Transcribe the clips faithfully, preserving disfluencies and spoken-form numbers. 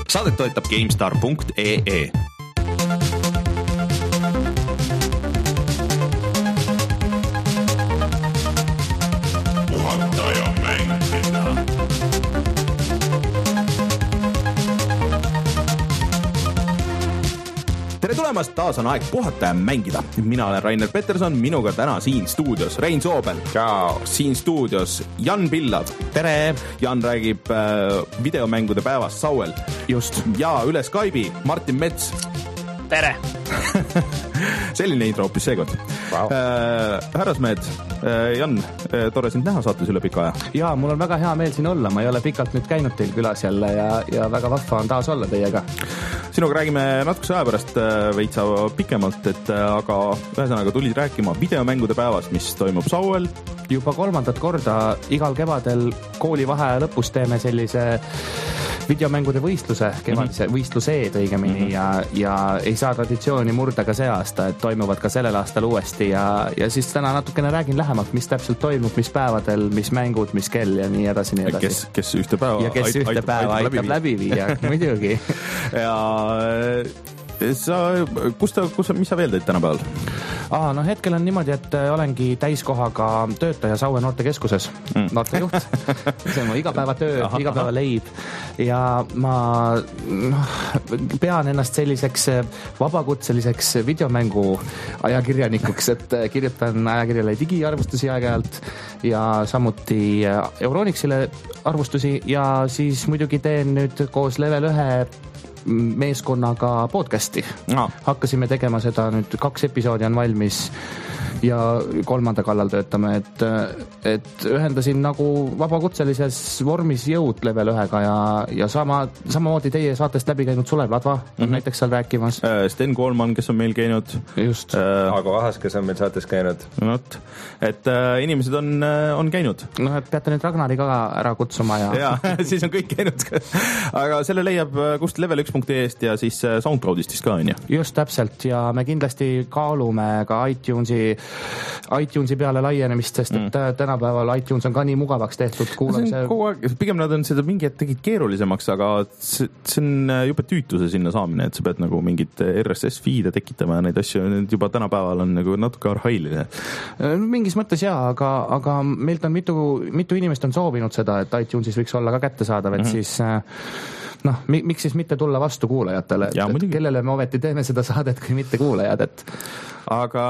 Saadet toetab GameStar punkt ee. Tere tulemast, taas on aeg puhata ja mängida. Mina olen Rainer Peterson, minuga täna siin stuudios Rein Soobel. Ciao. Siin stuudios Jan Pillav. Tere. Jan räägib äh, videomängude päevast Sauel. Just. Ja üle Skype'i Martin Mets. Tere. Selline intro hoopis seekord. Wow. Äh, härrasmehed, äh, Jan, äh, tore sind näha saates üle pika aja. Jaa, mul on väga hea meel siin olla. Ma ei ole pikalt nüüd käinud teil külas jälle ja, ja väga vahva on taas olla teiega. Sinuga räägime natukese aja pärast veitsa pikemalt, et aga ühesõnaga tulid rääkima videomängude päevast, mis toimub Sauel. Juba kolmandat korda igal kevadel koolivaheaja lõpus teeme sellise videomängude võistluse, kevadise mm-hmm. võistluseed õigemini mm-hmm. ja, ja ei saa traditsiooni murda ka see aasta, et toimuvad ka sellel aastal uuesti ja, ja siis täna natukene räägin lähemalt, mis täpselt toimub, mis päevadel, mis mängud, mis kell ja nii edasi, nii edasi. Kes, kes ühte päeva ja kes ait, ühte aitab, päeva aitab, aitab läbi viia, muidugi. Ja sa, kus ta, kus, mis sa veel teed tänapäeval? Aa, no hetkel on niimoodi, et olengi täiskohaga töötaja Saue noortekeskuses, mm. noortejuht. See on mu igapäevatöö, igapäeva leib. Ja ma no, pean ennast selliseks vabakutseliseks videomängu ajakirjanikuks, et kirjutan ajakirjale digiarvustusi aeg-ajalt ja samuti Euronixile arvustusi ja siis muidugi teen nüüd koos Level ühe meeskonnaga podcasti. No. Hakkasime tegema seda nüüd, kaks episoodi on valmis ja kolmanda kallal töötame, et, et ühendasin nagu vabakutselises vormis jõud Level ühega ja, ja sama, samamoodi teie saatest läbi käinud Sulev Ladva on mm-hmm. näiteks seal rääkimas. Sten Koolman, kes on meil käinud. Just. Äh, Aago Ahas, kes on meil saates käinud. Not. Et äh, inimesed on, on käinud. No, et peate nüüd Ragnari ka ära kutsuma ja... ja, siis on kõik käinud. Aga selle leiab kust level üks punkt ee-st ja siis SoundCloudistist ka, on ju? Just täpselt ja me kindlasti kaalume ka iTunesi iTunesi peale laienemist, sest et mm. tänapäeval iTunes on ka nii mugavaks tehtud kuulamise... Aeg, pigem nad on seda mingi hetk tegid keerulisemaks, aga see, see on juba tüütuse sinna saamine, et sa pead nagu mingit R S S feed'e tekitama ja neid asju juba tänapäeval on nagu natuke arhailine. Mingis mõttes jaa, aga, aga meilt on mitu, mitu inimest on soovinud seda, et iTunesis võiks olla ka kättesaadav, et mm-hmm. siis noh, miks siis mitte tulla vastu kuulajatele, et, et kellele me ometi teeme seda saadet, kui mitte kuulajad, et aga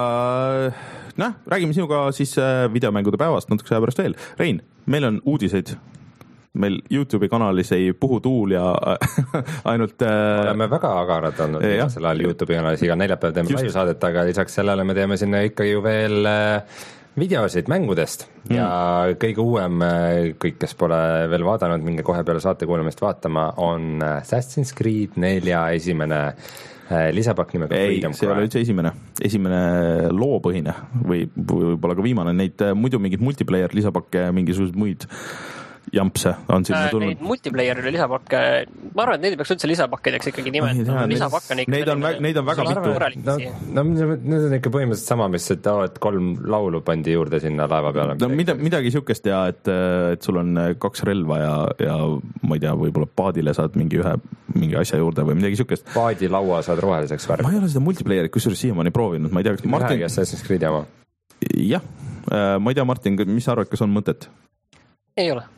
noh, räägime sinuga siis videomängude päevast natuke aja pärast veel. Rein, meil on uudiseid. Meil YouTube'i kanalis ei puhu tuul ja ainult... Oleme väga agarad olnud sel ajal YouTube'i kanalis, iga neljapäev teeme live saadet, aga lisaks sellele me teeme sinna ikkagi ju veel videosid mängudest mm. ja kõige uuem, kõik, kes pole veel vaadanud, minge kohe peale saate kuulamist vaatama, on Assassin's Creed nelja esimene lisapakk nimega Freedom Cry. Ei, see ole üldse esimene, esimene loopõhine või võib-olla ka viimane, neid muidu mingid multiplayer lisapakke ja mingisugused muid jampse on sinna tulnud. Neid multiplayer'ile lisapakke, ma arvan, et neid peaks üldse lisapakkideks ikkagi nimetama. Lisapakk on ikka... Neid on, neid on väga mitu. No, no need on ikka põhimõtteliselt sama, mis et, et kolm laulu pandi juurde sinna laeva peale. No mida, midagi siukest ja, et, et sul on kaks relva ja, ja ma ei tea, võib-olla paadile saad mingi ühe mingi asja juurde või midagi siukest. Paadi laua saad roheliseks värvi. Ma ei ole seda multiplayerit, kusjuures siiamaani proovinud. Ma ei tea, kas Martin... Ühegi Assassin's Creed jama. Jah. Ma ei tea, Martin, mis sa arvad, kas on mõtet? Ei ole.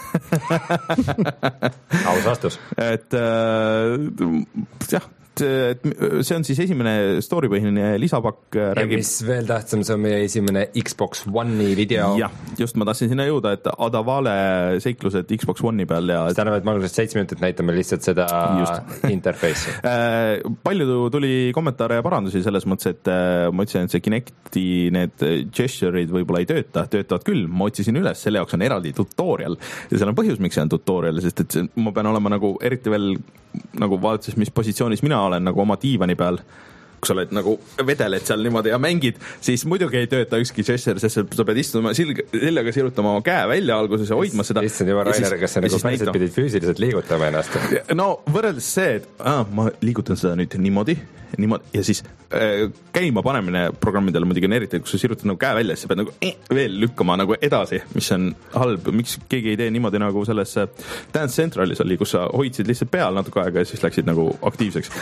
Aus vastus. Et äh, jah, et see on siis esimene storipõhine lisapakk. Ja räägib... mis veel tähtsam, see on meie esimene Xbox One'i video. Jah, just ma tahtsin sinna jõuda, et Adavale seiklused Xbox One'i peal. Ja... See tähendab, et ma algusest seitse minutit näitame lihtsalt seda interface'i. Palju tuli kommentaare ja parandusi selles mõttes, et ma ütlesin, et see Kinecti need gesture'id võib-olla ei tööta, töötavad küll, ma otsisin üles, selle jaoks on eraldi tutorial ja seal on põhjus, miks see on tutorial, sest et ma pean olema nagu eriti veel nagu vaadates, mis positsioonis mina olen nagu oma diivani peal, kui sa oled nagu vedeled seal niimoodi ja mängid, siis muidugi ei tööta ükski gesture, sest sa pead istuma silg, sellega sirutama oma käe välja alguses ja hoidma seda. Issand juba, Rainer, kas sa nagu päriselt pidid füüsiliselt liigutama ennast? No võrreldes see, et ah, ma liigutan seda nüüd niimoodi, niimoodi ja siis äh, käima panemine programmidele muidugi on eriti, kui sa sirutad nagu käe välja, siis sa pead nagu eh, veel lükkama nagu edasi, mis on halb. Miks keegi ei tee niimoodi nagu selles Dance Centralis oli, kus sa hoidsid lihtsalt peal natuke aega ja siis läksid nagu aktiivseks.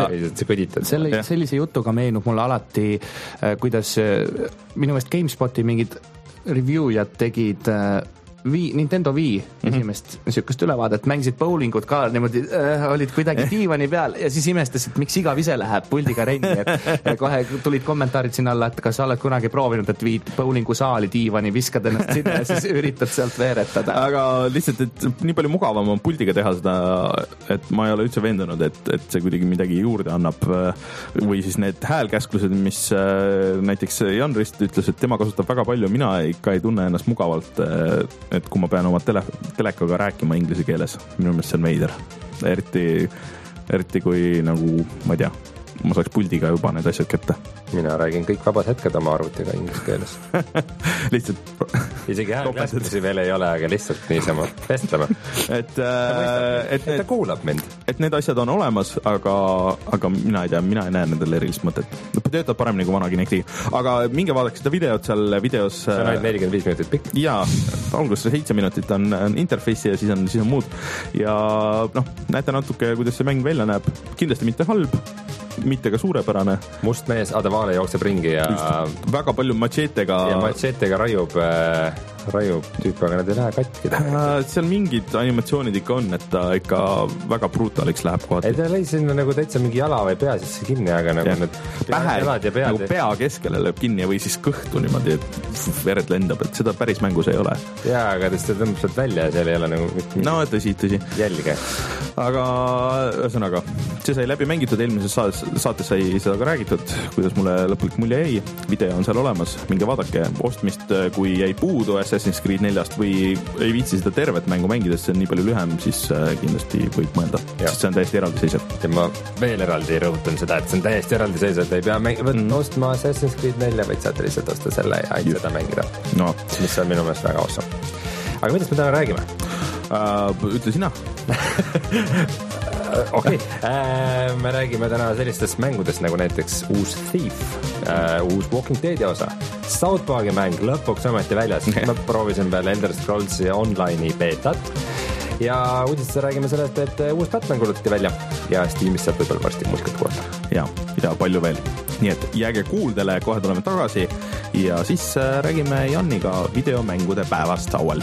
Selle, sellise jutuga meenub mulle alati, kuidas minu meelest GameSpoti mingid reviewjad tegid Wii, Nintendo Wii mm-hmm. esimest niisugust ülevaadet, mängisid bowlingut ka niimoodi, äh, olid kuidagi diivani peal ja siis imestasid, miks igav ise läheb puldiga renni, et kohe tulid kommentaarid sinna alla, et kas sa oled kunagi proovinud, et viid bowlingu saali diivani, viskad ennast sinna ja siis üritad sealt veeretada. Aga lihtsalt, et nii palju mugavam on puldiga teha seda, et ma ei ole üldse veendunud, et, et see kuidagi midagi juurde annab või siis need häälkäsklused, mis näiteks Jan Rist ütles, et tema kasutab väga palju, mina ikka ei tunne ennast mugavalt, et kui ma pean oma tele, telekaga rääkima inglise keeles, minu meelest see on veider. Eriti, eriti kui nagu, ma ei tea, ma saaks puldiga juba need asjad kätte. Mina räägin kõik vabad hetked oma arvutiga inglise keeles. lihtsalt isegi häälkäsklusi veel ei ole, aga lihtsalt niisama vestlema. Et, äh, et, et ta kuulab mind. Et need asjad on olemas, aga, aga mina ei tea, mina ei näe nendel erilist mõtet. Töötab paremini kui vana Kinecti. Aga minge vaadake seda videot seal videos. See on ainult nelikümmend viis minutit pikk. Jaa, alguses seitse minutit on, on interface'i ja siis on, siis on muud. Ja noh, näete natuke, kuidas see mäng välja näeb. Kindlasti mitte halb, mitte ka suurepärane. Must mees Adevale jookseb ringi ja just, väga palju machetega ja machetega raiub, äh, raiub tüüp, aga nad ei lähe katki. Äh, seal mingid animatsioonid ikka on, et ta ikka väga brutaliks läheb kohati. Ei, ta lõi sinna nagu täitsa mingi jala või pea sisse kinni, aga nagu ja. Need pähe, nagu pea keskele lööb kinni või siis kõhtu niimoodi, et vered lendab, et seda päris mängus ei ole. Jaa, aga ta tõmbab sealt välja ja seal ei ole nagu no tõsi, tõsi. Jälge. Aga ühesõnaga, see sai läbi mängitud, eelmises saates, saates sai seda ka räägitud, kuidas mulle lõpulik mulje jäi. Video on seal olemas, minge vaadake ostmist, kui jäi puudu Assassin's Creed neljast või ei viitsi seda tervet mängu mängides, see on nii palju lühem, siis kindlasti võib mõelda, sest see on täiesti eraldiseisev. Ja ma veel eraldi rõhutan seda, et see on täiesti eraldiseisev, et ei pea mäng- mm. ostma Assassin's Creed nelja, vaid saate lihtsalt osta selle ja ainult seda mängida. No. Mis on minu meelest väga awesome. Aga millest me täna räägime? Uh, ütle sina. Okei, okay. äh, me räägime täna sellistest mängudest nagu näiteks uus Thief, äh, uus Walking Deadi osa, South Parki mäng lõpuks ometi väljas. Ma proovisin veel Elder Scrollsi online'i beetat ja uudistes räägime sellest, et uus Batman kuulutati välja ja Steamis saab võib-olla varsti muusikat kuulata. Ja, ja palju veel. Nii et jääge kuuldele, kohe tuleme tagasi ja siis räägime Janniga videomängude päevast sauel.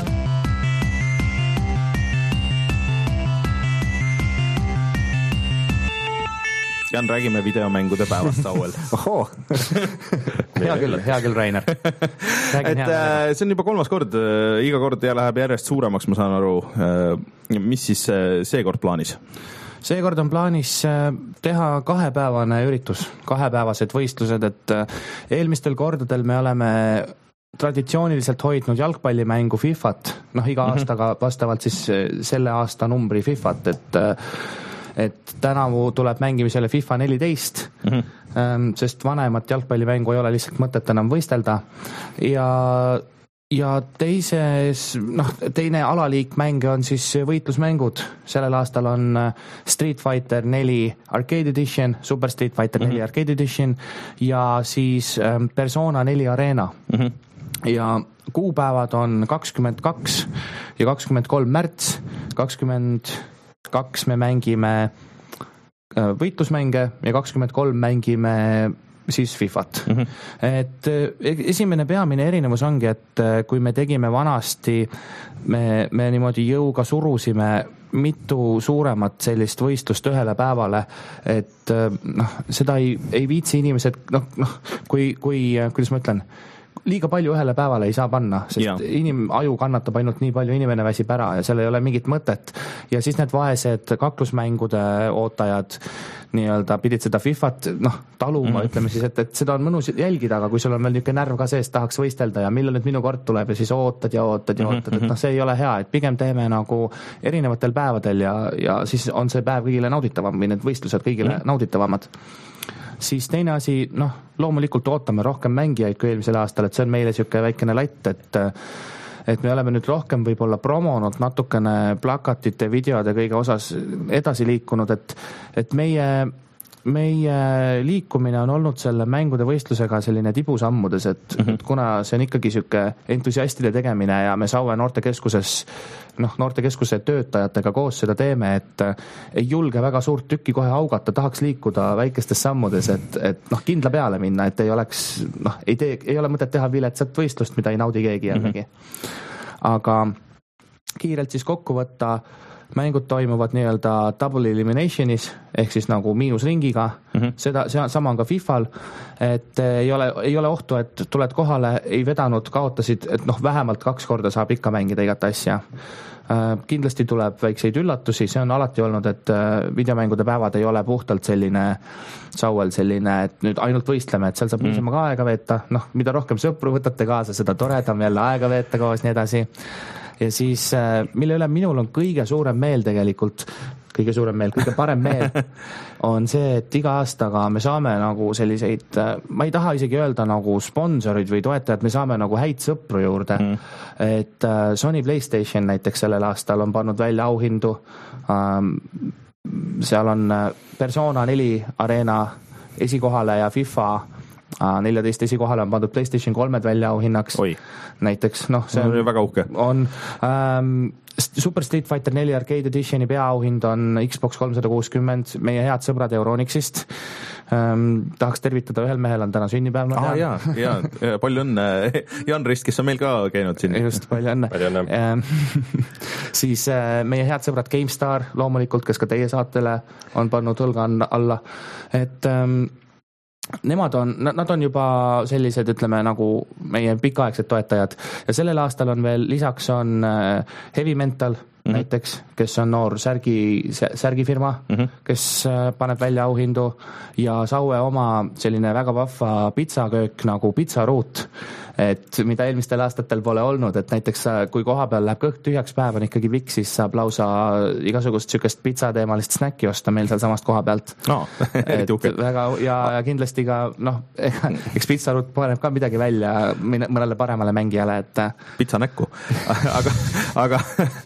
Jan, räägime videomängude päevast sauel. Oho, hea küll, hea küll, Rainer. Et äh, see on juba kolmas kord, äh, iga kord ja läheb järjest suuremaks, ma saan aru. Äh, mis siis äh, seekord plaanis? Seekord on plaanis teha kahepäevane üritus, kahepäevased võistlused, et eelmistel kordadel me oleme traditsiooniliselt hoidnud jalgpallimängu Fifat, noh iga mm-hmm. aastaga vastavalt siis selle aasta numbri Fifat, et et tänavu tuleb mängimisele FIFA neliteist, mm-hmm. sest vanemat jalgpallimängu ei ole lihtsalt mõtet enam võistelda ja ja teises, noh, teine alaliik mänge on siis võitlusmängud. Sellel aastal on Street Fighter neli Arcade Edition, Super Street Fighter neli mm-hmm. Arcade Edition ja siis Persona neli Arena. Mm-hmm. Ja kuupäevad on kakskümmend kaks ja kakskümmend kolm märts, kakskümmend kaks me mängime võitlusmänge ja kakskümmend kolm mängime siis Fifat. Mm-hmm. Et esimene peamine erinevus ongi, et kui me tegime vanasti, me, me niimoodi jõuga surusime mitu suuremat sellist võistlust ühele päevale, et noh, seda ei, ei viitsi inimesed, noh, noh, kui, kui, kuidas ma ütlen, liiga palju ühele päevale ei saa panna, sest yeah. inim, aju kannatab ainult nii palju, inimene väsib ära ja seal ei ole mingit mõtet. Ja siis need vaesed kaklusmängude ootajad nii-öelda pidid seda Fifat noh, taluma, mm-hmm. ütleme siis, et, et seda on mõnus jälgida, aga kui sul on veel niisugune närv ka sees, tahaks võistelda ja millal nüüd minu kord tuleb ja siis ootad ja ootad ja mm-hmm. ootad, et noh, see ei ole hea, et pigem teeme nagu erinevatel päevadel ja, ja siis on see päev kõigile nauditavam või need võistlused kõigile mm-hmm. nauditavamad. siis teine asi, noh, loomulikult ootame rohkem mängijaid kui eelmisel aastal, et see on meile siuke väikene latt, et et me oleme nüüd rohkem võib-olla promonud natukene plakatite, videode kõige osas edasi liikunud, et, et meie, meie liikumine on olnud selle mängude võistlusega selline tibusammudes, et, mm-hmm. et kuna see on ikkagi siuke entusiastide tegemine ja me Saue noortekeskuses, noh, noortekeskuse töötajatega koos seda teeme, et ei julge väga suurt tükki kohe augata, tahaks liikuda väikestes sammudes, et, et noh, kindla peale minna, et ei oleks, noh, ei tee, ei ole mõtet teha viletsat võistlust, mida ei naudi keegi jällegi. Mm-hmm. Aga kiirelt siis kokku võtta, mängud toimuvad nii-öelda double eliminationis, ehk siis nagu miinusringiga, mm-hmm. seda, see sama on ka FIFAl, et ei ole, ei ole ohtu, et tuled kohale, ei vedanud, kaotasid, et noh, vähemalt kaks korda saab ikka mängida igat asja. Kindlasti tuleb väikseid üllatusi, see on alati olnud, et videomängude päevad ei ole puhtalt selline Sauel selline, et nüüd ainult võistleme, et seal saab niisama ka aega veeta, noh, mida rohkem sõpru võtate kaasa, seda toredam jälle aega veeta koos, nii edasi. Ja siis, mille üle minul on kõige suurem meel tegelikult, kõige suurem meel, kõige parem meel on see, et iga aastaga me saame nagu selliseid, ma ei taha isegi öelda nagu sponsorid või toetajad, me saame nagu häid sõpru juurde, mm. et Sony PlayStation näiteks sellel aastal on pannud välja auhindu, seal on Persona neli Arena esikohale ja FIFA neljateist esikohale on pandud PlayStation kolmed välja auhinnaks. Oi. Näiteks, noh, see on, on väga uhke. On ähm, Super Street Fighter neli Arcade Editioni peaauhind on Xbox kolmsada kuuskümmend, meie head sõbrad Euronixist. Ähm, tahaks tervitada, ühel mehel on täna sünnipäev. Ah, jaa, jaa, palju õnne Jan Rist, kes on meil ka käinud siin. Just, palju õnne. Palju õnne. Ähm, siis äh, meie head sõbrad GameStar loomulikult, kes ka teie saatele on pannud õlga alla, et ähm, nemad on, nad on juba sellised, ütleme, nagu meie pikaaegsed toetajad ja sellel aastal on veel, lisaks on Heavy Mental mm-hmm. näiteks, kes on noor särgi, särgifirma, mm-hmm. kes paneb välja auhindu ja Saue oma selline väga vahva pitsaköök nagu pitsaruut, et mida eelmistel aastatel pole olnud, et näiteks kui koha peal läheb kõht tühjaks päev on ikkagi vikk, siis saab lausa igasugust sükest pitsateemalist snäkki osta meil seal samast koha pealt. No, eriti uhke. Väga, ja, ja kindlasti ka, noh, eks pitsaruut paneb ka midagi välja mõnele paremale mängijale, et pitsa näkku. aga, aga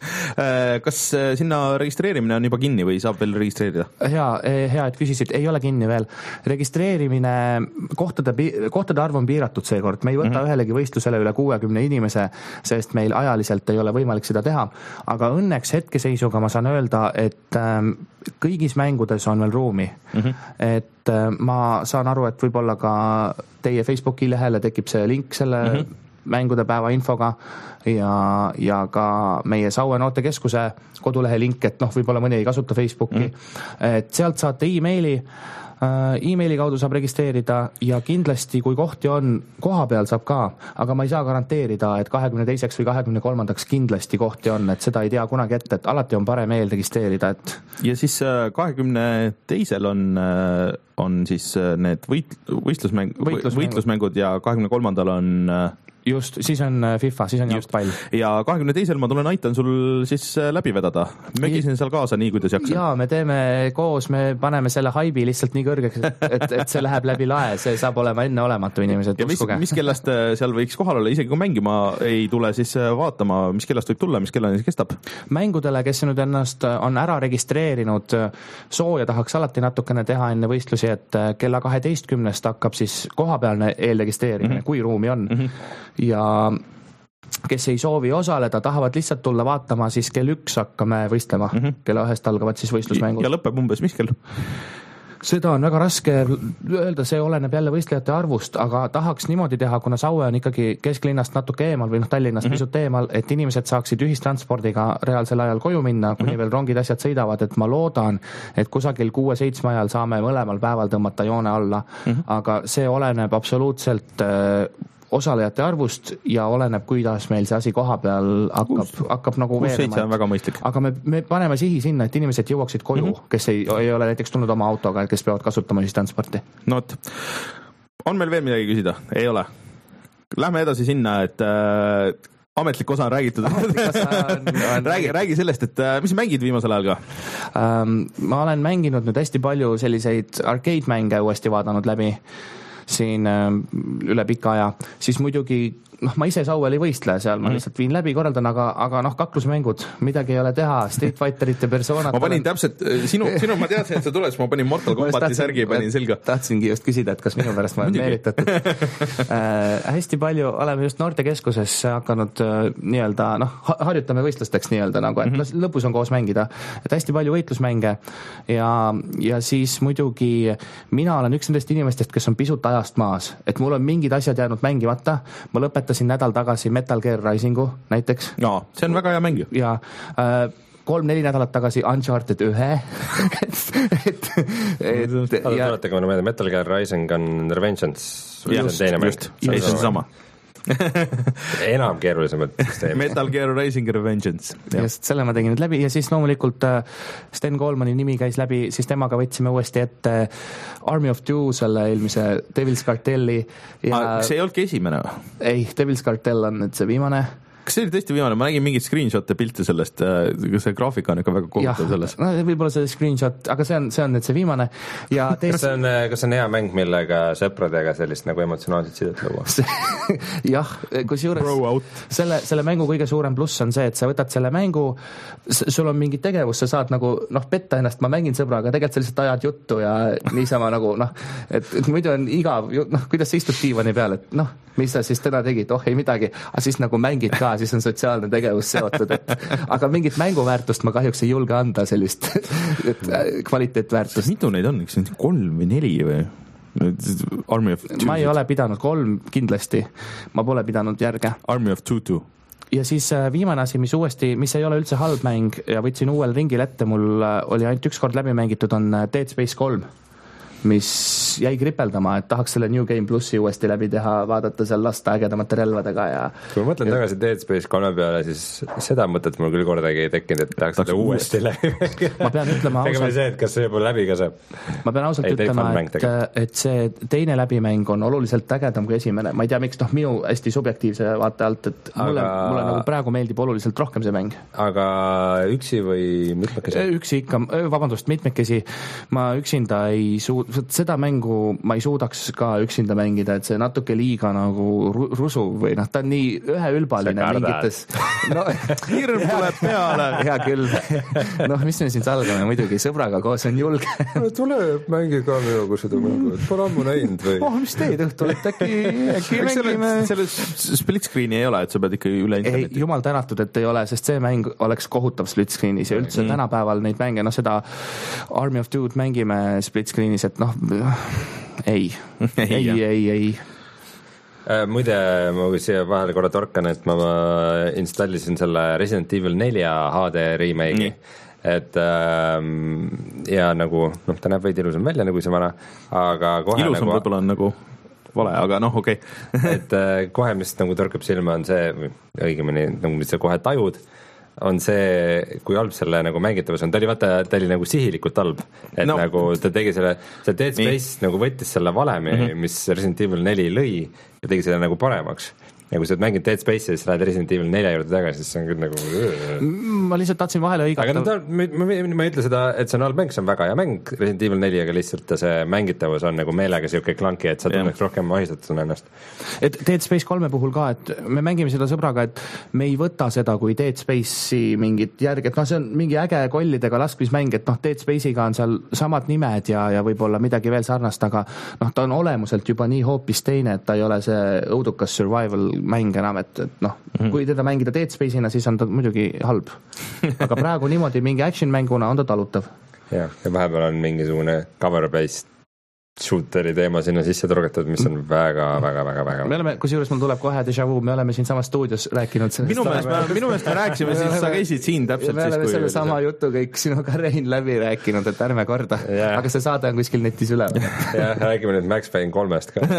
kas sinna registreerimine on juba kinni või saab veel registreerida? Hea, hea, et küsisid, ei ole kinni veel. Registreerimine, kohtade, kohtade arv on piiratud seekord, me ei võta mm-hmm. ühelegi võistlusele üle kuuekümne inimese, sest meil ajaliselt ei ole võimalik seda teha, aga õnneks hetkeseisuga ma saan öelda, et kõigis mängudes on veel ruumi, mm-hmm. et ma saan aru, et võib-olla ka teie Facebooki lehele tekib see link selle mm-hmm. mängude päeva infoga ja, ja ka meie Saue noortekeskuse kodulehe link, et noh, võib-olla mõni ei kasuta Facebooki, mm-hmm. et sealt saate e-maili, e-maili kaudu saab registreerida ja kindlasti, kui kohti on, koha peal saab ka, aga ma ei saa garanteerida, et kahekümne teiseks või kahekümne kolmandaks kindlasti kohti on, et seda ei tea kunagi ette, et alati on parem eel registreerida, et ja siis kahekümne teisel on, on siis need võit, võistlusmäng, võitlusmängud. võitlusmängud ja kahekümne kolmandal on just, siis on FIFA, siis on jalgpall. Ja kahekümne teisel ma tulen aitan sul siis läbi vedada. Mögisin seal kaasa nii, kuidas jaksan. Jaa, me teeme koos, me paneme selle haibi lihtsalt nii kõrgeks, et, et see läheb läbi lae, see saab olema enne olematu inimesed. Ja mis, mis kellast seal võiks kohal olla, isegi kui mängima ei tule, siis vaatama, mis kellast võib tulla, mis kellani see kestab? Mängudele, kes nüüd ennast on ära registreerinud, sooja tahaks alati natukene teha enne võistlusi, et kella kaheteistkümnest hakkab siis kohapealne eelregistreerimine, mm-hmm. kui ruumi on. Mm-hmm. Ja kes ei soovi osaleda, tahavad lihtsalt tulla vaatama, siis kell üks hakkame võistlema. Mm-hmm. Kella ühest algavad siis võistlusmängud. Ja lõpeb umbes mis kell? Seda on väga raske öelda, see oleneb jälle võistlejate arvust, aga tahaks niimoodi teha, kuna Saue on ikkagi kesklinnast natuke eemal või noh, Tallinnast mm-hmm. pisut eemal, et inimesed saaksid ühistranspordiga reaalsel ajal koju minna, kuni mm-hmm. veel rongid asjad sõidavad, et ma loodan, et kusagil kuue-seitsme ajal saame mõlemal päeval tõmmata joone alla, mm-hmm. aga see oleneb absoluutselt osalejate arvust ja oleneb, kuidas meil see asi koha peal hakkab, hakkab nagu veerema. On väga mõistlik. Aga me, me paneme sihi sinna, et inimesed jõuaksid koju, mm-hmm. kes ei, ei ole näiteks tulnud oma autoga, kes peavad kasutama ühistransporti. No et, on meil veel midagi küsida? Ei ole. Lähme edasi sinna, et ametlik osa on räägitud. räägi, räägi sellest, et mis mängid viimasel ajal ka? Um, ma olen mänginud nüüd hästi palju selliseid arcade-mänge uuesti vaadanud läbi siin um, üle pika aja, siis muidugi noh, ma ise Sauel ei võistle seal, ma lihtsalt viin läbi, korraldan, aga, aga noh, kaklusmängud, midagi ei ole teha, Street Fighterit ja Personat. Ma panin olen... täpselt, sinu, sinu ma teadsin, et see tuleb, ma panin Mortal Combati särgi, panin selga. Tahtsingi just küsida, et kas minu pärast ma olen meelitatud. äh, hästi palju oleme just noortekeskuses hakanud äh, nii-öelda, noh, harjutame võistlusteks nii-öelda nagu, et mm-hmm. lõpus on koos mängida. Et hästi palju võitlusmänge ja, ja siis muidugi mina olen üks nendest inimestest, kes on pisut ajast maas, et mul on mingid asjad jäänud mängimata, ma lõpetan siin nädal tagasi Metal Gear Risingu näiteks. No, see on väga hea mäng. Ja äh, kolm-neli nädalat tagasi Uncharted ühe. et, et, et, ja... Tuletage mõne meelde, Metal Gear Rising on Revengeance. Just, just, just, just sama. enam keerulisemad süsteemid. Metal Gear Rising Revengeance. Just, selle ma tegin nüüd läbi ja siis loomulikult Sten Colemani nimi käis läbi, siis temaga võtsime uuesti ette Army of Two, selle eelmise Devil's Cartelli ja... ah, see ei olnudki esimene või? Ei, Devil's Cartel on nüüd see viimane. Kas see oli tõesti viimane? Ma nägin mingit screenshot'e pilte sellest, see graafika on ikka väga kohutav selles. No, võib-olla see screenshot, aga see on, see on nüüd see viimane. Ja teist... kas, see on, kas see on hea mäng, millega sõpradega sellist nagu emotsionaalset sidet luua? jah, kus juures selle, selle mängu kõige suurem pluss on see, et sa võtad selle mängu, sul on mingi tegevus, sa saad nagu, noh, petta ennast, ma mängin sõbraga, tegelikult sa lihtsalt ajad juttu ja niisama nagu, noh, et, et muidu on igav, noh, kuidas sa istud diivani peal, et noh, mis sa siis täna tegid, oh ei midagi, aga siis nagu mängid ka, siis on sotsiaalne tegevus seotud, et aga mingit mänguväärtust ma kahjuks ei julge anda sellist et, kvaliteetväärtust. Mitu neid on, eks kolm või neli või? Army of ma ei ole pidanud kolm kindlasti, ma pole pidanud järge. Army of Two-Two. Ja siis viimane asi, mis uuesti, mis ei ole üldse halb mäng ja võtsin uuel ringil ette, mul oli ainult üks kord läbi mängitud, on Dead Space kolm, mis jäi kripeldama, et tahaks selle New Game Plussi uuesti läbi teha, vaadata seal lasta ägedamate relvadega ja... Kui ma mõtlen ja... tagasi Dead Space kolme peale, siis seda mõtet mul küll kordagi ei tekkinud, et tahaks seda uuesti läbi mängida. Ma pean ütlema ausalt... Tegeme see, et kas see juba läbi ka saab. Ma pean ausalt ei, ütlema, et, et see teine läbimäng on oluliselt ägedam kui esimene. Ma ei tea, miks, noh, minu hästi subjektiivse vaate alt, et mulle, aga... mulle nagu praegu meeldib oluliselt rohkem see mäng. Aga üksi või mitmekesi? Üksi ikka, vabandust, mitmekesi. Ma üksinda ei suud... seda mängu ma ei suudaks ka üksinda mängida, et see natuke liiga nagu rusu või noh, ta on nii üheülbaline mingites no, hirm tuleb peale. Hea küll. Noh, mis me siin salgame, muidugi sõbraga koos on julge. Tule mängi ka minuga seda mängu, et pole ammu näinud või? Oh, mis teed õhtul, et äkki, äkki mängime? Selles split screen'i ei ole, et sa pead ikka üle interneti. Ei, jumal tänatud, et ei ole, sest see mäng oleks kohutav split screen'is ja üldse mm. tänapäeval neid mänge, noh seda Army of Two'd mängime split screen'is, et noh, ei, ei, ei, ei, ei. Äh, muide, ma siia vahele korra torkan, et ma, ma installisin selle Resident Evil nelja H D remake'i mm. et ähm, ja nagu, noh, ta näeb veidi ilusam välja nagu see vana, aga kohe ilusam nagu võib-olla on nagu vale, aga noh, okei okay. et äh, kohe, mis nagu torkab silma, on see, õigemini, nagu mis sa kohe tajud, on see, kui halb selle nagu mängitavus on, ta oli vaata, ta oli nagu sihilikult halb, et no. nagu ta tegi selle, see Dead Space Nii. nagu võttis selle valemi mm, -hmm. mis Resident Evil neli lõi ja tegi selle nagu paremaks. Ja kui sa mängid Dead Space'i ja siis lähed Resident Evil nelja juurde tagasi, siis see on küll nagu... Ma lihtsalt tahtsin vahele õigata... Aga no ta, ma, ma, ma ei ütle seda, et see on halb mäng, see on väga hea mäng Resident Evil neli, aga lihtsalt see mängitavus on nagu meelega siuke klanki, et sa tunneks yeah. rohkem ahistatuna ennast. Et Dead Space kolme puhul ka, et me mängime seda sõbraga, et me ei võta seda kui Dead Space'i mingit järg, et noh, see on mingi äge kollidega laskmismäng, et noh, Dead Space'iga on seal samad nimed ja, ja võib-olla midagi veel sarnast, aga noh, ta on olemuselt juba nii hoopis teine, et ta ei ole see õudukas survival mäng enam, et, et noh, mm-hmm. kui teda mängida Dead Space'ina, siis on ta muidugi halb. Aga praegu niimoodi mingi action mänguna on ta talutav. Ja, ja vahepeal on mingisugune cover-based shooteri teema sinna sisse torgatud, mis on väga, väga, väga, väga. Me oleme, kus juures mul tuleb kohe déjà vu, me oleme siin samas stuudios rääkinud sellest. Minu meelest me, minu meelest me rääksime, siis sa käisid siin täpselt me siis, kui... Me oleme selle sama jutu kõik sinuga Rein läbi rääkinud, et ärme korda. Yeah. Aga see saade on kuskil netis üle. Jah, räägime nüüd Max Payne kolmest ka.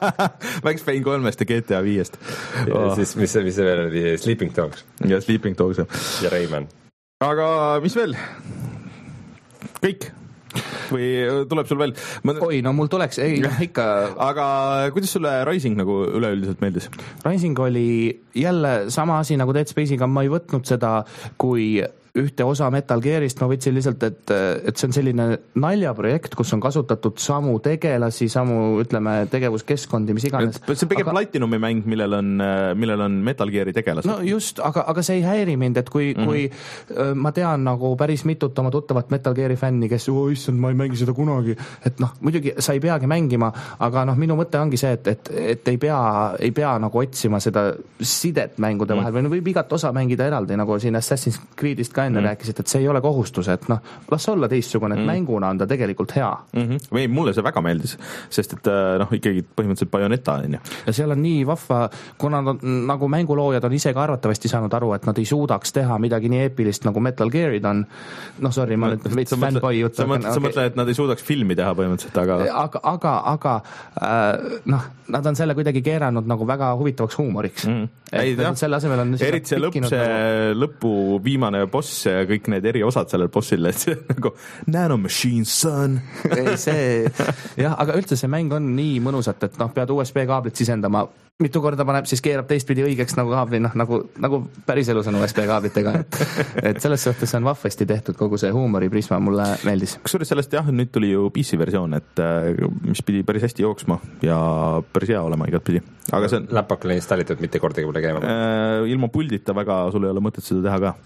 Max Payne kolmest ja G T A viiest. Ja oh. siis, mis see, mis see veel oli? Sleeping Dogs. Ja Sleeping Dogs. Ja Rayman. Aga mis veel? Kõik. või tuleb sul veel ma... oi, no mul tuleks, ei noh ikka aga kuidas sulle Rising nagu üleüldiselt meeldis? Rising oli jälle sama asi nagu Dead Space'iga, ma ei võtnud seda kui ühte osa Metal Gearist, ma võtsin lihtsalt, et, et see on selline naljaprojekt, kus on kasutatud samu tegelasi, samu, ütleme, tegevuskeskkondi, mis iganes. See on pigem aga... Platinumi mäng, millel on, millel on Metal Geari tegelased. No just, aga, aga see ei häiri mind, et kui, mm-hmm. kui ma tean nagu päris mitut oma tuttavat Metal Geari fänni, kes, oo issand, ma ei mängi seda kunagi, et noh, muidugi sa ei peagi mängima, aga noh, minu mõte ongi see, et, et, et ei pea, ei pea nagu otsima seda sidet mängude vahel mm-hmm. või võib igat osa mängida eraldi, nagu siin Assassin's Creedist ka enne mm. rääkisid, et see ei ole kohustus, et noh, las olla teistsugune, et mm. mänguna on ta tegelikult hea. Mm-hmm. Või mulle see väga meeldis, sest et noh, ikkagi põhimõtteliselt Bayonetta on ju. Ja seal on nii vahva, kuna nad, nagu mänguloojad on ise ka arvatavasti saanud aru, et nad ei suudaks teha midagi nii eepilist nagu Metal Gearid on. Noh, sorry, ma nüüd veits fanboy jutt. Sa mõtled, okay. et nad ei suudaks filmi teha põhimõtteliselt, aga... Aga, aga, aga äh, noh, nad on selle kuidagi keeranud nagu väga huvitavaks huumoriks. Mm. Ei, jah, selle asemel on eriti see lõpp, see nagu... lõpu viimane boss ja kõik need eri osad sellel bossil, et see nagu nanomachine, son. Ei, see, jah, aga üldse see mäng on nii mõnusat, et noh, pead U S B kaablit sisendama, mitu korda paneb, siis keerab teistpidi õigeks nagu kaabli, noh, nagu, nagu päris elus on U S B kaablitega. Et, et selles suhtes on vahvasti tehtud kogu see huumoriprisma, mulle meeldis. Kusjuures sellest jah, nüüd tuli ju P C versioon, et mis pidi päris hästi jooksma ja päris hea olema igat pidi. Aga see on... Läpakule installitud, mitte kordagi pole käima. Ilma puldita väga, sul ei ole mõtet seda teha ka.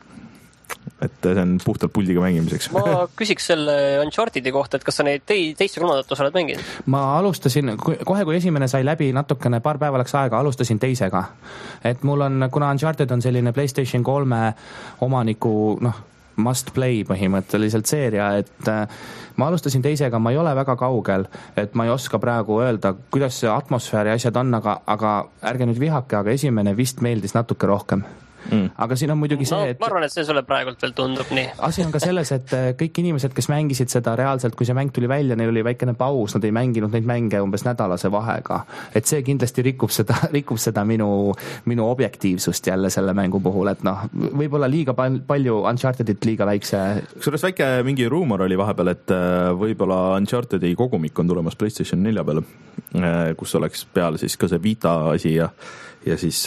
Et see on puhtalt puldiga mängimiseks. Ma küsiks selle Unchartedi kohta, et kas sa neid tei, teist ja kolmandat osa oled mänginud? Ma alustasin, kohe kui esimene sai läbi, natukene paar päeva läks aega, alustasin teisega. Et mul on, kuna Uncharted on selline PlayStation kolme omaniku, noh, must play põhimõtteliselt seeria, et ma alustasin teisega, ma ei ole väga kaugel, et ma ei oska praegu öelda, kuidas see atmosfääri asjad on, aga, aga ärge nüüd vihake, aga esimene vist meeldis natuke rohkem. Mm. Aga siin on muidugi see, no, et... ma arvan, et see sulle praegult veel tundub nii. Asi on ka selles, et kõik inimesed, kes mängisid seda reaalselt, kui see mäng tuli välja, neil oli väikene paus, nad ei mänginud neid mänge umbes nädalase vahega. Et see kindlasti rikub seda, rikub seda minu, minu objektiivsust jälle selle mängu puhul, et noh, võib-olla liiga palju Unchartedit liiga väikse... Kusjuures väike mingi ruumor oli vahepeal, et võib-olla Unchartedi kogumik on tulemas PlayStation nelja peale, kus oleks peal siis ka see Vita asi ja, ja siis...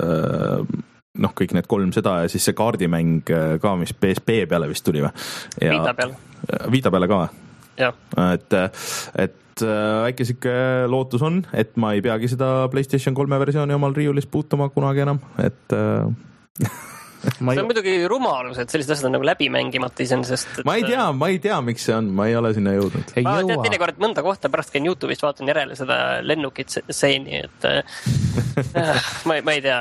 noh, kõik need kolm seda ja siis see kaardimäng ka, mis P S P peale vist tuli või? Vita peale. Vita peale ka või? Jah. Et, et väike siuke lootus on, et ma ei peagi seda PlayStation kolme versiooni omal riiulis puutuma kunagi enam, et... Ma ei... See on muidugi rumalus, et sellised asjad on nagu läbi mängimata isensest. Et... Ma ei tea, ma ei tea, miks see on, ma ei ole sinna jõudnud. Ei ma tean teine kord mõnda kohta, pärast käin YouTube'ist, vaatan järele seda lennukit seeni, et äh, ma, ma ei tea.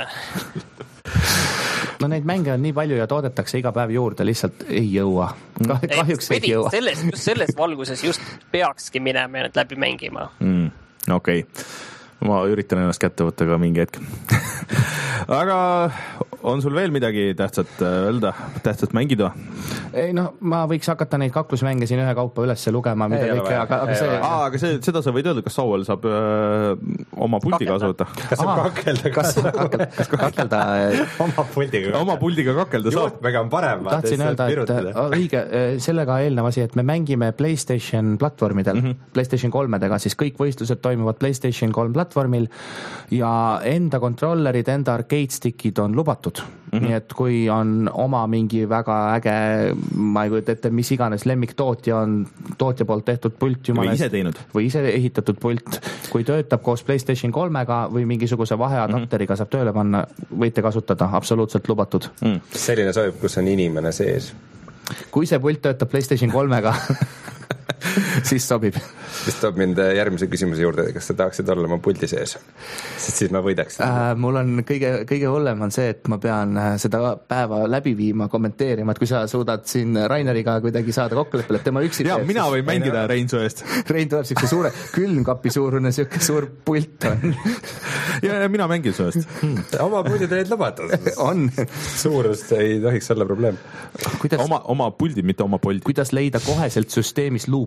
No neid mänge on nii palju ja toodetakse iga päev juurde, lihtsalt ei jõua. Kahjuks ei, ei jõua. Selles, just selles valguses just peakski minema ja need läbi mängima. Mm, okei. Okay. Ma üritan ennast kätte võtta ka mingi hetk. Aga on sul veel midagi tähtsat öelda, tähtsat mängida? Ei noh, ma võiks hakata neid kaklusmänge siin ühe kaupa üles lugema, mida kõik, aga, aga see... Aa, aga see, seda sa võid öelda, kas Sauel saab öö, oma puldi kaasa võtta? Kas saab kakelda? Kas saab kakelda? Kas kakelda? Oma puldiga kakelda. Oma puldiga kakelda saab. Juhtmega on parem. Tahtsin öelda, et õige, sellega eelnev asi, et me mängime PlayStation platvormidel, mm -hmm. PlayStation kolmedega, siis kõik võistlused toimuvad PlayStation kolm platvormil ja enda kontrollerid, enda arcade stickid on lubatud. Mm-hmm. Nii et kui on oma mingi väga äge, ma ei kujuta ette, mis iganes lemmiktootja on tootja poolt tehtud pult jumanes, või ise teinud või ise ehitatud pult, kui töötab koos PlayStation kolmega või mingisuguse vaheadapteriga saab tööle panna, võite kasutada, absoluutselt lubatud. Mm. Selline sobib, kus on inimene sees. Kui see pult töötab PlayStation kolmega siis sobib. Siis toob mind järgmise küsimuse juurde, kas sa tahaksid olla oma puldi sees? Sest siis ma võidaks. Äh, mul on kõige, kõige hullem on see, et ma pean seda päeva läbi viima, kommenteerima, et kui sa suudad siin Raineriga kuidagi saada kokkuleppele, et tema üksi ja, mina võin mängida Rein, Rein su eest. Rein tuleb siukse suure külmkapi suurune, siuke suur pult on. ja, ja mina mängin su eest. Oma puldid olid lubatud. on. Suurust ei tohiks olla probleem. Kuidas, oma, oma puldid, mitte oma poldid. Kuidas leida koheselt süsteemis loophole?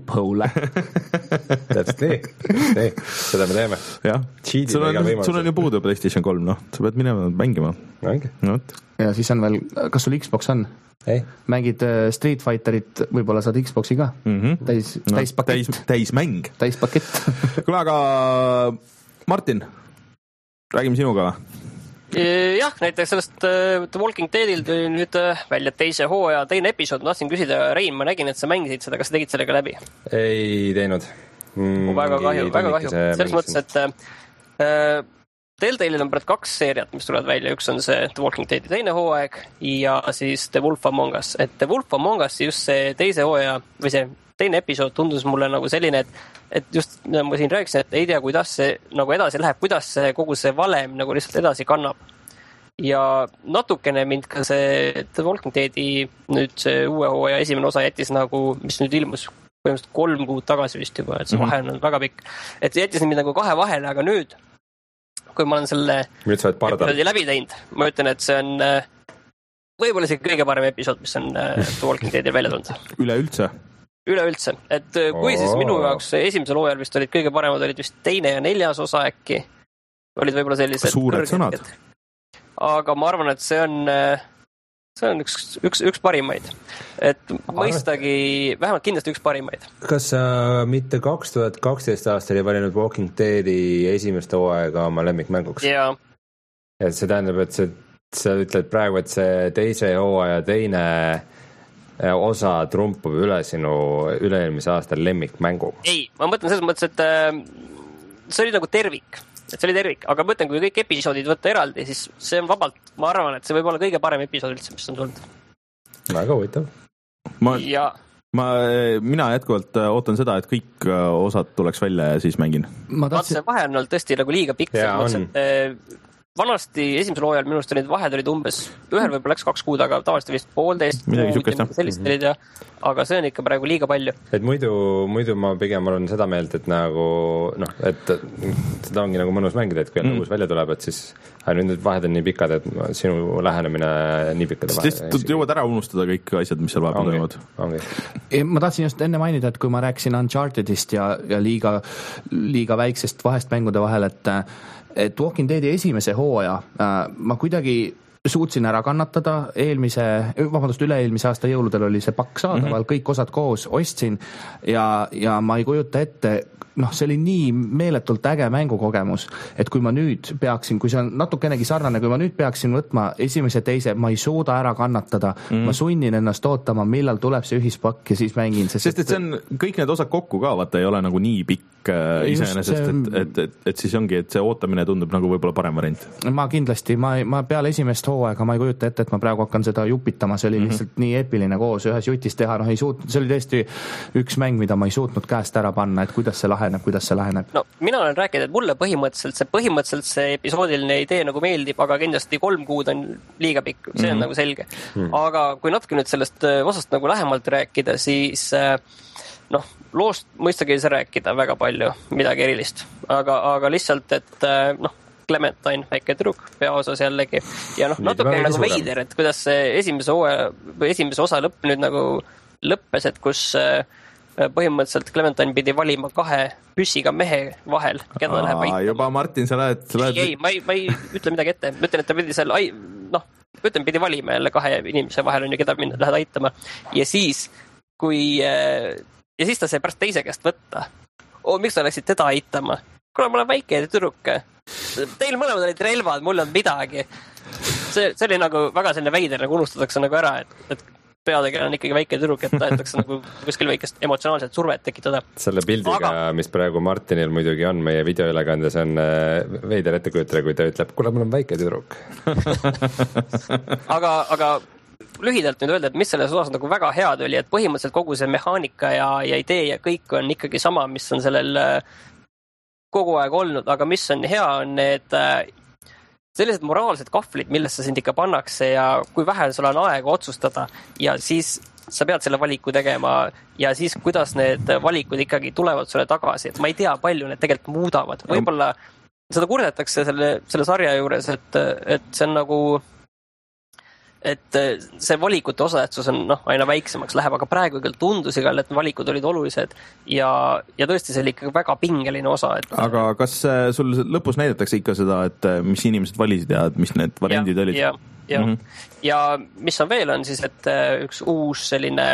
täpselt nii, nii, seda me teeme. jah, sul on, sul on ju puudu PlayStation kolm, noh, sa pead minema mängima. No, ja siis on veel, kas sul Xbox on? Ei. Mängid Street Fighterit, võib-olla saad Xboxi ka mm-hmm. täis, no, täis pakett täis, täis mäng täis pakett. Kuule, aga Martin, räägime sinuga. Jah, näiteks sellest uh, The Walking Deadil tuli nüüd uh, välja teise hooaja teine episood. Ma tahtsin küsida, Rein, ma nägin, et sa mängisid seda, kas sa tegid sellega läbi? Ei teinud mm, väga kahju, väga kahju selles mõttes, et uh, Telltale'il on praegu kaks seeriat, mis tulevad välja. Üks on see The Walking Deadi teine hooaeg ja siis The Wolf Among Us. Et The Wolf Among Us just see teise hooaja või see teine episood tundus mulle nagu selline, et, et just nagu ma siin rääkisin, et ei tea, kuidas see nagu edasi läheb, kuidas see kogu see valem nagu lihtsalt edasi kannab. Ja natukene mind ka see The Walking Deadi nüüd see uue hooaja esimene osa jättis nagu, mis nüüd ilmus põhimõtteliselt kolm kuud tagasi vist juba, et see vahe on väga pikk. Et see jättis mind nagu kahe vahele, aga nüüd kui ma olen selle episoodi läbi teinud, ma ütlen, et see on võib-olla see kõige parem episood, mis on The Walking Deadil välja tulnud. Üleüldse? Üleüldse. Et kui siis minu jaoks esimesel hooajal vist olid kõige paremad, olid vist teine ja neljas osa äkki. Olid võib-olla sellised suured sõnad. Aga ma arvan, et see on, see on üks, üks, üks parimaid. Et mõistagi, vähemalt kindlasti üks parimaid. Kas sa uh, mitte kaks tuhat kaksteist aastal ei valinud Walking Deadi esimeste hooaega oma lemmikmänguks? Jaa. Ja see tähendab, et see, sa ütled praegu, et see teise hooaja teine osa trumpub üle sinu üle-eelmise aastal lemmikmängu? Ei, ma mõtlen selles mõttes, et äh, see oli nagu tervik. Et see oli tervik, aga mõtlen, kui kõik episoodid võtta eraldi, siis see on vabalt, ma arvan, et see võib olla kõige parem episood üldse, mis on tulnud. Väga huvitav. Ma, ja. ma, mina jätkuvalt ootan seda, et kõik osad tuleks välja ja siis mängin. Ma tahtsin... Vaat see vahe on olnud tõesti nagu liiga pikk. Jaa, on. Mõttes, vanasti esimesel hooajal minust olid vahed olid umbes, ühel võib-olla läks kaks kuud, aga tavaliselt vist poolteist. Midagi sükest, jah. Sellist olid ja, aga see on ikka praegu liiga palju. Et muidu, muidu ma pigem olen seda meelt, et nagu, noh, et seda ongi nagu mõnus mängida, et kui mm. uus välja tuleb, et siis nüüd vahed on nii pikad, et sinu lähenemine nii pikkade vahe. Sest jõuad ära unustada kõik asjad, mis seal vahepeal toimuvad. Ma tahtsin just enne mainida, et kui ma rääkisin Unchartedist ja, ja liiga, liiga väiksest vahest mängude vahel, et et Walking Deadi esimese hooaja äh, ma kuidagi suutsin ära kannatada eelmise, vabandust, üle-eelmise aasta jõuludel oli see pakk saadaval, mm-hmm. kõik osad koos ostsin ja, ja ma ei kujuta ette, noh, see oli nii meeletult äge mängukogemus, et kui ma nüüd peaksin, kui see on natukenegi sarnane, kui ma nüüd peaksin võtma esimese teise, ma ei suuda ära kannatada, mm. ma sunnin ennast ootama, millal tuleb see ühispakk ja siis mängin. Sest, sest et see on, kõik need osad kokku ka, vaata ei ole nagu nii pikk äh, iseenesest, see... et, et, et, et siis ongi, et see ootamine tundub nagu võib-olla parem variant. Ma kindlasti, ma, ma peale esimest hooaega ma ei kujuta ette, et ma praegu hakkan seda jupitama, see oli mm-hmm. lihtsalt nii epiline koos ühes jutis teha, noh ei suutnud, see oli tõesti üks mäng, mida ma ei suutnud käest ära panna, et kuidas see lahe kuidas see läheneb? No, mina olen rääkinud, et mulle põhimõtteliselt see, põhimõtteliselt see episoodiline idee nagu meeldib, aga kindlasti kolm kuud on liiga pikk, see on mm-hmm. nagu selge. Mm-hmm. Aga kui natuke nüüd sellest osast nagu lähemalt rääkida, siis noh, loost mõistagi ei saa rääkida väga palju, midagi erilist. Aga, aga lihtsalt, et noh, Clementine, väike truk, peaosas jällegi. Ja noh, natuke nagu veider, et kuidas see esimese, oe, või esimese osa lõpp nüüd nagu lõppes, et kus põhimõtteliselt Clementine pidi valima kahe püssiga mehe vahel, keda Aa, läheb aitama. Juba Martin, sa lähed... Sa lähed... Ei, ei, ma ei, ma ei ütle midagi ette. Ma ütlen, et ta pidi seal, noh, ütlen, pidi valima jälle kahe inimese vahel on ju, keda mind lähed aitama. Ja siis, kui, ja siis ta sai pärast teise käest võtta. Oo, miks sa läksid teda aitama? Kuna ma olen väike tüdruk. Teil mõlemad olid relvad, mul on midagi. See, see oli nagu väga selline veider, nagu unustatakse nagu ära, et, et peadega on ikkagi väike tüdruk, et tahetakse nagu kuskil väikest emotsionaalset survet tekitada. Selle pildiga, aga... mis praegu Martinil muidugi on meie videoülekandes, on veider ettekujutada, kui ta ütleb, kuule, mul on väike tüdruk. aga, aga lühidalt nüüd öelda, et mis selles osas nagu väga head oli, et põhimõtteliselt kogu see mehaanika ja, ja idee ja kõik on ikkagi sama, mis on sellel kogu aeg olnud, aga mis on hea, on need sellised moraalsed kahvlid, millesse sind ikka pannakse ja kui vähe sul on aega otsustada ja siis sa pead selle valiku tegema ja siis kuidas need valikud ikkagi tulevad sulle tagasi, et ma ei tea, palju need tegelikult muudavad. Võib-olla seda kurdetakse selle, selle sarja juures, et, et see on nagu et see valikute osatähtsus on noh, aina väiksemaks läheb, aga praegu küll tundus igal, et valikud olid olulised ja, ja tõesti see oli ikka väga pingeline osa. Et... aga kas sul lõpus näidatakse ikka seda, et mis inimesed valisid ja mis need variandid ja, olid? Ja, ja. Mm-hmm. ja mis on veel on siis, et üks uus selline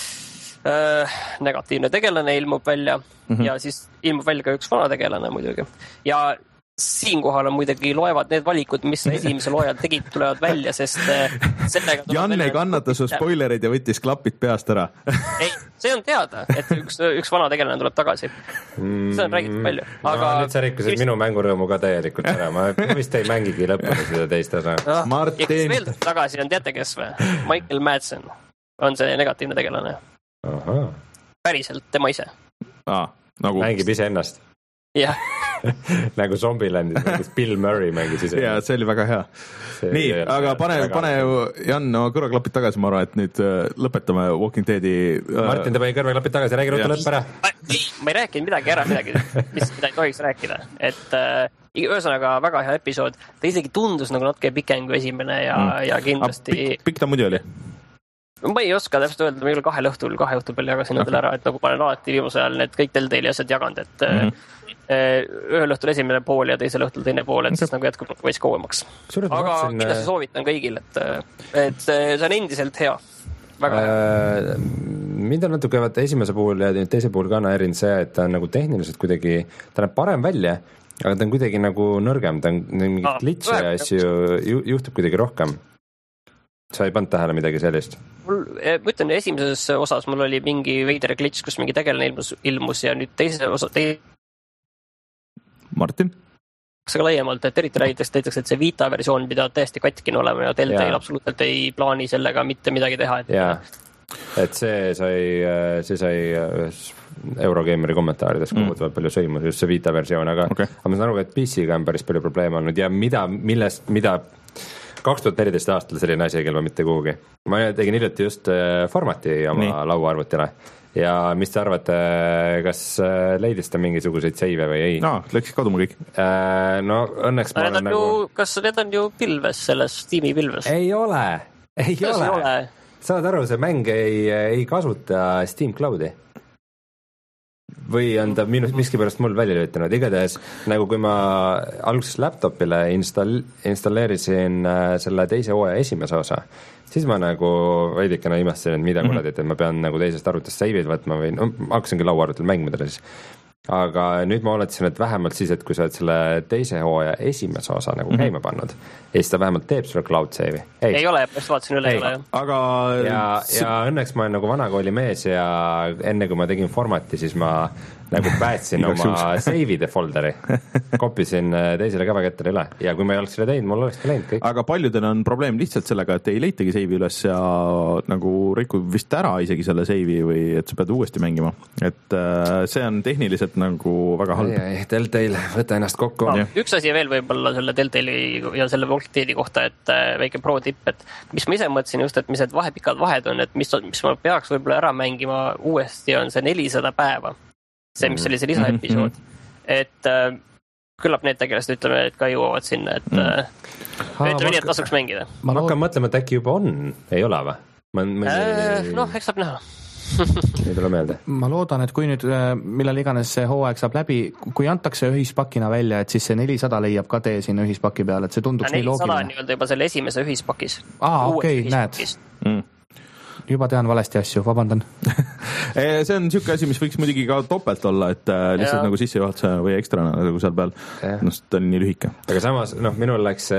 äh, negatiivne tegelane ilmub välja mm-hmm. ja siis ilmub välja ka üks vana tegelane muidugi ja siinkohal on muidugi loevad need valikud, mis esimese loojal tegid, tulevad välja, sest sellega Janne kannatas su spoilerid ja võttis klapid peast ära. Ei, see on teada, et üks, üks vana tegelane tuleb tagasi. See on räägitud palju. Aga... No, nüüd sa rikkusid just... minu mängurõõmu ka täielikult ära. Ma vist ei mängigi lõpuni seda teist osa. No, Martin. Ja kes veel tagasi on, teate kes või? Michael Madsen on see negatiivne tegelane. Aha. Päriselt, tema ise. Aa, nagu... Mängib ise ennast. Jah. nagu Zombielandis mängis Bill Murray mängis ise. Jaa, see oli väga hea. See nii, aga pane, pane Jan oma kõrvaklapid tagasi, ma arvan, et nüüd lõpetame Walking Deadi. Martin, ta pani kõrvaklapid tagasi, räägi ruttu lõpp ära. Ei, ma ei rääkinud midagi ära, midagi, mis mida ei tohiks rääkida. Et äh, ühesõnaga väga hea episood. Ta isegi tundus nagu natuke pikem kui esimene ja, mm. ja kindlasti... Pikk, pikk ta muidu oli? Ma ei oska täpselt öelda, ma ei ole kahel õhtul, kahe õhtul peal jagasin endale ära, et nagu panen alati viimase ajal need kõik Telltale'i asjad jaganud, et mm-hmm. ühel õhtul esimene pool ja teisel õhtul teine pool, et siis nagu jätkub veits kauemaks. Aga vaatsin... kindlasti soovitan kõigil, et, et see on endiselt hea. Väga hea. Äh, mind on natuke vaata esimese puhul ja teise puhul ka näerin see, et ta on nagu tehniliselt kuidagi, ta näeb parem välja, aga ta on kuidagi nagu nõrgem, ta on mingit ah, glitche ja asju juhtub kuidagi rohkem. Sa ei pannud tähele midagi sellist? Mul, ma ütlen, esimeses osas mul oli mingi veider glitch, kus mingi tegelane ilmus, ilmus ja nüüd teise osa... Te... Martin? Aga laiemalt, et eriti räägitakse, et see Vita versioon pidavad täiesti katkine olema ja Telltale absoluutselt ei plaani sellega mitte midagi teha. Et, ja. et see sai, see sai ühes Eurogeimeri kommentaarides mm. kohutavalt palju sõimus, just see Vita versioon, aga, okay. aga ma saan aru, et P C-ga on päris palju probleeme olnud ja mida, millest, mida kaks tuhat neliteist aastal selline asi ei kelva mitte kuhugi. Ma tegin hiljuti just formati oma Nii. lauaarvutile ja mis te arvate, kas leidis ta mingisuguseid seive või ei? No, läksid kaduma kõik. Äh, no õnneks ma olen nagu... Ju, kas need on ju pilves, selles Steam'i pilves? Ei ole, ei kas ole. ole. Saad aru, see mäng ei, ei kasuta Steam Cloudi. Või on ta minu, miskipärast mul välja lüütanud, igatahes nagu kui ma alguses laptopile install, installeerisin selle teise hooaja esimese osa, siis ma nagu veidikene imestasin, et mida mm-hmm. kurat, et ma pean nagu teisest arvutist seivid võtma või no, hakkasingi lauaarvutil mängimudele siis. Aga nüüd ma oletasin, et vähemalt siis, et kui sa oled selle teise hooaja esimese osa nagu mm-hmm. käima pannud, ja siis ta vähemalt teeb sulle cloud save'i. Ei, ei ole, just vaatasin üle, ei ole. Aga... Ja, ja õnneks ma olen nagu vanakooli mees ja enne kui ma tegin formati, siis ma nagu päätsin oma save'ide folderi, kopisin teisele kävakettele üle ja kui ma ei oleks selle teinud, mul oleks ka läinud kõik. Aga paljudel on probleem lihtsalt sellega, et ei leitagi save'i üles ja nagu rikub vist ära isegi selle save'i või et sa pead uuesti mängima. Et äh, see on tehniliselt nagu väga halb. Ei, ei, Telltale, võta ennast kokku. No, üks asi veel võib-olla selle Telltale'i ja selle Walking Deadi kohta, et äh, väike pro tipp, et mis ma ise mõtlesin just, et mis need vahepikad vahed on, et mis, mis ma peaks võib-olla ära mängima uuesti, on see nelisada päeva. See, mis oli see lisaepisood. Et äh, küllap need tegelased ütleme, et ka jõuavad sinna, et äh, ütleme nii, et tasuks mängida. Ma hakkan mõtlema, et äkki juba on, ei ole või? Ma, ma äh, noh, eks saab näha. ei tule meelde. Ma loodan, et kui nüüd, millal iganes see hooaeg saab läbi, kui antakse ühispakina välja, et siis see nelisada leiab ka tee sinna ühispaki peale, et see tunduks ja nii loogiline. nelisada on nii-öelda juba selle esimese ühispakis. Aa, okei, okay, näed. Mm. Juba tean valesti asju, vabandan. See on niisugune asi, mis võiks muidugi ka topelt olla, et lihtsalt ja. Nagu sissejuhatuse või ekstrana nagu seal peal, no ta on nii lühike. Aga samas, noh, minul läks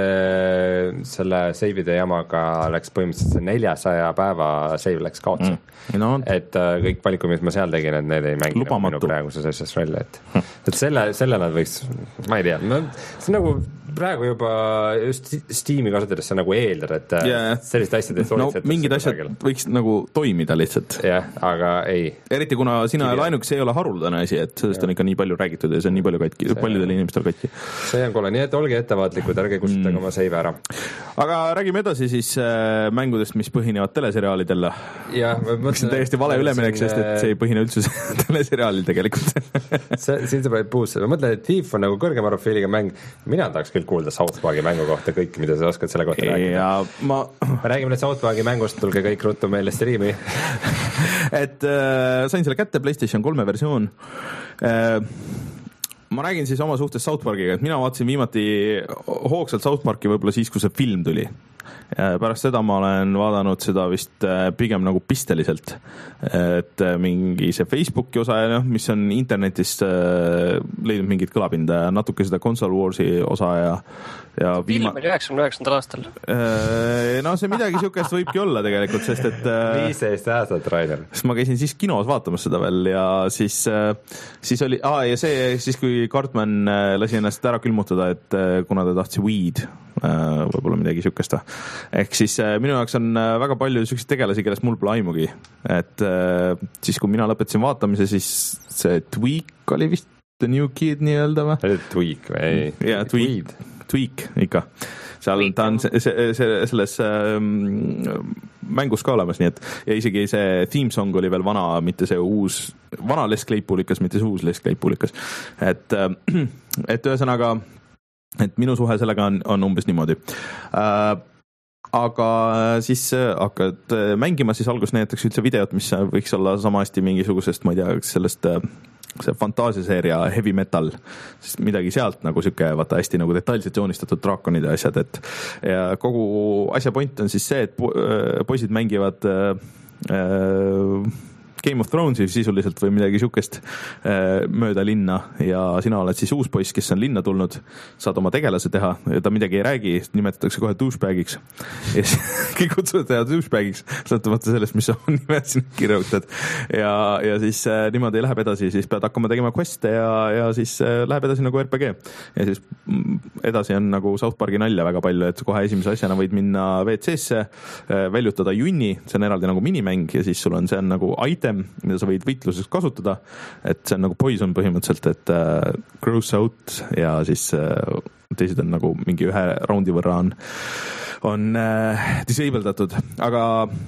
selle save'ide jamaga läks põhimõtteliselt see neljasaja päeva save läks kaotsi. Mm. No. Et kõik valikud, mis ma seal tegin, et need ei mängi minu praeguses asjas välja, et, et selle, selle nad võiks, ma ei tea, no, see nagu praegu juba just Steam'i kasutades sa nagu eeldad, et yeah. sellist asjadest no, mingid asjad võiks nagu toimida lihtsalt. Jah, aga ei. Eriti kuna sina ei ainuks, see ei ole haruldane asi, et sellest ja. On ikka nii palju räägitud ja see on nii palju katki, paljudel inimestel katki. See on kole, nii et olge ettevaatlikud, ärge kustutage mm. oma seive ära. Aga räägime edasi siis äh, mängudest, mis põhinevad teleseriaalidel. Jah, ma mõtlen... täiesti vale üleminek, sest et see ei põhine üldse teleseriaalil tegelikult. see, siin sa paned puusse. Ma mõtlen, et Thief on nagu kõrgema profiiliga mäng. Mina tahaks küll kuulda South Parki mängu kohta kõike, mida sa oskad selle kohta rääkida. Ja ma... räägime nüüd South Parki mängust, tulge kõik ruttu meile striimi. et äh, sain selle kätte PlayStation kolme versioon. Äh, ma räägin siis oma suhtes South Parkiga, et mina vaatasin viimati hoogsalt South Parki võib-olla siis, kui see film tuli. Pärast seda ma olen vaadanud seda vist pigem nagu pisteliselt, et mingi see Facebooki osa, no, mis on internetis leidnud mingit kõlapinda ja natuke seda Console Warsi osa ja, ja viima... film oli üheksakümne üheksandal aastal. No see midagi siukest võibki olla tegelikult, sest et viisteist aastat, Rainer. Sest ma käisin siis kinos vaatamas seda veel ja siis, siis oli, aa, ja see siis, kui Cartman lasi ennast ära külmutada, et kuna ta tahtsi weed, võib-olla midagi siukest. Ehk siis minu jaoks on väga palju selliseid tegelasi, kellest mul pole aimugi. Et siis, kui mina lõpetasin vaatamise, siis see Tweak oli vist The New Kid nii-öelda või? Tweak või? Jaa, Tweak, Tweak ikka. Seal ta on see, see, see, selles ähm, mängus ka olemas, nii et ja isegi see theme song oli veel vana, mitte see uus, vana Les Claypoolikas, mitte see uus Les Claypoolikas. Et, äh, et ühesõnaga et minu suhe sellega on, on umbes niimoodi. Äh, aga siis hakkad mängima, siis alguses näiteks üldse videot, mis võiks olla sama hästi mingisugusest, ma ei tea, sellest see fantaasiaseeria Heavy Metal, sest midagi sealt nagu siuke, vaata hästi nagu detailselt joonistatud draakonid ja asjad, et ja kogu asja point on siis see, et poisid mängivad äh, Game of Thronesi sisuliselt või midagi siukest mööda linna ja sina oled siis uus poiss, kes on linna tulnud, saad oma tegelase teha ja ta midagi ei räägi, nimetatakse kohe douchebagiks ja kõik kutsuvad teha douchebagiks, sõltumata sellest, mis on nimed sinna kirjutad ja, ja siis niimoodi läheb edasi, siis pead hakkama tegema queste ja, ja siis läheb edasi nagu R P G ja siis edasi on nagu South Parki nalja väga palju, et kohe esimese asjana võid minna W C-sse, väljutada junni, see on eraldi nagu minimäng ja siis sul on see on nagu item, mida sa võid võitluses kasutada, et see on nagu poison põhimõtteliselt, et äh, gross out ja siis äh, teised on nagu mingi ühe raundi võrra on, on äh, disabledatud, aga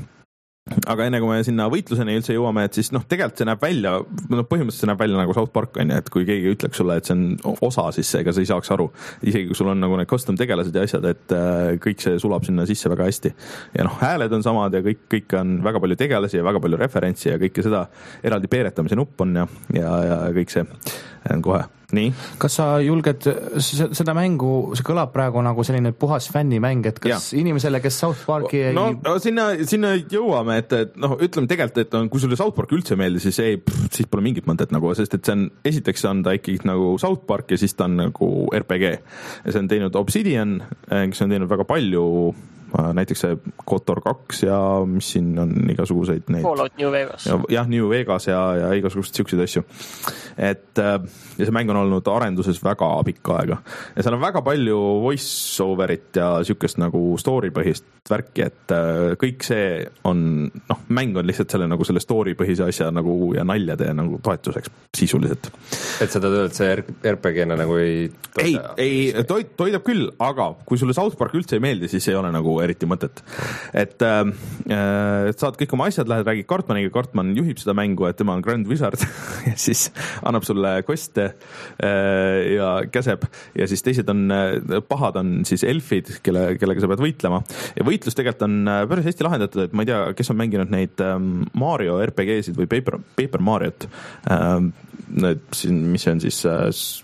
aga enne kui me sinna võitluseni üldse jõuame, et siis noh, tegelikult see näeb välja, no põhimõtteliselt see näeb välja nagu South Park on, et kui keegi ütleks sulle, et see on osa, siis ega sa ei saaks aru. Isegi kui sul on nagu need custom tegelased ja asjad, et kõik see sulab sinna sisse väga hästi. Ja noh, hääled on samad ja kõik, kõik on väga palju tegelasi ja väga palju referentsi ja kõike seda eraldi peeretamise nupp on ja, ja, ja kõik see on kohe. Nii. Kas sa julged seda mängu, see kõlab praegu nagu selline puhas fännimäng, et kas ja. Inimesele, kes South Parki ei... No, no sinna, sinna jõuame, et, et noh, ütleme tegelikult, et on, kui sulle South Park üldse meeldi, siis ei, pff, siis pole mingit mõtet nagu, sest et see on, esiteks on ta ikkagi nagu South Park ja siis ta on nagu R P G. Ja see on teinud Obsidian, kes on teinud väga palju näiteks see Kotor kaks ja mis siin on igasuguseid neid... Fallout New Vegas. Ja, jah, New Vegas ja, ja igasugused siukseid asju. Et ja see mäng on olnud arenduses väga pikka aega. Ja seal on väga palju voice-overit ja siukest nagu story-põhist värki, et kõik see on, noh, mäng on lihtsalt selle nagu selle story-põhise asja nagu ja naljade nagu toetuseks sisuliselt. Et seda tööd see R P G-na nagu ei toida? Ei, ei toid, toidab küll, aga kui sulle South Park üldse ei meeldi, siis ei ole nagu eriti mõtet. Et äh, saad kõik oma asjad, lähed räägid Cartmaniga, Cartman juhib seda mängu, et tema on Grand Wizard ja siis annab sulle queste äh, ja käseb ja siis teised on, pahad on siis elfid, kelle, kellega sa pead võitlema ja võitlus tegelikult on päris hästi lahendatud, et ma ei tea, kes on mänginud neid ähm, Mario R P G-sid või Paper, Paper Mariot ähm, need, mis on siis äh,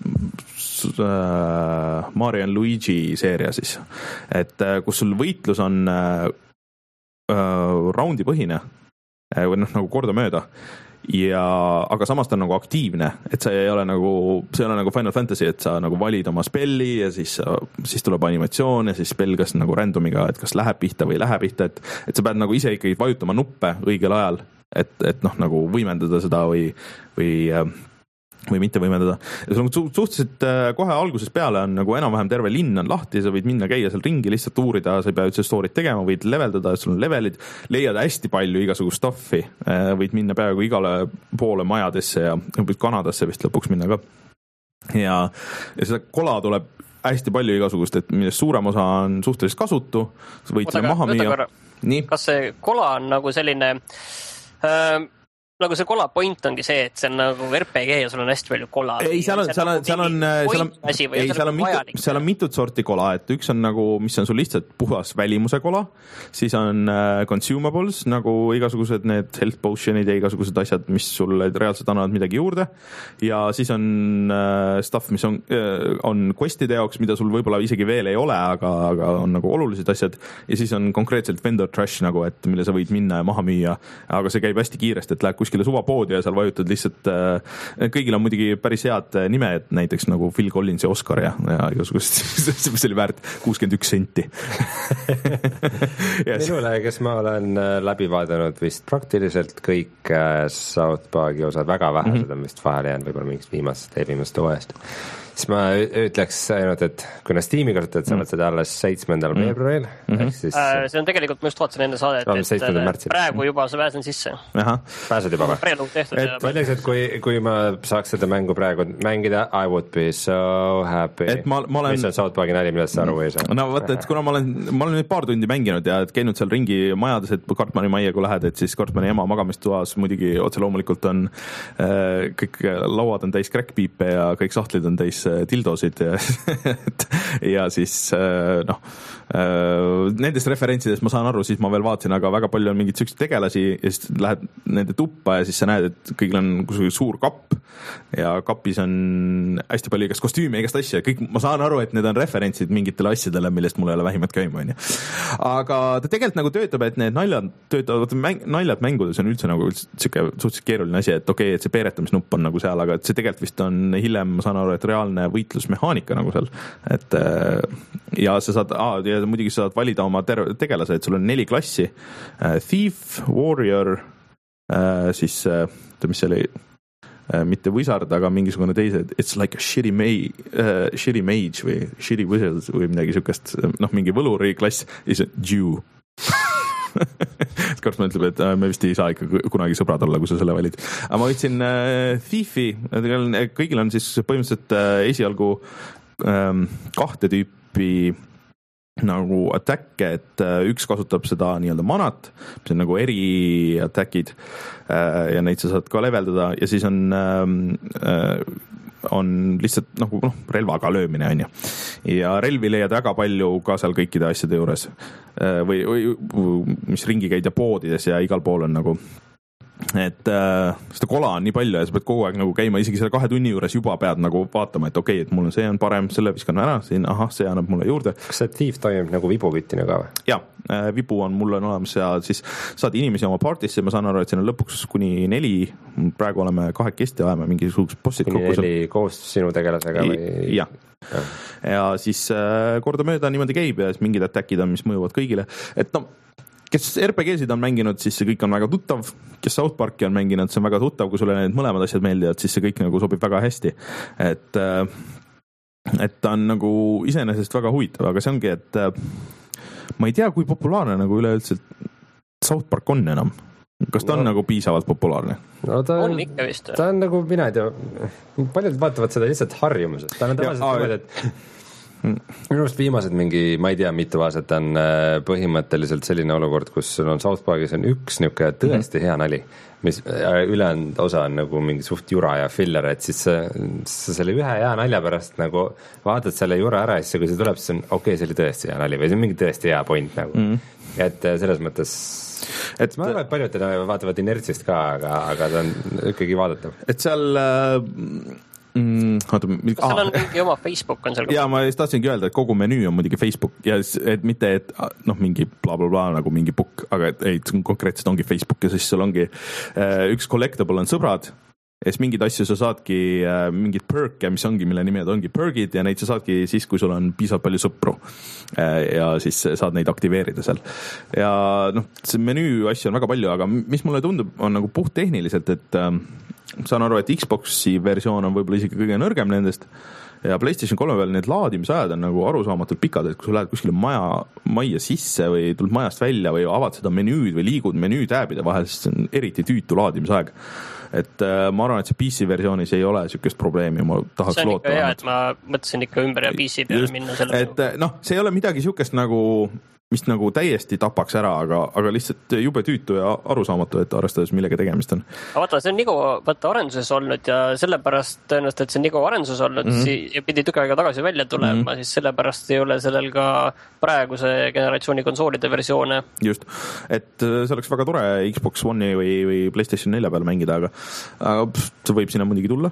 äh, Mario and Luigi seeria siis, et äh, kus sul võitlus on äh, äh, raundi põhine äh, või noh, nagu korda mööda ja, aga samas ta on nagu aktiivne, et see ei ole nagu, see ei ole nagu Final Fantasy, et sa nagu valid oma spelli ja siis, siis tuleb animatsioon ja siis spell kas nagu randomiga, et kas läheb pihta või ei lähe pihta, et, et sa pead nagu ise ikkagi vajutama nuppe õigel ajal, et, et noh, nagu võimendada seda või, või või mitte võimendada. Ja sul on suhteliselt kohe alguses peale on nagu enam-vähem terve linn on lahti, sa võid minna käia seal ringi, lihtsalt uurida, sa ei pea üldse story't tegema, võid leveldada, sul on levelid, leiad hästi palju igasugust stuffi, võid minna peaaegu igale poole majadesse ja võid Kanadasse vist lõpuks minna ka. Ja, ja seda kola tuleb hästi palju igasugust, et millest suurem osa on suhteliselt kasutu, sa võid selle maha müüa. Kas see kola on nagu selline... Äh, nagu see kola point ongi see, et see on nagu R P G ja sul on hästi palju kola. Ei, seal on, seal on, seal on, seal on, ei, seal on, mitu, seal on mitut sorti kola, et üks on nagu, mis on sul lihtsalt puhas välimuse kola, siis on uh, consumables, nagu igasugused need health potionid ja igasugused asjad, mis sulle reaalselt annavad midagi juurde, ja siis on uh, stuff, mis on, uh, on questide jaoks, mida sul võib-olla isegi veel ei ole, aga, aga on nagu olulised asjad, ja siis on konkreetselt vendor trash, nagu, et mille sa võid minna ja maha müüa, aga see käib hästi kiiresti, et läheb kuskile suvapoodi ja seal vajutad lihtsalt äh, kõigil on muidugi päris head nimed, näiteks nagu Phil Collins ja Oscar ja, ja igasugust, see oli väärt kuuskümmend üks senti. Yes. Minule, kes ma olen läbi vaadanud vist praktiliselt kõik South Parki osad, väga vähe mm-hmm. seda vist vahele jäänud, võib-olla mingist viimast, viimast uuest. Siis ma ütleks ainult, et kuna Steam'i kasutad, sa oled seda alles seitsmendal veebruaril. Mm-hmm. Siis... Äh, see on tegelikult, ma just vaatasin enne saadet, et praegu juba sa pääsen sisse. Aha. Pääsed juba või? Et väljaks, et kui, kui ma saaks seda mängu praegu mängida, I would be so happy. Et ma, ma olen... Mis on South Parki nali, millest sa aru ei saa? No vaata, et kuna ma olen, ma olen nüüd paar tundi mänginud ja et käinud seal ringi majades, et Kartmani majja kui lähed, et siis Kartmani ema magamistuas muidugi otse loomulikult on äh, kõik lauad on täis crackpiipe ja kõik sahtlid on täis tildosid ja, ja siis noh, nendest referentsidest ma saan aru, siis ma veel vaatasin, aga väga palju on mingid sellised tegelasi ja siis lähed nende tuppa ja siis sa näed, et kõigil on kusagil suur kapp ja kapis on hästi palju igast kostüümi, igast asja, kõik, ma saan aru, et need on referentsid mingitele asjadele, millest mul ei ole vähimat käima, on ju. Aga ta tegelikult nagu töötab, et need naljad töötavad, mäng, naljad mängudes on üldse nagu üldse siuke suhteliselt keeruline asi, et okei, okay, et see peeretamisnupp on nagu seal, aga et see tegelikult vist on hiljem, ma saan aru, et reaalne võitlusmehaanika nagu seal, et ja sa saad, aa, ja muidugi sa saad valida oma ter- tegelase, et sul on neli klassi, Thief, Warrior, siis, mis see oli, mitte wizard, aga mingisugune teised, it's like a shitty, ma- uh, shitty mage või shitty wizard või midagi sükest, noh, mingi võluri klass, is a Jew. Kartman ütleb, et me vist ei saa ikka kunagi sõbrad olla, kui sa selle valid. Aga ma võtsin äh, Thiefi, kõigil on siis põhimõtteliselt äh, esialgu äh, kahte tüüpi nagu attack'e, et äh, üks kasutab seda nii-öelda manat, mis on nagu eri attack'id äh, ja neid sa saad ka leveldada ja siis on äh, on lihtsalt nagu noh, relvaga löömine on ju. Ja relvi leiad väga palju ka seal kõikide asjade juures või, või mis ringi käid ja poodides ja igal pool on nagu et äh, seda kola on nii palju ja sa pead kogu aeg nagu käima, isegi selle kahe tunni juures juba pead nagu vaatama, et okei, okay, et mul on see on parem, selle viskan ära, siin ahah, see annab mulle juurde. Kas see Thief toimib nagu vibuküttina ka või? Jaa, äh, vibu on mul on olemas ja siis saad inimesi oma partisse, ma saan aru, et siin on lõpuks kuni neli, praegu oleme kahekesti ajame mingisugused bossid kokku. Kuni neli koos sinu tegelasega või? Jah. Ja. ja siis äh, kordamööda niimoodi käib ja siis mingid attackid on, mis mõjuvad kõigile, et no kes R P G-sid on mänginud, siis see kõik on väga tuttav, kes South Parki on mänginud, see on väga tuttav, kui sulle need mõlemad asjad meeldivad, siis see kõik nagu sobib väga hästi, et et ta on nagu iseenesest väga huvitav, aga see ongi, et ma ei tea, kui populaarne nagu üleüldse South Park on enam. Kas ta on no, nagu piisavalt populaarne? No ta on, on ikka vist. Ta on nagu, mina ei tea, paljud vaatavad seda lihtsalt harjumusest, ta on tavaliselt et minu arust viimased mingi, ma ei tea, mitu aastat on põhimõtteliselt selline olukord, kus on South Parkis on üks niisugune tõesti hea nali, mis ülejäänud osa on nagu mingi suht jura ja filler, et siis sa, sa selle ühe hea nalja pärast nagu vaatad selle jura ära ja siis kui see tuleb, siis on okei, okay, see oli tõesti hea nali või see on mingi tõesti hea point nagu mm. et selles mõttes et ma arvan, et paljud vaatavad inertsist ka, aga, aga ta on ikkagi vaadatav. Et seal äh, Mm, oota, kas seal on mingi oma Facebook on seal? Jaa, ma just tahtsingi öelda, et kogu menüü on muidugi Facebook ja et mitte, et noh, mingi bla bla bla nagu mingi book, aga et ei, konkreetselt ongi Facebook ja siis seal ongi äh, üks collectible on sõbrad ja siis mingid asju sa saadki äh, mingid perke, mis ongi, mille nimed ongi pergid ja neid sa saadki siis, kui sul on piisavalt palju sõpru äh, ja siis saad neid aktiveerida seal. Ja noh, see menüü asju on väga palju, aga mis mulle tundub, on nagu puht tehniliselt, et äh, saan aru, et Xboxi versioon on võib-olla isegi kõige nõrgem nendest ja PlayStation kolme peal need laadimisajad on nagu arusaamatult pikad, et kui sa lähed kuskile maja, majja sisse või tuled majast välja või avad seda menüüd või liigud menüü tääbide vahel, siis on eriti tüütu laadimisaeg. Et äh, ma arvan, et see P C versioonis ei ole niisugust probleemi, ma tahaks loota. See on ikka hea, et ma mõtlesin ikka ümber ja P C peale minna selle. Et noh, see ei ole midagi niisugust nagu mis nagu täiesti tapaks ära, aga, aga lihtsalt jube tüütu ja arusaamatu, et arvestades millega tegemist on. Aga vaata, see on nii kaua vaata arenduses olnud ja sellepärast tõenäoliselt, et see on nii kaua arenduses olnud mm -hmm. ja pidi tükk aega tagasi välja tulema, mm -hmm. siis sellepärast ei ole sellel ka praeguse generatsiooni konsoolide versioone. Just, et see oleks väga tore Xbox One'i või, või PlayStation nelja peal mängida, aga, aga pff, see võib sinna muidugi tulla.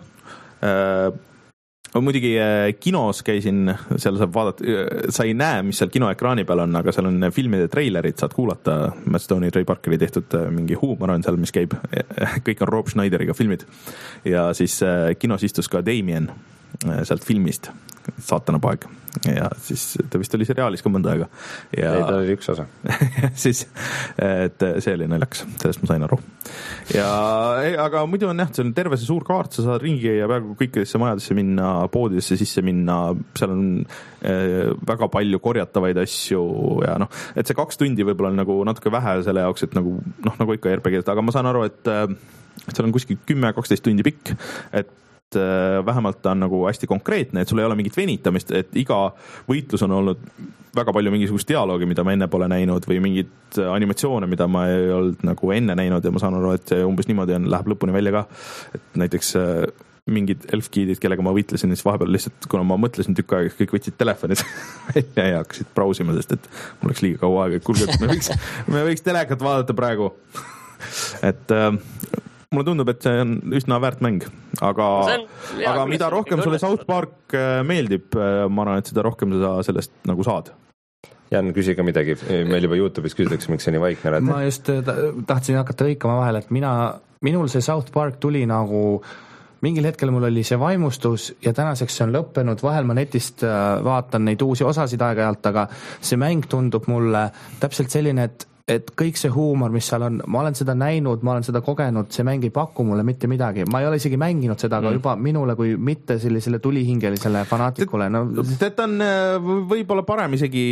Muidugi kinos käisin, seal saab vaadata, sa ei näe, mis seal kinoekraani peal on, aga seal on filmide treilerid, saad kuulata, Matt Stone'i, Trey Parkeri tehtud mingi huumor on seal, mis käib, kõik on Rob Schneideriga filmid ja siis kinos istus ka Damien sealt filmist, Saatanapoeg ja siis ta vist oli seriaalis ka mõnda aega ja ei, ta oli üks osa siis, et see oli naljakas, sellest ma sain aru ja, aga muidu on jah, see on terve see suur kaart, sa saad ringi ja peaaegu kõikidesse majadesse minna, poodidesse sisse minna, seal on eh, väga palju korjatavaid asju ja noh, et see kaks tundi võib-olla on nagu natuke vähe selle jaoks, et nagu noh, nagu ikka R P G-d, aga ma saan aru, et, et seal on kuskil kümme kaksteist tundi pikk, et vähemalt ta on nagu hästi konkreetne, et sul ei ole mingit venitamist, et iga võitlus on olnud väga palju mingisugust dialoogi, mida ma enne pole näinud või mingit animatsioone, mida ma ei olnud nagu enne näinud ja ma saan aru, et see umbes niimoodi on, läheb lõpuni välja ka, et näiteks mingid elfkiidid, kellega ma võitlesin, siis vahepeal lihtsalt, kuna ma mõtlesin tükk aega, kõik võtsid telefonid välja ja hakkasid brausima, sest et mul oleks liiga kaua aega, et kuulge, et me võiks, me võiks telekat vaadata praegu et äh, mulle tundub, et see on üsna väärt mäng, aga, on, jah, aga mida rohkem sulle South Park meeldib, ma arvan, et seda rohkem sa sellest nagu saad. Jan, küsi ka midagi, meil juba YouTube'is küsitakse, miks see nii vaikne oled. Ma just tahtsin hakata lõikama vahel, et mina, minul see South Park tuli nagu mingil hetkel mul oli see vaimustus ja tänaseks see on lõppenud, vahel ma netist vaatan neid uusi osasid aeg-ajalt, aga see mäng tundub mulle täpselt selline, et et kõik see huumor, mis seal on, ma olen seda näinud, ma olen seda kogenud, see mäng ei paku mulle mitte midagi. Ma ei ole isegi mänginud seda, aga juba minule kui mitte sellisele tulihingelisele fanaatikule. No, ta on võib-olla parem isegi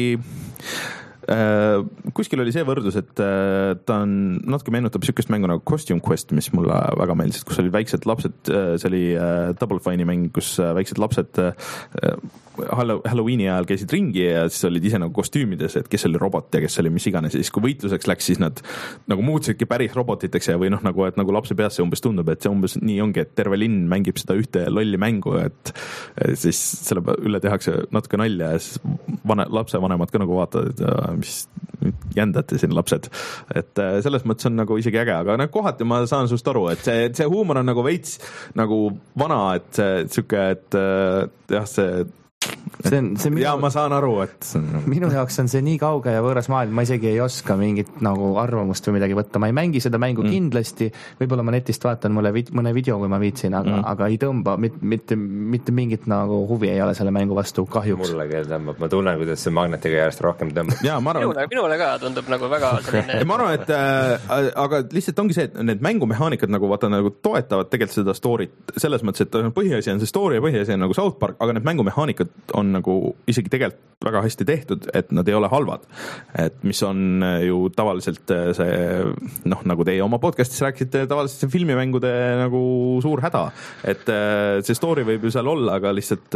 kuskil oli see võrdlus, et ta on natuke meenutab sükest mängu nagu Costume Quest, mis mulle väga meeldis, kus olid väiksed lapsed, see oli Double Fine'i mäng, kus väiksed lapsed Halloweeni ajal käisid ringi ja siis olid ise nagu kostüümides, et kes oli robot ja kes oli mis iganes ja siis kui võitluseks läks, siis nad nagu muutsidki päris robotiteks ja või noh, nagu, et nagu lapse peas see umbes tundub, et see umbes nii ongi, et terve linn mängib seda ühte lolli mängu, et siis selle üle tehakse natuke nalja ja siis vane, lapsevanemad ka nagu vaatavad, et mis jändate siin lapsed, et selles mõttes on nagu isegi äge, aga nagu kohati ma saan sust aru, et see, see huumor on nagu veits nagu vana, et see süke, et jah, see See on, see minu, ja ma saan aru, et see on... minu jaoks on see nii kauge ja võõras maailm, ma isegi ei oska mingit nagu arvamust või midagi võtta, ma ei mängi seda mängu mm. kindlasti, võib-olla ma netist vaatan mulle vid- mõne video, kui ma viitsin, aga, mm. aga ei tõmba, mitte, mitte, mitte mingit nagu huvi ei ole selle mängu vastu, kahjuks. Mulle küll tõmbab, ma tunnen, kuidas see magnetiga järjest rohkem tõmbab. Ja, arvan... minule, minule ka tundub nagu väga selline... ma arvan, et äh, aga lihtsalt ongi see, et need mängumehaanikad nagu vaata nagu toetavad tegelikult seda story't selles mõttes, et põhiasi on see story ja põhiasi on nagu South Park, aga need mängumehaanikad on nagu isegi tegelikult väga hästi tehtud, et nad ei ole halvad. Et mis on ju tavaliselt see, noh, nagu teie oma podcastis rääkisite, tavaliselt see filmimängude nagu suur häda. Et see story võib ju seal olla, aga lihtsalt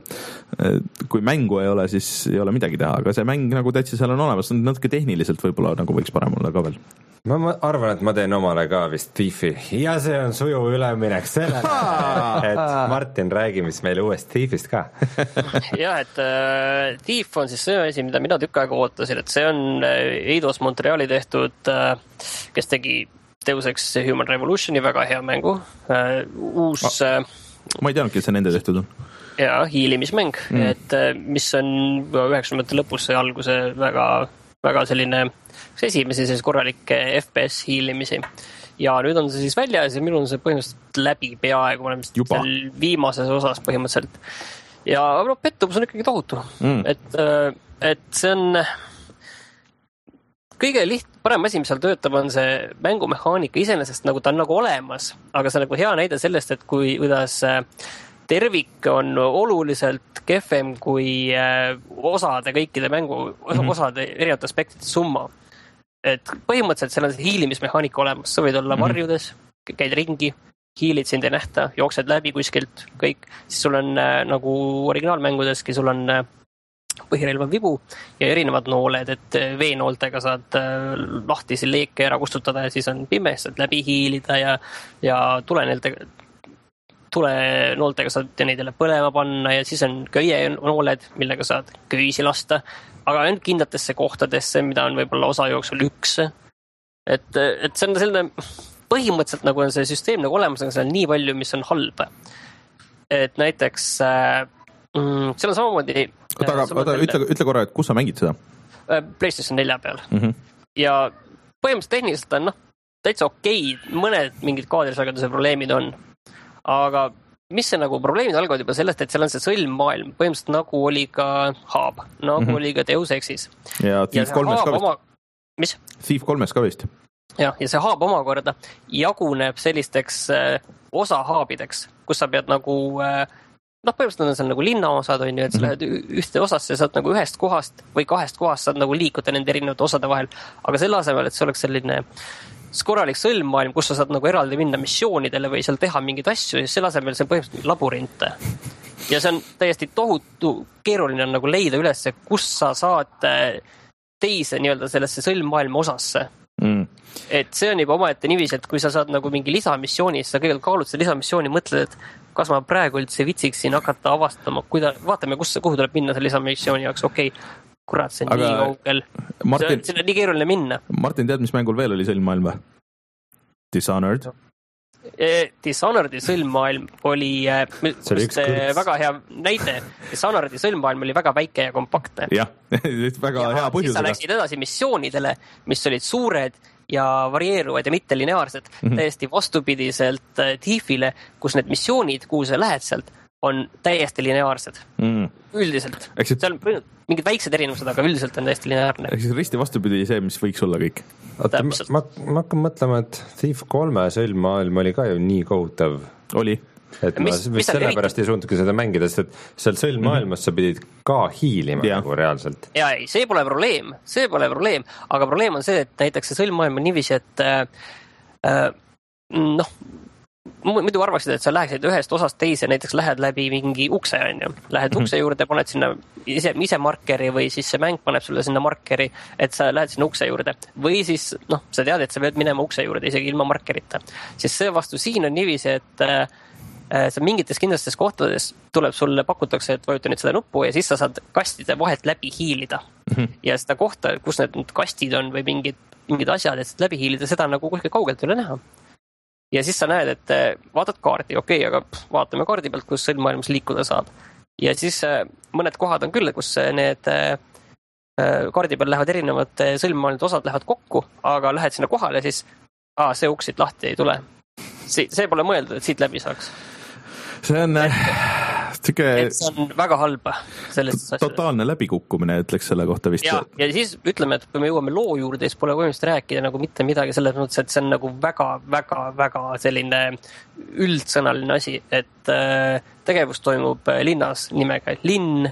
kui mängu ei ole, siis ei ole midagi teha, aga see mäng nagu täitsa seal on olemas, natuke tehniliselt võib-olla nagu võiks parem olla ka veel. Ma, ma arvan, et ma teen omale ka vist Thiefi ja see on sujuv üleminek sellele, et Martin räägi, mis meile uuest Thiefist ka. jah, et äh, Thief on siis see asi, mida mina tükk aega ootasin, et see on Eidos Montreali tehtud, äh, kes tegi Deus Ex Human Revolutioni väga hea mängu, äh, uus ah, ma ei teadnud, kes see nende tehtud on. Ja, hiilimismäng, mm. et äh, mis on üheksakümnendate lõpus see alguse väga, väga selline esimesi siis korralik F P S hiilimisi. Ja nüüd on see siis väljas ja minul on see põhimõtteliselt läbi peaaegu, ma olen seal viimases osas põhimõtteliselt. Ja no, pettumus on ikkagi tohutu. Mm. Et, et see on kõige liht, parem asi, mis seal töötab, on see mängumehaanika iseenesest, nagu ta on nagu olemas, aga see on nagu hea näide sellest, et kui, kuidas tervik on oluliselt kehvem kui osade kõikide mängu, osade erinevate aspektide summa. Et põhimõtteliselt seal on see hiilimismehaanika olemas, sa võid olla varjudes, käid ringi, hiilid sind ei nähta, jooksed läbi kuskilt, kõik, siis sul on äh, nagu originaalmängudeski, sul on äh, põhirelva vibu ja erinevad nooled, et veenooltega saad lahtisi leeke ära kustutada ja siis on pime, saad läbi hiilida ja, ja tuleneeltega tulenooltega saad neid jälle põlema panna ja siis on köienooled, millega saad köisi lasta, aga ainult kindlatesse kohtadesse, mida on võib-olla osa jooksul üks. Et, et see on selline, põhimõtteliselt nagu on see süsteem nagu olemas, aga seal on nii palju, mis on halb. Et näiteks mm, seal on samamoodi... Oota, aga oota, ütle, ütle korra, et kus sa mängid seda? PlayStation nelja peal. Mm-hmm. Ja põhimõtteliselt tehniliselt on noh, täitsa okei, mõned mingid kaadrisageduse probleemid on. Aga mis see nagu probleemid algavad juba sellest, et seal on see sõlmmaailm, põhimõtteliselt nagu oli ka Haab, nagu mm-hmm. oli ka Deus Exis. Ja Thief kolmes ka vist. Oma... Mis? Thief kolmes ka vist. Ja, ja see Haab omakorda jaguneb sellisteks äh, osa haabideks, kus sa pead nagu, äh, noh põhimõtteliselt on seal nagu linnaosad, on ju, et sa mm-hmm. lähed ühte osasse, saad nagu ühest kohast või kahest kohast saad nagu liikuda nende erinevate osade vahel, aga selle asemel, et see oleks selline korralik sõlmmaailm, kus sa saad nagu eraldi minna missioonidele või seal teha mingeid asju ja selle asemel see on põhimõtteliselt labürinte. Ja see on täiesti tohutu keeruline on nagu leida üles, kus sa saad teise nii-öelda sellesse sõlmmaailma osasse. Mm. Et see on juba omaette niiviisi, et kui sa saad nagu mingi lisamissiooni, siis sa kõigepealt kaalud seda lisamissiooni, mõtled, et kas ma praegu üldse vitsiksin hakata avastama, kuida, vaatame, kus, kuhu tuleb minna selle lisamissiooni jaoks, okei, okay. Kurat, see on aga nii kaugel. Martin, see on nii keeruline minna. Martin, tead, mis mängul veel oli sõlmmaailm või? Dishonored? Dishonored'i sõlmmaailm oli, just, väga hea näide. Dishonored'i sõlmmaailm oli väga väike ja kompaktne. Jah, väga ja hea põhjusega. Siis sa läksid edasi missioonidele, mis olid suured ja varieeruvad ja mitte lineaarsed. Mm-hmm. Täiesti vastupidiselt Thiefile, kus need missioonid, kuhu sa lähed sealt, on täiesti lineaarsed. Mm. Üldiselt. Eksid... seal on mingid väiksed erinevused, aga üldiselt on täiesti lineaarne. Ehk siis risti vastupidi see, mis võiks olla kõik. Oota, ma, ma, ma hakkan mõtlema, et Thief kolme sõlmmaailm oli ka ju nii kohutav. Oli. Et ma mis, mis sellepärast ei suundagi seda mängida, sest et seal sõlmmaailmas mm-hmm. sa pidid ka hiilima ja. Nagu reaalselt. Ja ei, see pole probleem, see pole probleem, aga probleem on see, et näiteks see sõlmmaailm on niiviisi, et äh, noh, muidu arvaksid, et sa läheksid ühest osast teise, näiteks lähed läbi mingi ukse, on ju. Lähed mm-hmm. ukse juurde, paned sinna ise, ise markeri või siis see mäng paneb sulle sinna markeri, et sa lähed sinna ukse juurde. Või siis, noh, sa tead, et sa pead minema ukse juurde isegi ilma markerita. Siis see vastu siin on niiviisi, et äh, sa mingites kindlastes kohtades tuleb sulle, pakutakse, et vajuta nüüd seda nuppu ja siis sa saad kastide vahelt läbi hiilida. Mm-hmm. Ja seda kohta, kus need kastid on või mingid, mingid asjad, et läbi hiilida, seda nagu kuskil kaugelt ei ole näha. Ja siis sa näed, et vaatad kaardi, okei, okay, aga pff, vaatame kaardi pealt, kus sõlmmaailmas liikuda saab. Ja siis mõned kohad on küll, kus need kaardi peal lähevad erinevad sõlmmaailmad osad lähevad kokku, aga lähed sinna kohale, siis aa, see uks siit lahti ei tule. See, see pole mõeldud, et siit läbi saaks. See on... Tüke... Et see on väga halba sellest asjast. Totaalne läbikukkumine, ütleks selle kohta vist. Ja, ja siis ütleme, et kui me jõuame loo juurde, siis pole võimist rääkida nagu mitte midagi selles mõttes, et see on nagu väga, väga, väga selline üldsõnaline asi, et äh, tegevus toimub linnas nimega linn,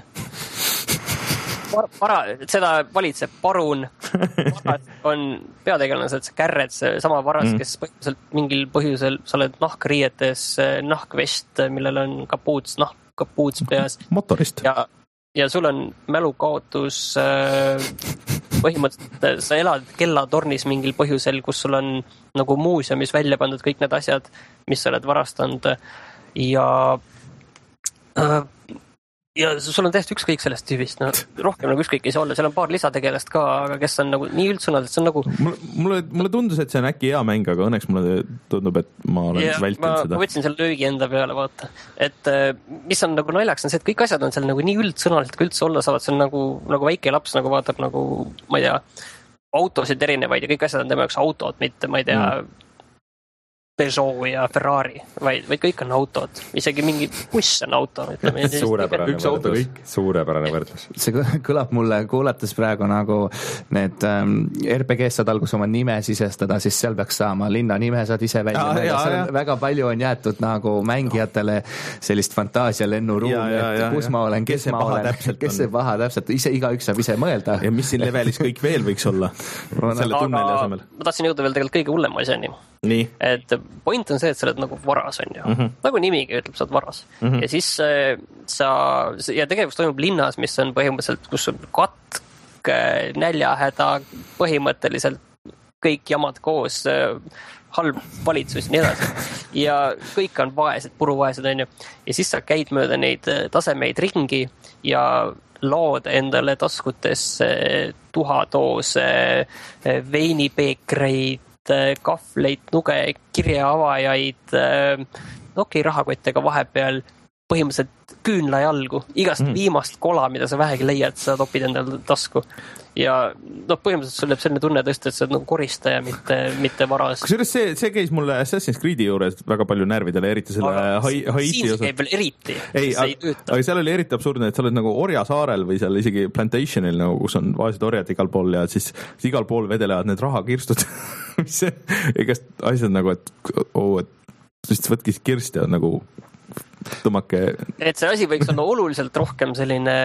Par, para, seda valitseb parun, varas on peategelased, see kärred, see sama varas, mm. kes põhjuselt mingil põhjusel, sa oled nahkriietes, nahkvest, millel on kapuuts, nahk, kapuuts peas. Motorist. Ja, ja sul on mälukaotus, põhimõtteliselt sa elad kellatornis mingil põhjusel, kus sul on nagu muuseumis välja pandud kõik need asjad, mis sa oled varastanud ja äh, ja sul on täiesti ükskõik sellest tüübist, no rohkem nagu ükskõik ei saa olla, seal on paar lisategelast ka, aga kes on nagu nii üldsõnad, et see on nagu mulle, mulle, mulle tundus, et see on äkki hea mäng, aga õnneks mulle tundub, et ma olen ja, vältinud ma, seda. Ma võtsin selle löögi enda peale, vaata. Et mis on nagu naljaks, on see, et kõik asjad on seal nagu nii üldsõnaliselt, kui üldse olla saavad, see on nagu, nagu väike laps, nagu vaatab nagu, ma ei tea, autosid erinevaid ja kõik asjad on tema jaoks autod, mitte, ma ei tea, mm. Peugeot ja Ferrari, vaid, vaid kõik on autod. Isegi mingi buss on auto. Ütleme, suurepärane võrdlus. Suurepärane võrdlus. See kõlab mulle kuulates praegu nagu need ähm, R P G-s saad algus oma nime sisestada, siis seal peaks saama linna nime, saad ise välja. Ja, ja, ja. Väga palju on jäetud nagu mängijatele sellist fantaasia lennuruumi, et ja, kus ja. Ma olen, kes, kes ma olen, kes see paha täpselt, ise igaüks saab ise mõelda. Ja mis siin levelis kõik veel võiks olla? Selle tunneli asemel. Ma tahtsin jõuda veel tegelikult kõige hullema asjani. Nii. Et point on see, et sa oled nagu varas, on ju. Mm-hmm. Nagu nimigi ütleb, sa oled varas. Mm-hmm. Ja siis sa, ja tegevus toimub linnas, mis on põhimõtteliselt, kus on katk, näljahäda, põhimõtteliselt kõik jamad koos, halb valitsus ja nii edasi. Ja kõik on vaesed, puruvaesed, on ju. Ja siis sa käid mööda neid tasemeid ringi ja lood endale taskutesse tuhatoose, veinipeekreid, kahvleid, nuge, kirjaavajaid, okei, rahakottega vahepeal põhimõtteliselt küünla jalgu. Igast mm. viimast kola, mida sa vähegi leiad, sa topid endale tasku. Ja no põhimõtteliselt sul jääb selline tunne tõesti, et sa oled nagu koristaja, mitte, mitte varas. Kusjuures see, see käis mulle Assassin's Creed'i juures väga palju närvidele, eriti selle Haiti siin osa. Käib veel eriti, ei, ei aga seal oli eriti absurdne, et sa oled nagu orjasaarel või seal isegi plantationil, nagu, kus on vaesed orjad igal pool ja siis, siis igal pool vedelevad need rahakirstud mis see, igast asjad nagu, et oh, et siis võtki kirst ja nagu tõmmake. Et see asi võiks olla oluliselt rohkem selline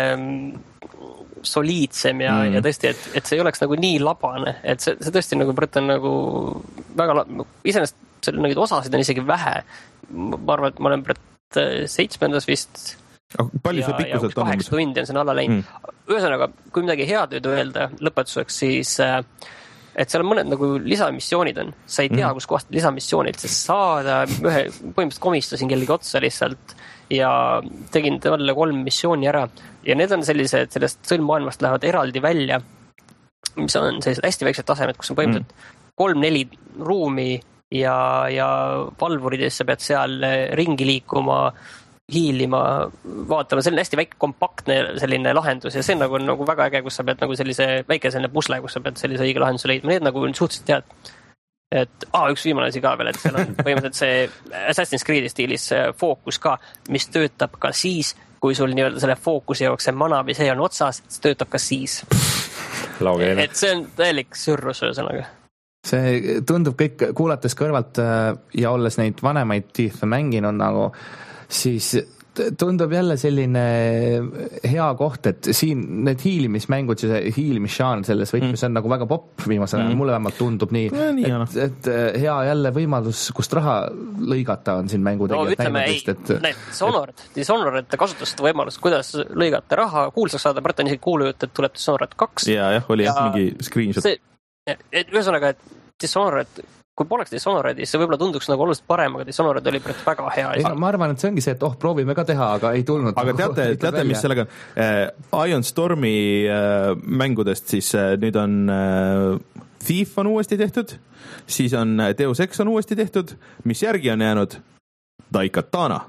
soliidsem ja, mm. ja tõesti, et, et see ei oleks nagu nii labane, et see, see tõesti nagu Brett on nagu väga, iseenesest selle nagu osasid on isegi vähe. Ma arvan, et ma olen Brett seitsmendas vist. Palju see pikkuselt on? Kaheksa tundi on see alla läinud. Mm. Ühesõnaga, kui midagi head nüüd öelda lõpetuseks, siis et seal on mõned nagu lisamissioonid on. Sa ei tea, mm. kus kohast lisamissioonid, sest saada ühe, põhimõtteliselt komistasin kellegi otsa lihtsalt ja tegin talle kolm missiooni ära. Ja need on sellised, sellest sõlmmaailmast lähevad eraldi välja, mis on sellised hästi väiksed tasemed, kus on põhimõtteliselt mm. kolm-neli ruumi ja, ja valvuridesse pead seal ringi liikuma, hiilima, vaatama, selline hästi väike kompaktne selline lahendus ja see on nagu, nagu väga äge, kus sa pead nagu sellise väike selline pusle, kus sa pead sellise õige lahenduse leidma. Need nagu suhteliselt tead, et ah, üks viimane asi ka veel, et seal on põhimõtteliselt see Assassin's Creed'i stiilis fookus ka, mis töötab ka siis, kui sul nii-öelda selle fookuse jooks see mana või see on otsas, see töötab ka siis. Laugeline. Et see on täielik sürrus ühesõnaga. See tundub kõik, kuulates kõrvalt ja olles neid vanemaid Thief'e mänginud nagu, siis tundub jälle selline hea koht, et siin need hiilimismängud, see hiilimisšaan selles võtmes mm. on nagu väga popp viimasel ajal, mm. mulle vähemalt tundub nii, ja, nii et, et hea jälle võimalus, kust raha lõigata on siin mängutegijad. No ütleme, ei, et, need Dishonored, Dishonored kasutas seda võimalust, kuidas lõigata raha, kuulsaks saada, Brett on isegi kuulujutt, et tuleb Dishonored kaks. Ja, jah, oli jah mingi screenshot. See, et ühesõnaga, et Dishonored kui poleks Dishonoredis, see võib-olla tunduks nagu oluliselt parem, aga Dishonored oli väga hea. Ei, no, ma arvan, et see ongi see, et oh, proovime ka teha, aga ei tulnud. Aga teate, teate mis sellega on? Äh, Ion Stormi äh, mängudest siis äh, nüüd on äh, Thief on uuesti tehtud, siis on Deus Ex on uuesti tehtud, mis järgi on jäänud? Daikatana.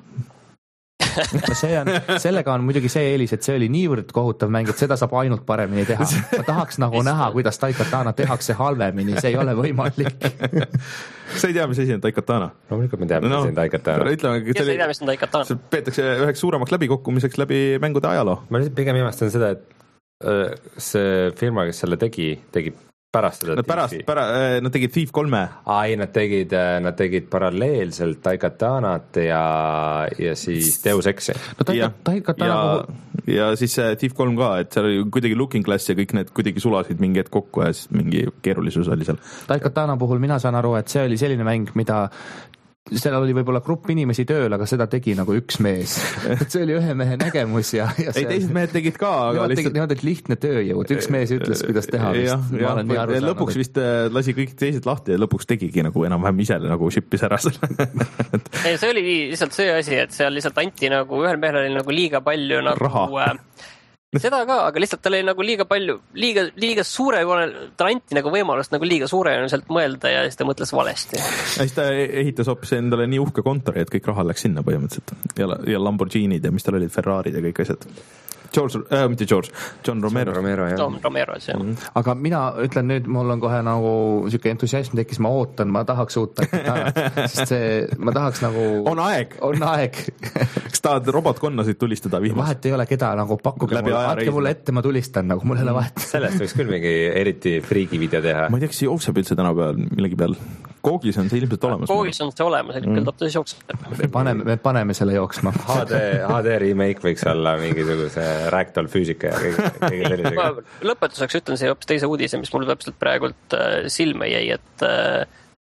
see on, sellega on muidugi see eelis, et see oli niivõrd kohutav mäng, et seda saab ainult paremini teha. Ma tahaks nagu näha, kuidas Daikatana tehakse halvemini, see ei ole võimalik. Sa ei tea, mis asi on Daikatana? No mõnikord me teame, no, mis on Daikatana. Ütleme, kes ei tea, mis on Daikatana? See peetakse üheks suuremaks läbikukkumiseks läbi mängude ajaloo. Ma pigem imestan seda, et see firma, kes selle tegi, tegi pärast seda nad pärast, pära, nad tegid Thief kolme. Ai, nad tegid, nad tegid paralleelselt Daikatanat ja, ja siis Deus Exi. No, ja, ja, ja siis Thief kolm ka, et seal oli kuidagi Looking Glass ja kõik need kuidagi sulasid mingi hetk kokku ja siis mingi keerulisus oli seal. Daikatana puhul mina saan aru, et see oli selline mäng, mida seal oli võib-olla grupp inimesi tööl, aga seda tegi nagu üks mees. Et see oli ühe mehe nägemus ja, ja ei, teised mehed tegid ka, aga lihtsalt tegid niimoodi, et lihtne tööjõud, üks mees ütles, kuidas teha. Ja, ja, ja lõpuks vist lasi kõik teised lahti ja lõpuks tegigi nagu enam-vähem ise nagu shippis ära selle. ei, see oli lihtsalt see asi, et seal lihtsalt anti nagu, ühel mehel oli nagu liiga palju nagu raha. Seda ka, aga lihtsalt tal oli nagu liiga palju, liiga, liiga suure, ta anti nagu võimalust nagu liiga suureselt mõelda ja siis ta mõtles valesti. Ja siis ta ehitas hoopis endale nii uhke kontori, et kõik raha läks sinna põhimõtteliselt. Ja, ja Lamborghinid ja mis tal olid, Ferrarid ja kõik asjad. George, äh, mitte George, John Romero. Romero, jah. John Romero, see on. Mm-hmm. Aga mina ütlen nüüd, mul on kohe nagu siuke entusiasm tekkis, ma ootan, ma tahaks uut Daikatanat, sest see, ma tahaks nagu on aeg, on aeg. Kas tahad robotkonnasid tulistada viimast? Vahet ei ole keda, nagu pakkuge mulle, andke mulle ette, ma tulistan, nagu mul ei ole vahet. Sellest võiks küll mingi eriti friigi video teha. Ma ei tea, kas jookseb üldse täna peal millegi peal. Koogis on see ilmselt olemas. Koogis on see olemas, et küll ta siis jookseb. Me paneme, me paneme selle jooksma. H D, H D remake võiks olla mingisuguse ragdoll füüsika ja kõige, kõige sellisega. Lõpetuseks ütlen see hoopis teise uudise, mis mul täpselt praegult silme jäi, et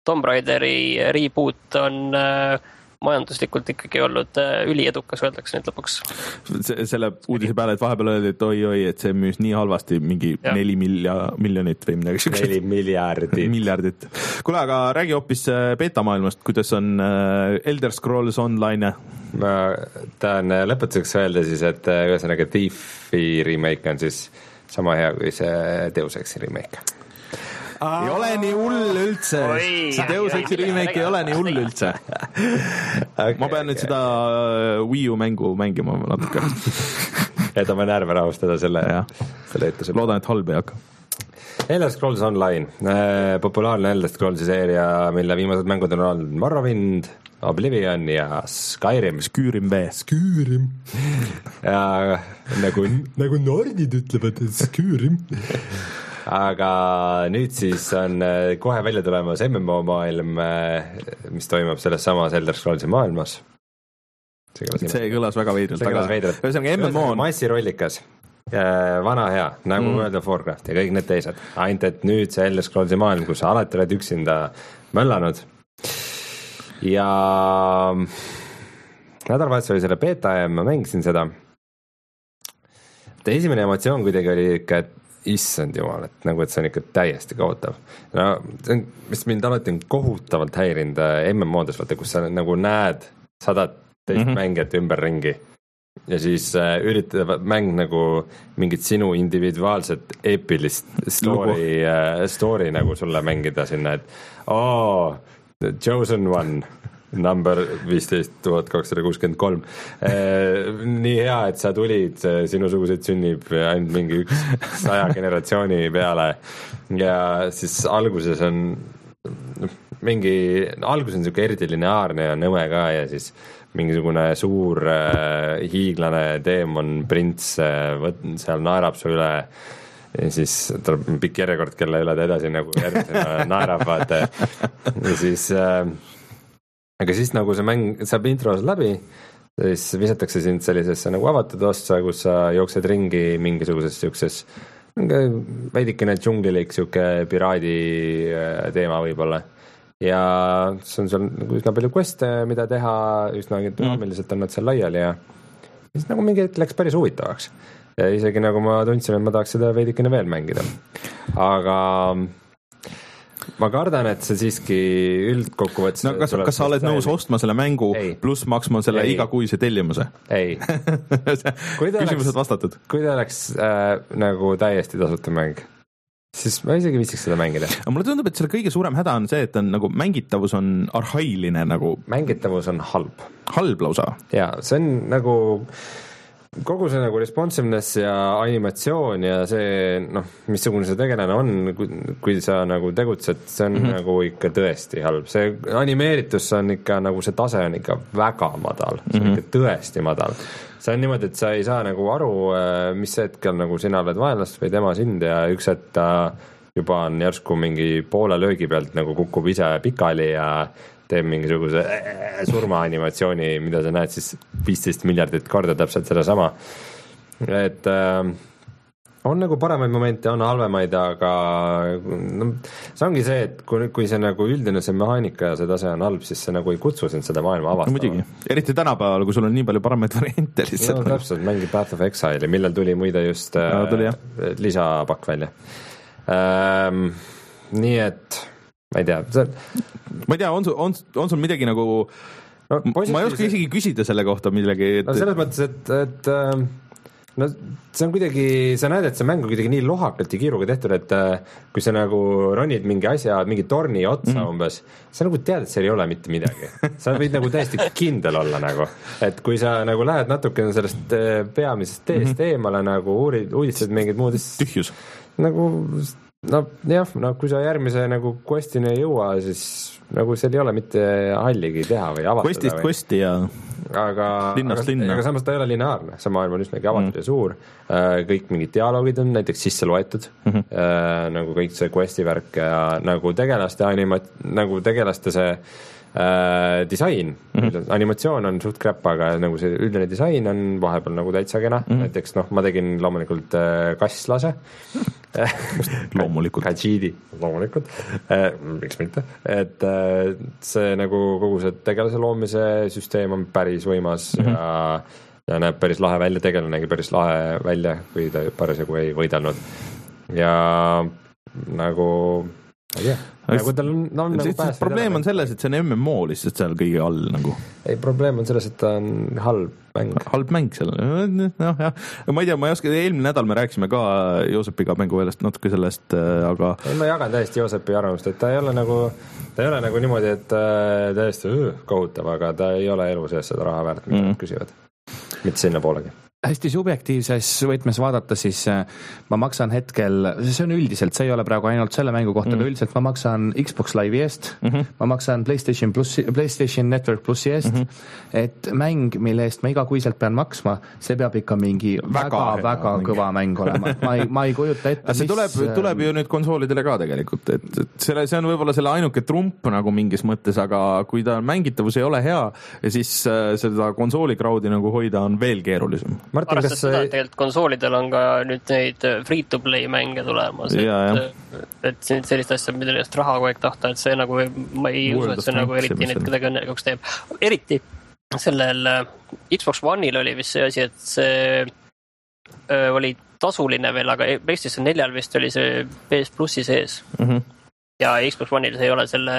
Tomb Raideri reboot on majanduslikult ikkagi olnud üliedukas, öeldakse nüüd lõpuks. Selle uudise peale, et vahepeal öeldi, et oi-oi, et see müüs nii halvasti mingi ja. neli milja, miljonit või midagi. Neli miljardit. miljardit. Kuule, aga räägi hoopis beta-maailmast, kuidas on Elder Scrolls Online? Ma tahan lõpetuseks öelda siis, et ühesõnaga Thiefi remake on siis sama hea kui see Deus Exi remake. Ei ole nii hull üldse. See Deus Exi remake ei ole nii hull üldse. Okay, ma pean nüüd okay. seda Wii U mängu mängima natuke. Et oma närve rahustada selle, selle etuse. Loodan, et halb ei hakka. Elder Scrolls Online. Populaarne Elder Scrollsi seeria, mille viimased mängud on olnud Morrowind, Oblivion ja Skyrim. Skyrim B. Skyrim. Ja nagu, nagu nordid ütlevad, et Skyrim. Aga nüüd siis on kohe välja tulemas M M O maailm, mis toimub selles samas Elder Scrollsi maailmas. See kõlas, see kõlas väga veidralt. See kõlas veidralt. Ühesõnaga M M O on massirollikas, vana hea, nagu mm. World of Warcraft ja kõik need teised. Ainult, et nüüd see Elder Scrollsi maailm, kus sa alati oled üksinda möllanud. Ja nädalavahetus oli selle beta ja ma mängisin seda. Esimene emotsioon kuidagi oli ikka, et issand jumal, et nagu, et see on ikka täiesti kohutav. No, see on, mis mind alati on kohutavalt häirinud M M O-des, vaata, kus sa nagu näed sadat teist mm-hmm. mängijat ümber ringi ja siis äh, üritada mäng nagu mingit sinu individuaalset epilist story, äh, story nagu sulle mängida sinna, et oh, the chosen one number viisteist tuhat kakssada kuuskümmend kolm. Nii hea, et sa tulid, sinusuguseid sünnib ainult mingi üks saja generatsiooni peale ja siis alguses on mingi, alguses on niisugune eriti lineaarne ja nõme ka ja siis mingisugune suur äh, hiiglane teemon prints äh, seal naerab su üle ja siis tuleb pikk järjekord, kelle üle ta edasi nagu järgmisena naerab vaata ja siis äh, aga siis nagu see mäng saab intros läbi, siis visatakse sind sellisesse nagu avatud ossa, kus sa jooksed ringi mingisuguses siukses veidikene džunglilik siuke piraadi teema võib-olla. Ja see on seal nagu üsna palju queste, mida teha, üsna dünaamiliselt on nad seal laiali ja siis nagu mingi hetk läks päris huvitavaks. Ja isegi nagu ma tundsin, et ma tahaks seda veidikene veel mängida. Aga ma kardan, et see siiski üldkokkuvõttes no kas, kas sa oled nõus ostma selle mängu ei. Pluss maksma selle ei. Igakuise tellimuse? Ei. Küsimused vastatud. Kui ta oleks äh, nagu täiesti tasuta mäng, siis ma isegi viitsiks seda mängida. Aga mulle tundub, et selle kõige suurem häda on see, et on, nagu, mängitavus on arhailine. Nagu... Mängitavus on halb. Halb lausa? Jaa, see on nagu... kogu see nagu responsiveness ja animatsioon ja see, noh, missugune see tegelane on, kui, kui sa nagu tegutsed, see on mm-hmm. nagu ikka tõesti halb. See animeeritus on ikka, nagu see tase on ikka väga madal. See on mm-hmm. ikka tõesti madal. See on niimoodi, et sa ei saa nagu aru, mis hetkel nagu sina oled vaenlast või tema sind ja üks hetk ta juba on järsku mingi poole löögi pealt nagu kukub ise pikali ja teeb mingisuguse surmaanimatsiooni, mida sa näed siis viisteist miljardit korda täpselt seda sama. Et äh, on nagu paremaid momente, on halvemaid, aga no, see ongi see, et kui, kui see nagu üldine see mehaanika ja see tase on halb, siis see nagu ei kutsu sind seda maailma avastama. No, muidugi, eriti tänapäeval, kui sul on nii palju paremaid variante lihtsalt. No täpselt, mängi Path of Exile'i, millal tuli muide just äh, no, tuli, lisapakk välja. Ähm, nii et ma ei tea, see... ma ei tea, on sul, on, on sul midagi nagu no, ma ei oska isegi küsida selle kohta millegi et... no selles mõttes, et, et no see on kuidagi, sa näed, et see mäng on kuidagi nii lohakalt ja kiiruga tehtud, et kui sa nagu ronid mingi asja, mingi torni otsa mm. umbes, sa nagu tead, et seal ei ole mitte midagi. Sa võid nagu täiesti kindel olla nagu, et kui sa nagu lähed natuke sellest peamisest teest mm-hmm. eemale nagu uurid, uudistad mingid muud tühjus nagu no jah, no kui sa järgmise nagu questini ei jõua, siis nagu seal ei ole mitte halligi teha või avatada. Questist questi ja aga, linnast aga, linna. Aga samas ta ei ole lineaarne, see maailm on üsnagi avatud mm. ja suur. Kõik mingid dialoogid on näiteks sisse loetud, mm-hmm. nagu kõik see questi värk ja nagu tegelaste anima-, nagu tegelaste see äh, disain mm-hmm., animatsioon on suht crap, aga nagu see üldine disain on vahepeal nagu täitsa kena mm-hmm., näiteks noh, ma tegin loomulikult äh, kasslase loomulikult Kajidi, loomulikult äh, miks mitte, et äh, see nagu kogu see tegelase loomise süsteem on päris võimas mm-hmm. ja, ja näeb päris lahe välja, tegelane nägi päris lahe välja, kui ta parasjagu ei võidelnud ja nagu ma ei tea, nagu tal on, no, on nagu pääs probleem on selles, et see on M M O lihtsalt seal kõige all nagu. Ei, probleem on selles, et ta on halb mäng. Halb mäng seal, noh jah. Ma ei tea, ma ei oska, eelmine nädal me rääkisime ka Joosepiga mänguväljast natuke sellest, aga... Ei, ma jagan täiesti Joosepi arvamust, et ta ei ole nagu, ta ei ole nagu niimoodi, et täiesti uh, kohutav, aga ta ei ole elu sees seda raha väärt, mida mm. küsivad. Mitte sinna poolegi. Hästi subjektiivses võtmes vaadata, siis ma maksan hetkel, see on üldiselt, see ei ole praegu ainult selle mängu kohta, mm. aga üldiselt ma maksan Xbox Live'i eest, mm-hmm. ma maksan PlayStation, plussi, PlayStation Network Plussi eest, mm-hmm. et mäng, mille eest ma igakuiselt pean maksma, see peab ikka mingi väga, väga, väga kõva mäng olema. Ma ei, ma ei kujuta ette, see tuleb, mis... tuleb ju nüüd konsoolidele ka tegelikult, et, et selle, see on võib-olla selle ainuke trump nagu mingis mõttes, aga kui ta mängitavus ei ole hea, siis seda konsooli crowd'i nagu hoida on veel keerulisem. Martin, arvestades seda, et tegelikult konsoolidel on ka nüüd neid free-to-play mänge tulemas, ja, et, et sellist asja, mida neist raha kogu aeg tahta, et see nagu, ma ei usu, et see nagu eriti neid kedagi õnnelikuks teeb. Eriti sellel Xbox One'il oli vist see asi, et see öö, oli tasuline veel, aga PlayStation neljal vist oli see P S Plussi sees. Mm-hmm. Ja Xbox One'il see ei ole selle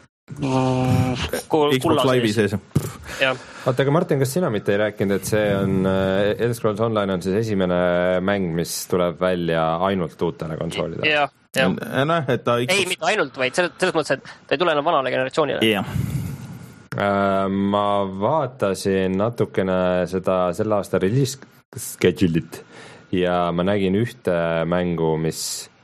Xbox Live'i sees. Oota, aga Martin, kas sina mitte ei rääkinud, et see on Elder Scrolls Online on siis esimene mäng, mis tuleb välja ainult uutele konsoolidele? Jah, jah. No, et ta Xbox... Ei, mitte ainult, vaid selles, selles mõttes, et ta ei tule enam vanale generatsioonile. Yeah. Ma vaatasin natukene seda selle aasta release schedule'it ja ma nägin ühte mängu, mis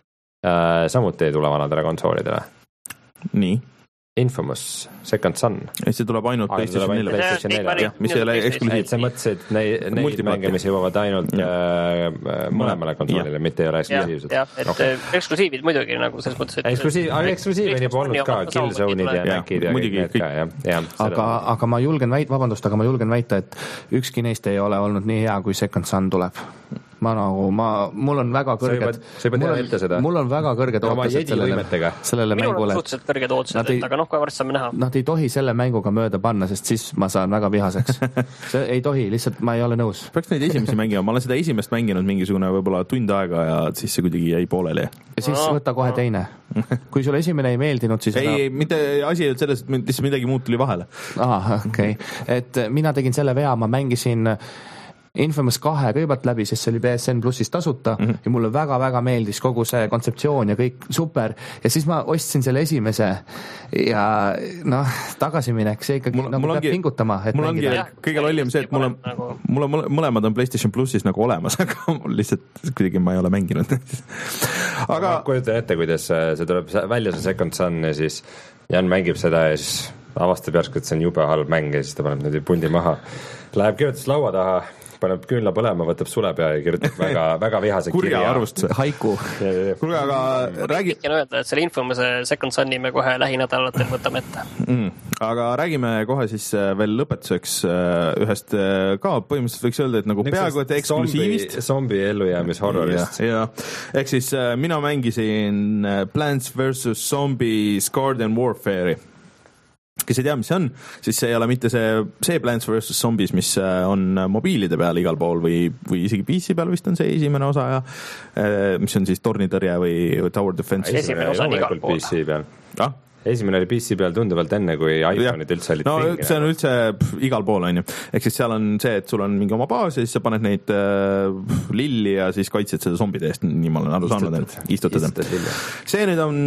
äh, samuti ei tule vanadele konsoolidele. Nii? Infamous Second Son. See tuleb ainult Aa, PlayStation neli. Mis ei ole eksklusiivselt. Sa mõtlesid neid, neid mänge, mis jõuavad ainult äh, mõlemale konsoolile, mitte ei ole eksklusiivselt. Ja, et okay. Eksklusiivid muidugi nagu selles mõttes, et... Eksklusiiv, aga eksklusiiv on juba olnud ka, Killzone'id ja Mäkid ja kõik need ka, jah. Ja, aga, aga ma julgen väita, vabandust, aga ma julgen väita, et ükski neist ei ole olnud nii hea, kui Second Son tuleb. Ma nagu, ma, mul on väga kõrged... Sa juba teha ette seda? Mul on väga kõrged ootused sellele, sellele mängule. Minul on suhteliselt kõrged ootused, ei, aga noh, kui varsti saame näha. Nad ei tohi selle mänguga mööda panna, sest siis ma saan väga vihaseks. See ei tohi, lihtsalt ma ei ole nõus. Peaks neid esimesi mängima, ma olen seda esimest mänginud mingisugune võib-olla tund aega ja siis see kuidagi jäi pooleli. Ja siis no. Võta kohe teine. Kui sulle esimene ei meeldinud, siis... Ei, ära... mitte asi ei olnud selles, et lihtsalt midagi muud tuli vahele. Aha, okei. Okay. Et mina tegin selle vea, ma mängisin... Infamous kahe kõigepealt läbi, sest see oli P S N Plussis tasuta mm-hmm. ja mulle väga-väga meeldis kogu see kontseptsioon ja kõik super. Ja siis ma ostsin selle esimese ja noh, tagasiminek, see ikkagi mul, nagu mul peab ongi, pingutama. Et mul ongi kõige lollim see, et mul on, mul on mõlemad on PlayStation Plussis nagu olemas, aga mul lihtsalt kuidagi ma ei ole mänginud. aga ma kujutan ette, kuidas see tuleb välja see Second Son ja siis Jan mängib seda ja siis avastab järsku, et see on jube halb mäng ja siis ta paneb nüüd pundi maha. Läheb kirjutas laua taha, paneb küünla põlema, võtab sulepea ja kirjutab väga, väga vihase kurja kirja. Arvust, haiku. Kuule, aga räägi... Võin öelda, et selle Infamous Second Sunni me kohe lähinädalatel võtame ette. Mm, aga räägime kohe siis veel lõpetuseks ühest ka põhimõtteliselt võiks öelda, et nagu Nüüd peaaegu et eksklusiivist. Zombi ellujäämishorrorist. Ja, ja. Ehk siis mina mängisin Plants versus. Zombies Garden Warfare'i. Kes ei tea, mis see on, siis see ei ole mitte see, see Plants versus. Zombies, mis on mobiilide peal igal pool või, või isegi P C peal vist on see esimene osa ja mis on siis tornitõrje või Tower Defense. Esimene osa on igal pool. P C peal. Ah? Esimene oli P C peal tunduvalt enne, kui iPhone'id üldse olid. No pingine. See on üldse pff, igal pool, on ju. Ehk siis seal on see, et sul on mingi oma baas ja siis sa paned neid äh, lilli ja siis kaitsed seda zombide eest, nii ma olen aru saanud, et istutad. See nüüd on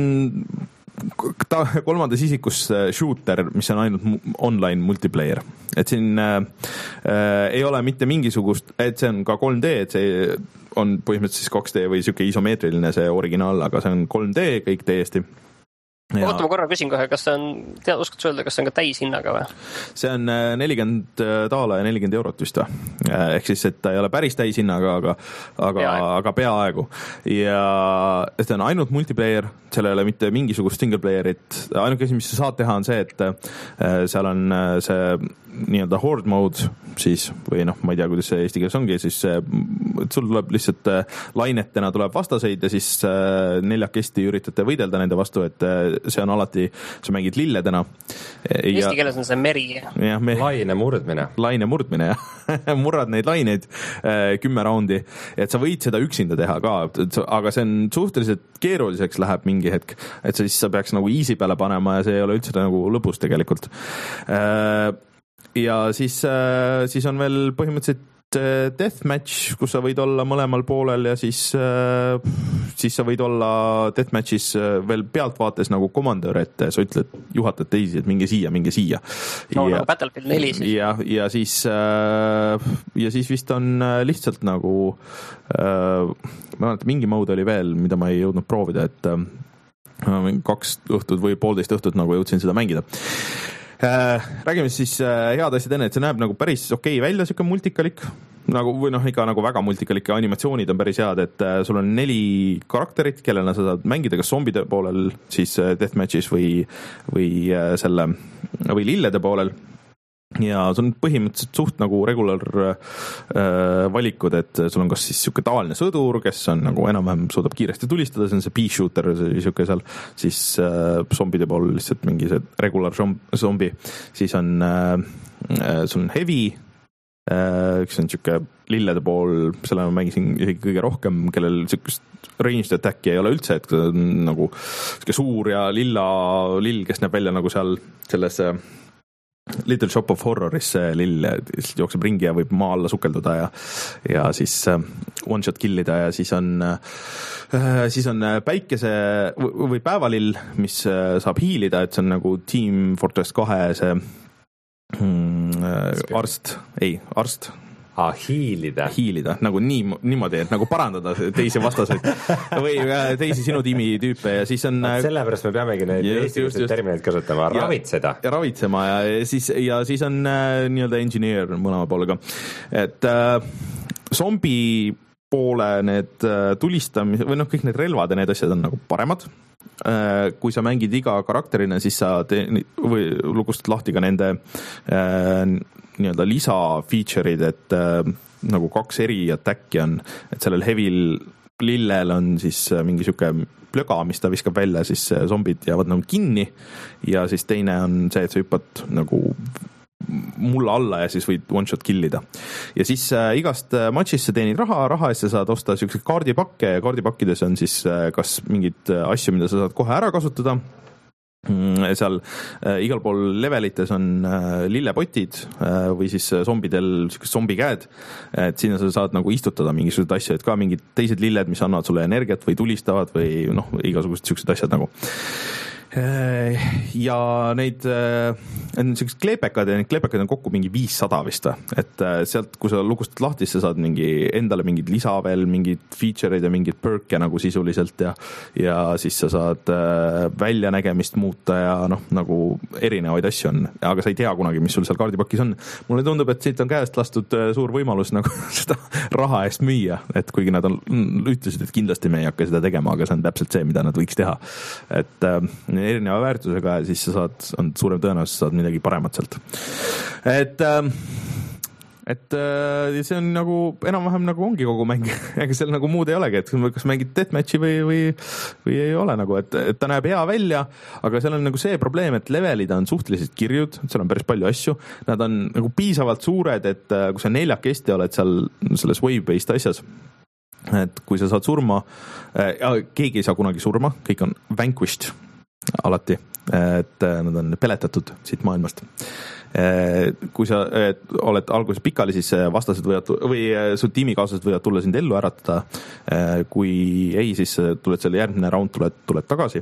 ta, kolmandas isikus shooter, mis on ainult online multiplayer. Et siin äh, ei ole mitte mingisugust, et see on ka kolm D, et see on põhimõtteliselt kaks D või siuke isomeetriline see originaal, aga see on kolm D kõik täiesti. oota, ma korra küsin kohe, kas see on, tead, oskad sa öelda, kas see on ka täishinnaga või? See on nelikümmend daala ja nelikümmend eurot vist või? Ehk siis, et ta ei ole päris täishinnaga, aga, aga, peaaegu. aga peaaegu. Ja see on ainult multiplayer, seal ei ole mitte mingisugust single playerit. Ainuke asi, mis sa saad teha, on see, et seal on see nii-öelda horde mode siis, või noh, ma ei tea, kuidas see eesti keeles ongi, siis sul tuleb lihtsalt lainetena tuleb vastaseid ja siis neljakesti üritate võidelda nende vastu, et see on alati, sa mängid lilledena. Eesti keeles on see meri. Ja, me... Laine murdmine. Laine murdmine, jah. Murrad neid laineid kümme raundi, et sa võid seda üksinda teha ka, aga see on suhteliselt keeruliseks läheb mingi hetk, et siis sa peaks nagu easy peale panema ja see ei ole üldse nagu lõbus tegelikult. Ja siis, siis on veel põhimõtteliselt deathmatch, kus sa võid olla mõlemal poolel ja siis, siis sa võid olla deathmatchis veel pealtvaates nagu komandör, et sa ütled, juhatad teisi, et minge siia, minge siia. No, ja, nagu Battlefield neli siis. Ja, ja siis, ja siis vist on lihtsalt nagu, ma mäletan, mingi mode oli veel, mida ma ei jõudnud proovida, et kaks õhtut või poolteist õhtut nagu jõudsin seda mängida. Räägime siis head asjad enne, et see näeb nagu päris okei välja, siuke multikalik, nagu, või noh, ikka nagu väga multikalik ja animatsioonid on päris head, et sul on neli karakterit, kellena sa saad mängida kas zombide poolel siis deathmatchis või, või selle, või lillede poolel. Ja see on põhimõtteliselt suht nagu regular äh, valikud, et sul on kas siis siuke tavaline sõdur, kes on nagu enam-vähem suudab kiiresti tulistada, see on see pea-shooter, siuke seal, siis äh, zombide pool lihtsalt mingi see regular zombi, siis on äh, sul on heavy, äh, üks on siuke lillede pool, selle ma mängisin isegi kõige rohkem, kellel siukest ranged attacki ei ole üldse, et nagu siuke suur ja lilla lill, kes näeb välja nagu seal selles Little Shop of Horroris see lill jookseb ringi ja võib maa alla sukelduda ja, ja siis one shot killida ja siis on, siis on päikese või päevalill, mis saab hiilida, et see on nagu Team Fortress kahe see hmm, arst, ei, arst Ah, hiilida. Hiilida, nagu nii, niimoodi, et nagu parandada teisi vastaseid või teisi sinu tiimi tüüpe ja siis on... Sellepärast me peamegi neid eestilisi termineid kasutama, ravitseda. Ja ravitsema ja siis, ja siis on nii-öelda engineer mõlema poolega. Et äh, zombi poole need tulistamis- või noh, kõik need relvad ja need asjad on nagu paremad. Kui sa mängid iga karakterina, siis sa te- või lugustad lahti ka nende äh, nii-öelda lisa feature'id, et äh, nagu kaks eri attacki on, et sellel hevil lillel on siis mingi siuke plöga, mis ta viskab välja, siis zombid jäävad nagu kinni ja siis teine on see, et sa hüppad nagu mulla alla ja siis võid one shot killida. Ja siis äh, igast matchist sa teenid raha, raha eest sa saad osta siukseid kaardipakke ja kaardipakkides on siis äh, kas mingid asju, mida sa saad kohe ära kasutada. Seal äh, igal pool levelites on äh, lillepotid äh, või siis zombidel siukest zombikäed, et sinna sa saad nagu istutada mingisugused asju, et ka mingid teised lilled, mis annavad sulle energiat või tulistavad või noh, igasugused siuksed asjad nagu. Ja neid on sellised kleepekad ja neid kleepekad on kokku mingi viissada vist, et sealt, kui sa lugustad lahti, sa saad mingi endale mingid lisa veel, mingid feature'id ja mingid perk'e nagu sisuliselt ja, ja siis sa saad väljanägemist muuta ja noh, nagu erinevaid asju on, aga sa ei tea kunagi, mis sul seal kaardipakis on. Mulle tundub, et siit on käest lastud suur võimalus nagu seda raha eest müüa, et kuigi nad on, ütlesid, et kindlasti me ei hakka seda tegema, aga see on täpselt see, mida nad võiks teha. Et erineva väärtusega ja siis sa saad, on suurem tõenäosus, saad midagi paremat sealt. Et, et see on nagu enam-vähem nagu ongi kogu mäng, ega seal nagu muud ei olegi, et kas mängid deathmatchi või, või, või ei ole nagu, et, et ta näeb hea välja, aga seal on nagu see probleem, et levelid on suhteliselt kirjud, seal on päris palju asju, nad on nagu piisavalt suured, et kui sa neljakesti oled seal selles wave-based asjas, et kui sa saad surma, keegi ei saa kunagi surma, kõik on vanquished alati, et nad on peletatud siit maailmast. Kui sa oled alguses pikali, siis vastased võivad, või su tiimikaaslased võivad tulla sind ellu äratada. Kui ei, siis tuled selle järgmine round, tuled, tuled tagasi.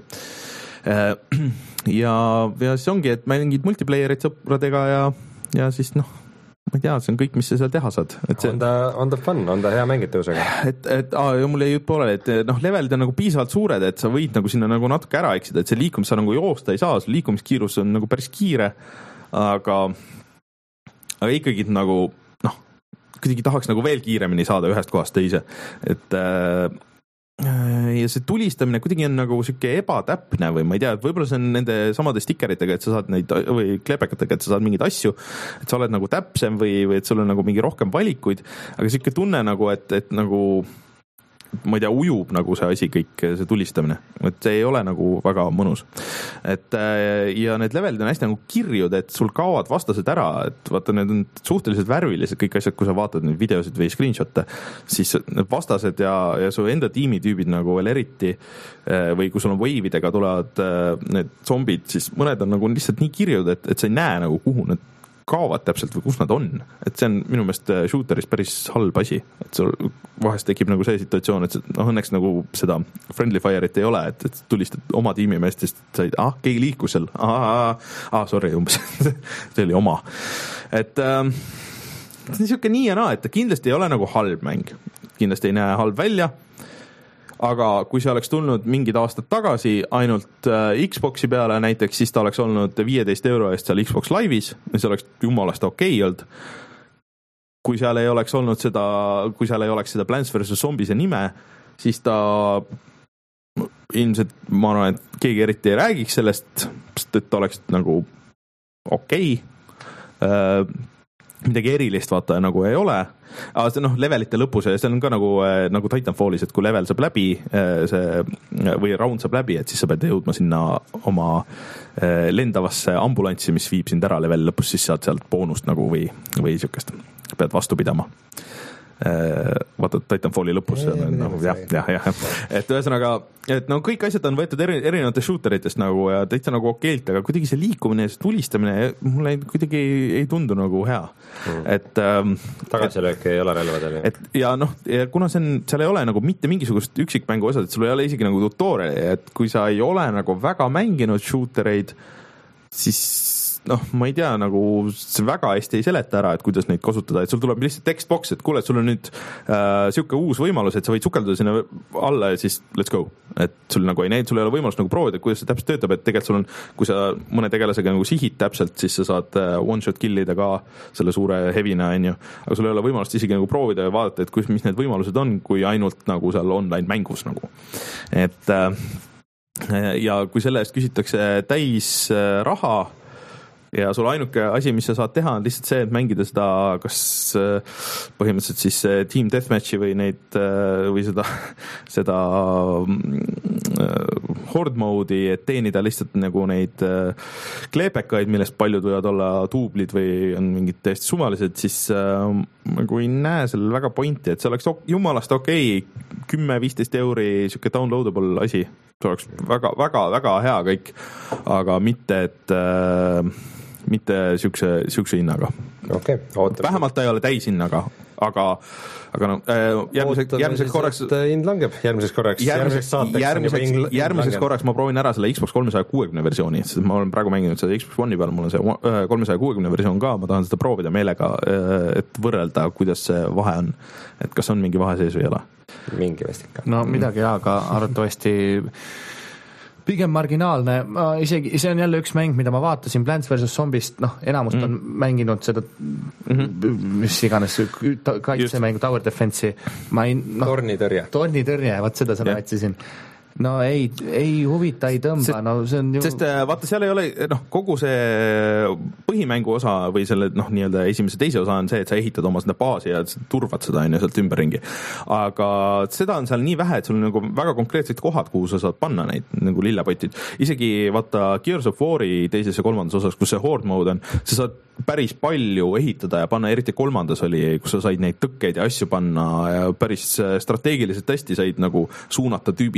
Ja, ja siis ongi, et mängid multiplayerit sõpradega ja, ja siis noh, ma ei tea, see on kõik, mis sa seal teha saad. See... on ta, on ta fun, on ta hea mängitavusega? Et, et aa, ja mul jäi jutt pooleli, et noh, levelid on nagu piisavalt suured, et sa võid nagu sinna nagu natuke ära eksida, et see liikumis sa nagu joosta ei saa, liikumiskiirus on nagu päris kiire, aga aga ikkagi nagu noh, kuidagi tahaks nagu veel kiiremini saada ühest kohast teise, et äh, ja see tulistamine kuidagi on nagu siuke ebatäpne või ma ei tea, et võib-olla see on nende samade stikeritega, et sa saad neid või klepekatega, et sa saad mingeid asju, et sa oled nagu täpsem või, või et sul on nagu mingi rohkem valikuid, aga siuke tunne nagu, et, et nagu ma ei tea, ujub nagu see asi kõik, see tulistamine, et see ei ole nagu väga mõnus. Et ja need levelid on hästi nagu kirjud, et sul kaovad vastased ära, et vaata, need on suhteliselt värvilised kõik asjad, kui sa vaatad neid videosid või screenshotte, siis need vastased ja, ja su enda tiimitüübid nagu veel eriti või kui sul on wave'idega tulevad need zombid, siis mõned on nagu lihtsalt nii kirjud, et, et sa ei näe nagu kuhu need kaovad täpselt või kus nad on, et see on minu meelest shooteris päris halb asi, et sul vahest tekib nagu see situatsioon, et noh, õnneks nagu seda friendly fire'it ei ole, et, et tulistad oma tiimimeestest, said, ah, keegi liikus seal, ah, ah, sorry, umbes see oli oma, et äh, see on niisugune nii ja naa, et ta kindlasti ei ole nagu halb mäng, kindlasti ei näe halb välja, aga kui see oleks tulnud mingid aastad tagasi ainult Xboxi peale näiteks, siis ta oleks olnud viieteist euro eest seal Xbox Live'is ja see oleks jumalast okei olnud. Kui seal ei oleks olnud seda, kui seal ei oleks seda Plants versus. Zombies nime, siis ta ilmselt, ma arvan, et keegi eriti ei räägiks sellest, sest et ta oleks nagu okei. Midagi erilist vaata nagu ei ole, aga see noh, levelite lõpus ja see on ka nagu, nagu Titanfallis, et kui level saab läbi see, või round saab läbi, et siis sa pead jõudma sinna oma lendavasse ambulanssi, mis viib sind ära level lõpus, siis saad sealt boonust nagu või, või siukest, pead vastu pidama. Vaata Titanfalli lõpus ja, nagu, jah, jah, jah, et ühesõnaga, et no kõik asjad on võetud eri, erinevatest shooteritest nagu ja täitsa nagu okeilt, aga kuidagi see liikumine ja see tulistamine mulle kuidagi ei, ei tundu nagu hea mm. et ähm, tagasilöök ei ole relvadel et ja noh, ja kuna see on, seal ei ole nagu mitte mingisugust üksikmängu osad, et sul ei ole isegi nagu tutoriali, et kui sa ei ole nagu väga mänginud shootereid, siis noh, ma ei tea, nagu see väga hästi ei seleta ära, et kuidas neid kasutada, et sul tuleb lihtsalt textbox, et kuule, et sul on nüüd äh, siuke uus võimalus, et sa võid sukelduda sinna alla ja siis let's go. Et sul nagu ei näid, sul ei ole võimalust nagu proovida, kuidas see täpselt töötab, et tegelikult sul on, kui sa mõne tegelasega nagu sihid täpselt, siis sa saad one shot killida ka selle suure hevina, on ju. Aga sul ei ole võimalust isegi nagu proovida ja vaadata, et kus, mis need võimalused on, kui ainult nagu seal online mängus nagu. Et äh, ja kui selle eest küsitakse täis äh, raha, ja sul ainuke asi, mis sa saad teha, on lihtsalt see, et mängida seda, kas põhimõtteliselt siis team deathmatchi või neid, või seda, seda horde mode'i, et teenida lihtsalt nagu neid kleepekaid, millest paljud võivad olla duublid või on mingid täiesti suvalised, siis nagu ei näe sellel väga pointi, et see oleks jumalast okei, kümme-viisteist euri siuke downloadable asi, see oleks väga, väga, väga hea kõik, aga mitte, et mitte siukse, siukse hinnaga. Okay, vähemalt ta ei ole täishinnaga, aga, aga no, järgmiseks, järgmiseks korraks hind langeb, järgmiseks korraks järgmiseks, järgmiseks, järgmiseks korraks ma proovin ära selle Xbox kolmesaja kuuekümne versiooni, sest ma olen praegu mänginud seda Xbox One'i peal, mul on see kolmesaja kuuekümne versioon ka, ma tahan seda proovida meelega, et võrrelda, kuidas see vahe on, et kas on mingi vahe sees või ei ole. Mingi vist ikka. No midagi jaa, aga arvatavasti pigem marginaalne, isegi see on jälle üks mäng, mida ma vaatasin Plants versus. Zombist, noh, enamust mm. on mänginud seda mm-hmm. mis iganes kaitsemängu Tower Defense'i, ma ei no, tornitõrje, tornitõrje, vaat seda sõna otsisin. No ei, ei huvita, ei tõmba, sest, no see on ju... Sest vaata, seal ei ole, noh, kogu see põhimängu osa või selle, noh, nii-öelda esimese teise osa on see, et sa ehitad oma seda baasi ja turvad seda, on ju, sealt ümberringi. Aga seda on seal nii vähe, et sul on nagu väga konkreetsed kohad, kuhu sa saad panna neid nagu lillepotid. Isegi, vaata, Gears of War'i teises ja kolmandas osas, kus see horde mode on, sa saad päris palju ehitada ja panna, eriti kolmandas oli, kus sa said neid tõkkeid ja asju panna ja päris strateegiliselt hästi said nagu suunata tüübid nagu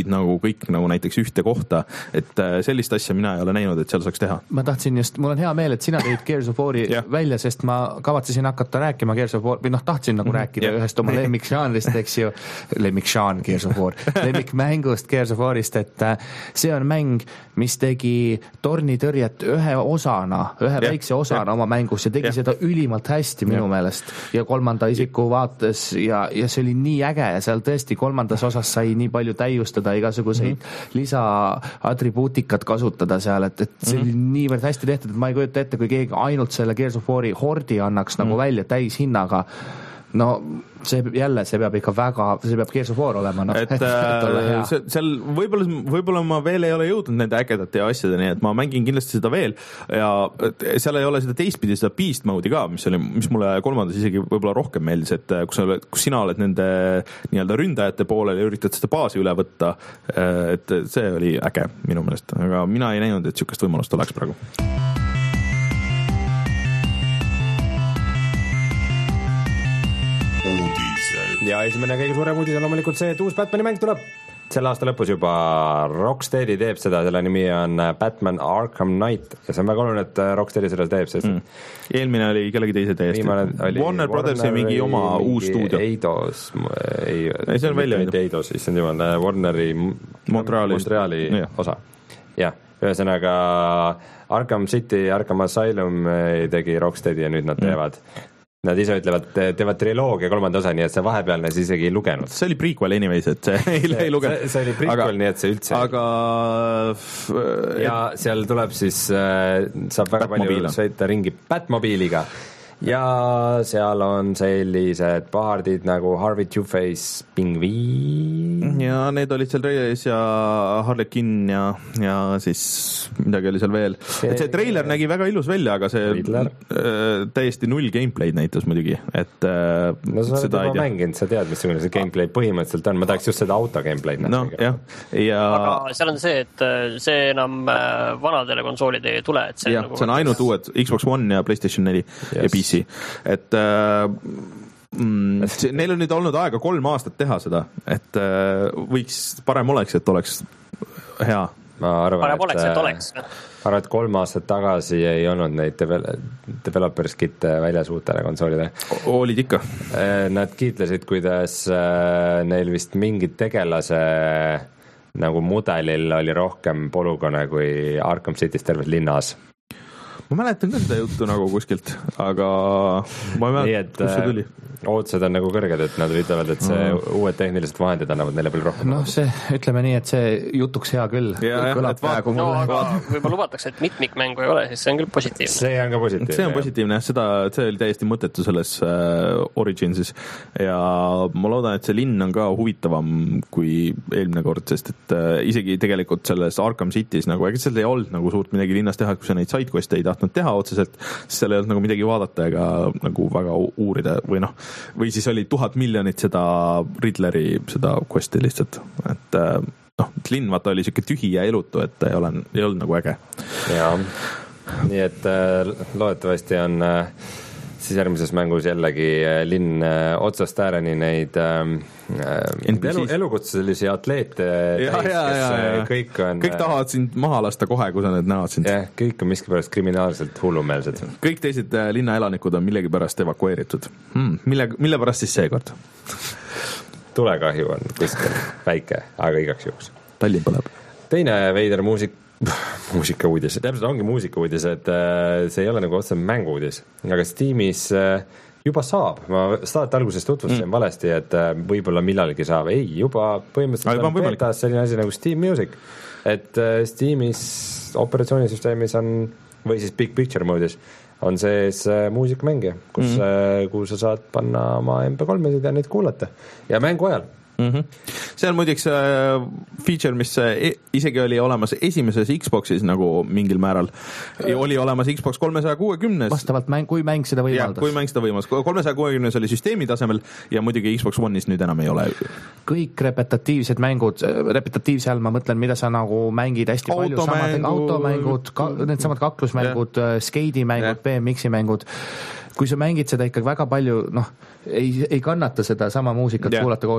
kõik nagu näiteks ühte kohta, et sellist asja mina ei ole näinud, et seal saaks teha. Ma tahtsin just, mul on hea meel, et sina tõid Gears of War'i yeah. välja, sest ma kavatsesin hakata rääkima Gears of War, või noh, tahtsin nagu mm-hmm. rääkida yeah. ühest oma lemmikžaanrist, eks ju, lemmikžaan Gears of War, lemmikmängust Gears of War'ist, et see on mäng, mis tegi tornitõrjet ühe osana, ühe yeah. väikse osana yeah. oma mängus ja tegi yeah. seda ülimalt hästi minu yeah. meelest ja kolmanda isiku vaates ja, ja see oli nii äge ja seal tõesti kolmandas osas sai nii palju täiustada, igasuguseid mm-hmm. lisa-atribuutikat kasutada seal, et, et see mm-hmm. oli niivõrd hästi tehtud, et ma ei kujuta ette, kui keegi ainult selle Gears of War'i hordi annaks mm-hmm. nagu välja täishinnaga. No see jälle, see peab ikka väga, see peab Gears of War olema. No, et äh, seal võib-olla, võib-olla ma veel ei ole jõudnud nende ägedate asjadeni, et ma mängin kindlasti seda veel ja seal ei ole seda teistpidi, seda beast mode'i ka, mis, oli, mis mulle kolmandas isegi võib-olla rohkem meeldis, et kus, oled, kus sina oled nende nii-öelda ründajate poolel ja üritad seda baasi üle võtta, et see oli äge minu meelest, aga mina ei näinud, et sükest võimalust oleks praegu. Ja esimene kõige suurem uudis on loomulikult see, et uus Batmani mäng tuleb. Selle aasta lõpus juba Rocksteady teeb seda, selle nimi on Batman Arkham Knight ja see on väga oluline, et Rocksteady seda teeb, sest mm. eelmine oli kellegi teise täiesti. Warner Brothersi mingi oma uus stuudio. Eidos, ei, ei, see on välja Eidos, siis on jumal Warneri Montreali, Montreali ja. osa. Jah, ühesõnaga Arkham City, Arkham Asylum tegi Rocksteady ja nüüd nad teevad mm. Nad ise ütlevad, teevad triloogia kolmanda osa, nii et see vahepealne siis isegi ei lugenud. See oli prequel anyways, et see ei, ei lugenud. See, see oli prequel, aga, nii et see üldse aga ja seal tuleb siis äh, saab väga palju sõita ringi Batmobiiliga ja seal on sellised pahardid nagu Harvey Two-Face, Pingviin ja need olid seal Reyes ja Harlequin ja, ja siis midagi oli seal veel. Et see treiler nägi väga ilus välja, aga see äh, täiesti null gameplay'd näitas muidugi, et äh, no sa oled juba mänginud, sa tead, missugune see gameplay põhimõtteliselt on, ma tahaks just seda auto gameplay'd no, jah, ja aga seal on see, et see enam vanadele konsoolide ei tule, et see, ja, nagu see on ainult uued Xbox One ja PlayStation neli yes. ja P C, et äh, mm, see, neil on nüüd olnud aega kolm aastat teha seda, et äh, võiks, parem oleks, et oleks hea. Ma arvan, parem oleks, et oleks. Arvan, et kolm aastat tagasi ei olnud neid developers kit'e väljas uutele konsoolidele. Olid ikka. Nad kiitlesid, kuidas neil vist mingid tegelase nagu mudelil oli rohkem polügoone kui Arkham City's terves linnas. Ma mäletan ka seda juttu nagu kuskilt, aga ma ei mäleta, kus see tuli. Ootused on nagu kõrged, et nad ütlevad, et see mm. uued tehnilised vahendid annavad neile palju rohkem. No see, ütleme nii, et see jutuks hea küll. Ja, kõlab praegu no, aga võib-olla lubatakse, et mitmikmängu ei ole, siis see on küll positiivne. See on ka positiivne. See on positiivne, seda, see oli täiesti mõttetu selles uh, Originsis ja ma loodan, et see linn on ka huvitavam kui eelmine kord, sest et uh, isegi tegelikult selles Arkham City's nagu, ega seal ei olnud nagu suurt midagi linnas teha, kui sa neid sidequeste ei tahtnud teha otseselt, siis seal ei olnud nagu midagi vaadata ega nagu väga uurida või noh, või siis oli tuhat miljonit seda Riddleri seda questi lihtsalt, et noh, linn vaata oli siuke tühi ja elutu, et ei ole, ei olnud nagu äge. Jaa, nii et loodetavasti on siis järgmises mängus jällegi linn otsast ääreni neid elu, elukutselisi atleete ja, täis, ja, ja, ja. kõik on kõik tahavad sind maha lasta kohe, kui sa need näevad sind. Jah, kõik on miskipärast kriminaalselt hullumeelsed. Kõik teised linnaelanikud on millegipärast evakueeritud. Hmm, mille, mille pärast siis seekord? Tulekahju on kuskil väike, aga igaks juhuks. Tallinn põleb. Teine veider muusik muusikauudis, täpselt ongi muusikauudis, et see ei ole nagu otse mänguudis, aga Steamis juba saab, ma saate alguses tutvustasin mm. valesti, et võib-olla millalgi saab, ei, juba põhimõtteliselt on betas selline asi nagu Steam Music, et Steamis operatsioonisüsteemis on, või siis Big Picture moodis, on sees muusikamängija, kus, mm. kus sa saad panna oma M P kolmesid ja neid kuulata ja mängu ajal. Mm-hmm. See on muidiks äh, feature, mis äh, isegi oli olemas esimeses Xboxis nagu mingil määral ja oli olemas Xbox kolmesaja kuuekümnes vastavalt mäng, kui mäng seda võimaldas. Ja, kui mäng seda võimaldas. kolmesaja kuuekümnes oli süsteemi tasemel ja muidugi Xbox One'is nüüd enam ei ole. Kõik repetatiivsed mängud, repetatiivse all ma mõtlen, mida sa nagu mängid hästi palju, samad automängud, ka, need samad kaklusmängud, yeah. skeidimängud, yeah. B M X-i mängud. Kui sa mängid seda ikka väga palju, noh, ei, ei kannata seda sama muusikat yeah. kuulata kogu aeg, eriti kui sa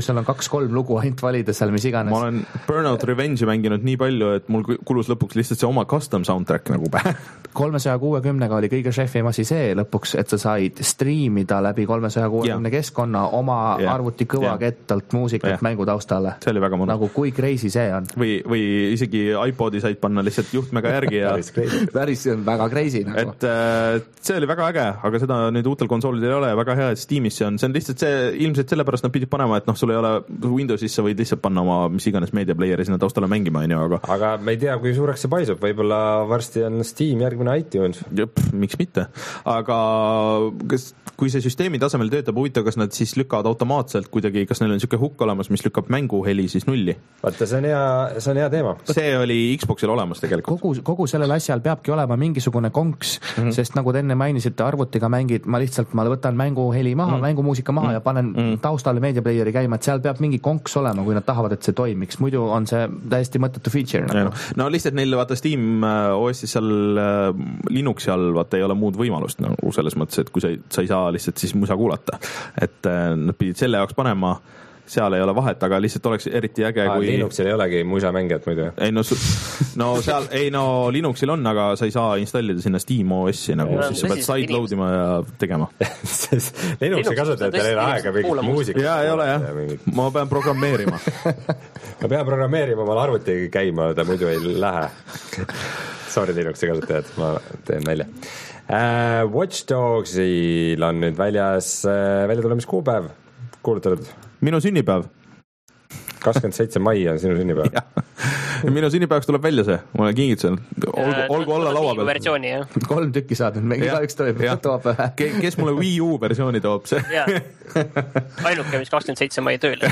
sul on kaks-kolm lugu ainult valida seal, mis iganes. Ma olen Burnout Revenge'i mänginud nii palju, et mul kulus lõpuks lihtsalt see oma custom soundtrack nagu pähe. kolmesaja kuuekümnega oli kõige šefim asi see lõpuks, et sa said striimida läbi kolmesaja kuuekümne yeah. keskkonna oma yeah. arvuti kõvakettalt yeah. muusikat yeah. mängu taustale. See oli väga mõnus. Nagu kui crazy see on. Või, või isegi iPodi said panna lihtsalt juhtmega järgi ja päris on väga crazy nagu. Et äh, see oli väga äge, aga seda nüüd uutel konsoolidel ei ole väga hea, et Steamis see on, see on lihtsalt see, ilmselt sellepärast nad pidid panema, et noh, sul ei ole Windowsis, sa võid lihtsalt panna oma mis iganes media playeri sinna taustale mängima, on ju, aga aga me ei tea, kui suureks see paisub, võib-olla varsti on Steam järgmine iTunes. Jop, miks mitte, aga kas, kui see süsteemi tasemel töötab, huvitav, kas nad siis lükkavad automaatselt kuidagi, kas neil on niisugune hukk olemas, mis lükkab mänguheli siis nulli? Vaata, see on hea, see on hea teema. See oli Xboxil olemas tegelikult. Kogu, kogu sellel asjal peabki olema mingisugune konks, mm-hmm. sest nagu te enne mainisite, arvutiga mängid, ma lihtsalt, ma võtan mänguheli maha, mm-hmm. mängumuusika maha mm-hmm. ja panen mm-hmm. taustale meediaplayeri käima, et seal peab mingi konks olema, kui nad tahavad, et see toimiks, muidu on see täiesti mõttetu feature. Nagu. No, no lihtsalt neil vaata Steam O S-is seal Linuxi all vaata ei ole muud võimalust nagu selles mõttes, et kui sa, sa ei saa lihtsalt siis musa kuulata, et nad pidid selle jaoks panema, seal ei ole vahet, aga lihtsalt oleks eriti äge, ah, kui Linuxil ei olegi musa mängijat muidu. Ei no, no seal, ei no Linuxil on, aga sa ei saa installida sinna Steam O S-i nagu, ja, siis sa pead side load ima ja tegema. Linuxi kasutajad ei ole aega mingit muusika. Jaa, ei ole jah, ma pean programmeerima. ma pean programmeerima, ma arvuti käima, ta muidu ei lähe. Sorry Linuxi kasutajad, ma teen välja. Uh, Watch Dogsil on nüüd väljas uh, väljatulemiskuupäev kuulutatud. Minu sünnipäev. kakskümmend seitse mai on sinu sünnipäev. Minu sünnipäevaks tuleb välja see, ma olen kingitsen. Olgu, olgu olla laua peal. Versiooni, jah. Kolm tükki saadnud, me iga üks toib, toob. Kes mulle Wii U versiooni toob see? Ainuke, mis kakskümmend seitse mai tööl.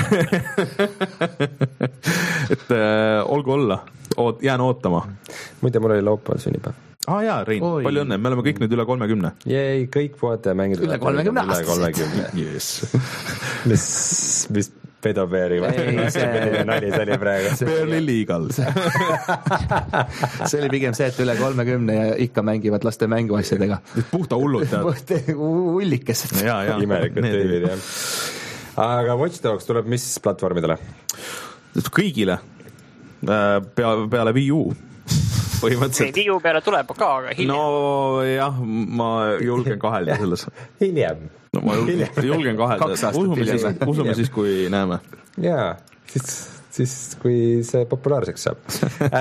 et äh, olgu olla, Oot, jään ootama. Muide, mul oli laupäeval sünnipäev. Ah jaa, Rein, Oi. Palju õnne, me oleme kõik nüüd üle kolmekümne. Jäi, kõik puhata ja mängida üle kolmekümne aastased. Yes. mis, mis pedobeeri see nali see oli praegu. Barely legal. see oli pigem see, et üle kolmekümne ja ikka mängivad laste mänguasjadega. Puhta hullud tead. Ullikesed. Imelikud tüüvid, jah. Aga Watch Dogs tuleb mis platvormidele? Kõigile. Pea, peale Wii U. Põhimõtteliselt. Wii U peale tuleb ka, aga hiljem. No jah, ma julgen kahelda selles. Hiljem. No ma julgen, julgen kahelda. Usume siis, usume siis, kui näeme. Jaa, siis, siis kui see populaarseks saab.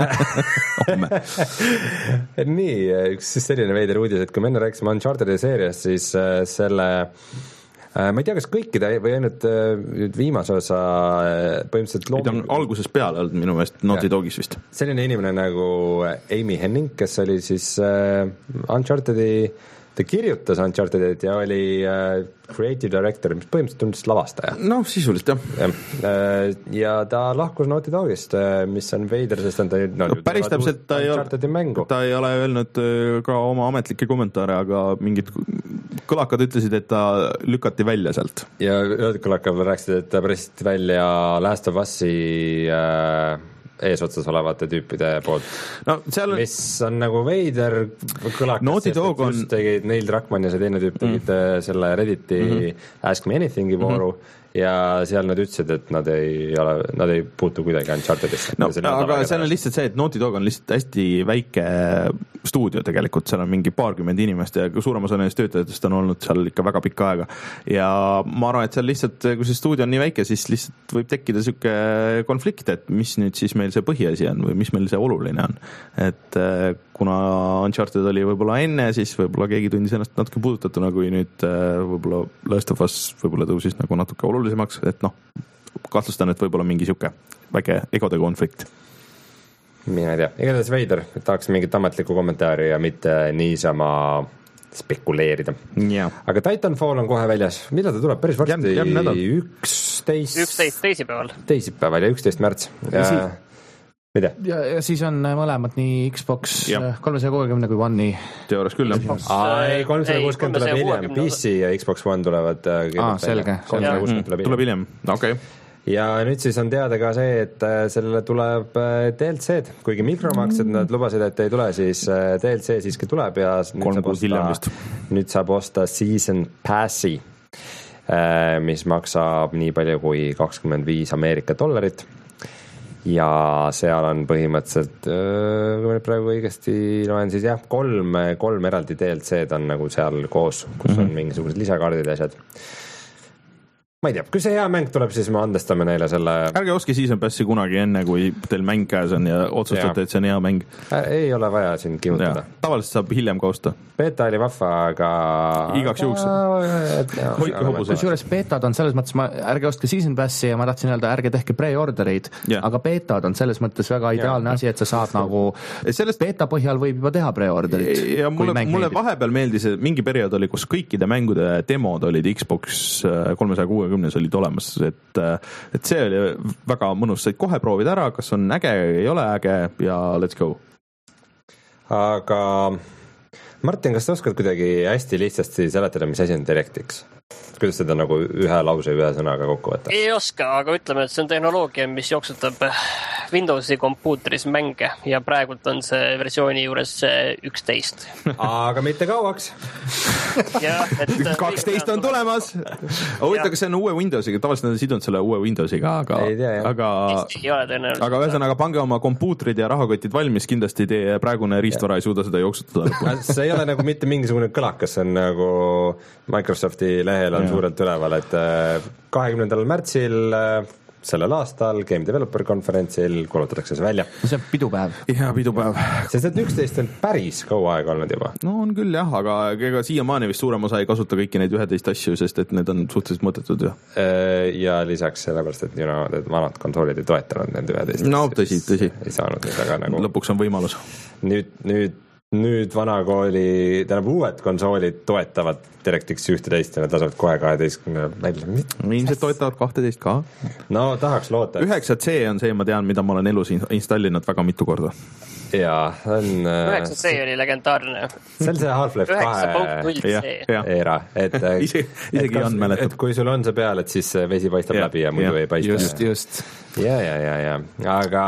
Nii, üks siis selline veider uudis, et kui me enne rääkisime Uncharted'i seeriast, siis selle ma ei tea, kas kõikide või ainult viimase osa põhimõtteliselt loom... on alguses peale olnud minu meelest Naughty Dogis vist. Selline inimene nagu Amy Henning, kes oli siis uh, Uncharted'i, ta kirjutas Uncharted'it ja oli uh, creative director, mis põhimõtteliselt on siis lavastaja. No sisuliselt jah. Ja, uh, ja ta lahkus Naughty Dogist, uh, mis on veider, sest on ta no, no, päris täpselt ta ei, ole, ta ei ole öelnud ka oma ametlikke kommentaare, aga mingid kõlakad ütlesid, et ta lükati välja sealt. Ja kõlakad rääkisid, et ta pressiti välja Last of Us'i äh, eesotsas olevate tüüpide poolt. No, seal... mis on nagu veider kõlakas, Naughty Dog on... just tegid Neil Druckmann ja see teine tüüp tegid mm. selle Redditi mm-hmm. Ask Me Anything'i vooru mm-hmm. ja seal nad ütlesid, et nad ei ole, nad ei puutu kuidagi Unchartedisse. No, aga seal on lihtsalt see, et Naughty Dog on lihtsalt hästi väike stuudio tegelikult, seal on mingi paarkümmend inimest ja suurem osa nendest töötajatest on olnud seal ikka väga pikka aega ja ma arvan, et seal lihtsalt, kui see stuudio on nii väike, siis lihtsalt võib tekkida siuke konflikt, et mis nüüd siis meil see põhiasi on või mis meil see oluline on, et kuna Uncharted oli võib-olla enne, siis võib-olla keegi tundis ennast natuke puudutatuna, kui nüüd võib-olla Last of Us võib-olla tõusis nagu natuke olulisemaks, et noh, kahtlustan, et võib-olla mingi siuke väike egode konflikt. Mina ei tea, igatahes veider, tahaks mingit ametlikku kommentaari ja mitte niisama spekuleerida. Yeah. Aga Titanfall on kohe väljas, millal ta tuleb? Päris varsti üksteist üksteist teisipäeval. Teisipäeval ja üksteist märts. Ja, mida? Ja, ja siis on mõlemad nii Xbox kolmesaja kuuekümne kui One'i. Teoorias küll, jah. Ai, kolmesaja kuuskümmend tuleb hiljem. P C ja Xbox One tulevad. Aa, selge. kolmesaja kuuskümmend tuleb hiljem. Tuleb hiljem, okei. Okay. Ja nüüd siis on teada ka see, et sellele tuleb D L C-d, kuigi mikromaksed nad lubasid, et ei tule, siis D L C siiski tuleb ja nüüd saab, osta, nüüd saab osta Season Passi. mis maksab nii palju kui kakskümmend viis Ameerika dollarit ja seal on põhimõtteliselt, kui ma praegu õigesti loen, siis jah, kolm, kolm eraldi D L C-d on nagu seal koos, kus on mingisugused lisakaardid ja asjad. Ma ei tea, kui see hea mäng tuleb, siis me andestame neile selle... Ärge oske Season Passi kunagi enne, kui teil mäng käes on ja otsustate, et see on hea mäng. Ei ole vaja siin kihutada. Tavaliselt saab hiljem ka osta. Beta oli vahva, aga... Igaks juhuks. Hoidke hobuse. Kusjuures betad on selles mõttes, ma, ärge ostke Season Passi ja ma tahtsin öelda, ärge tehke pre-ordereid, yeah. aga betad on selles mõttes väga ideaalne yeah. asi, et sa saad nagu... Sellest... Beta põhjal võib juba teha pre-orderit. Ja mulle, mulle vahepeal meeldis, et mingi periood oli, kus kõikide mängude demod olid Xbox kolmesaja kuuekümnes olid olemas, et, et see oli väga mõnus, said kohe proovida ära, kas on äge, ei ole äge ja let's go. Aga Martin, kas sa oskad kuidagi hästi lihtsasti seletada, mis asi on DirectX? Kuidas seda nagu ühe lause ühe sõnaga kokku võtta? Ei oska, aga ütleme, et see on tehnoloogia, mis jooksutab Windowsi kompuutris mänge ja praegult on see versiooni juures üksteist. Aga mitte kauaks. Ja, et kaksteist on tulemas. Huvitav, kas see on uue Windowsiga? Tavaliselt on sidunud selle uue Windowsiga, aga, aga, aga ühesõnaga pange oma kompuutrid ja rahakotid valmis, kindlasti teie praegune riistvara ei suuda seda jooksutada. See ei ole nagu mitte mingisugune kõlakas, see on nagu Microsofti lehel on ja. Suurelt üleval, et kahekümnendal märtsil sellel aastal Game Developer konverentsil kuulutatakse see välja. See on pidupäev. Ja, pidupäev. Sest et üksteist on päris kaua aega olnud juba. No on küll jah, aga ega siiamaani vist suurem osa ei kasuta kõiki neid üheteist asju, sest et need on suhteliselt mõttetud. Ja, ja lisaks sellepärast, et you know, vanad konsoolid ei toetanud need üheteist. No tõsi, tõsi. Ei saanud neid, aga nagu... Lõpuks on võimalus. Nüüd, nüüd Nüüd vanakooli, tähendab uued konsoolid toetavad DirectX ühteteist ja need lasavad kohe kaheteistkümne välja. Ilmselt toetavad kahteteist ka. No tahaks loota. üheksa C on see, ma tean, mida ma olen elus installinud väga mitu korda. Jaa, on... üheksa C oli legendaarne. See on see Half-Life kahe era. Et, Ise, isegi on mäletab. Et kui sul on see peal, et siis vesi paistab ja, läbi ja muidu ja, ei paista. Just, just. Ja, ja, ja, ja. Aga...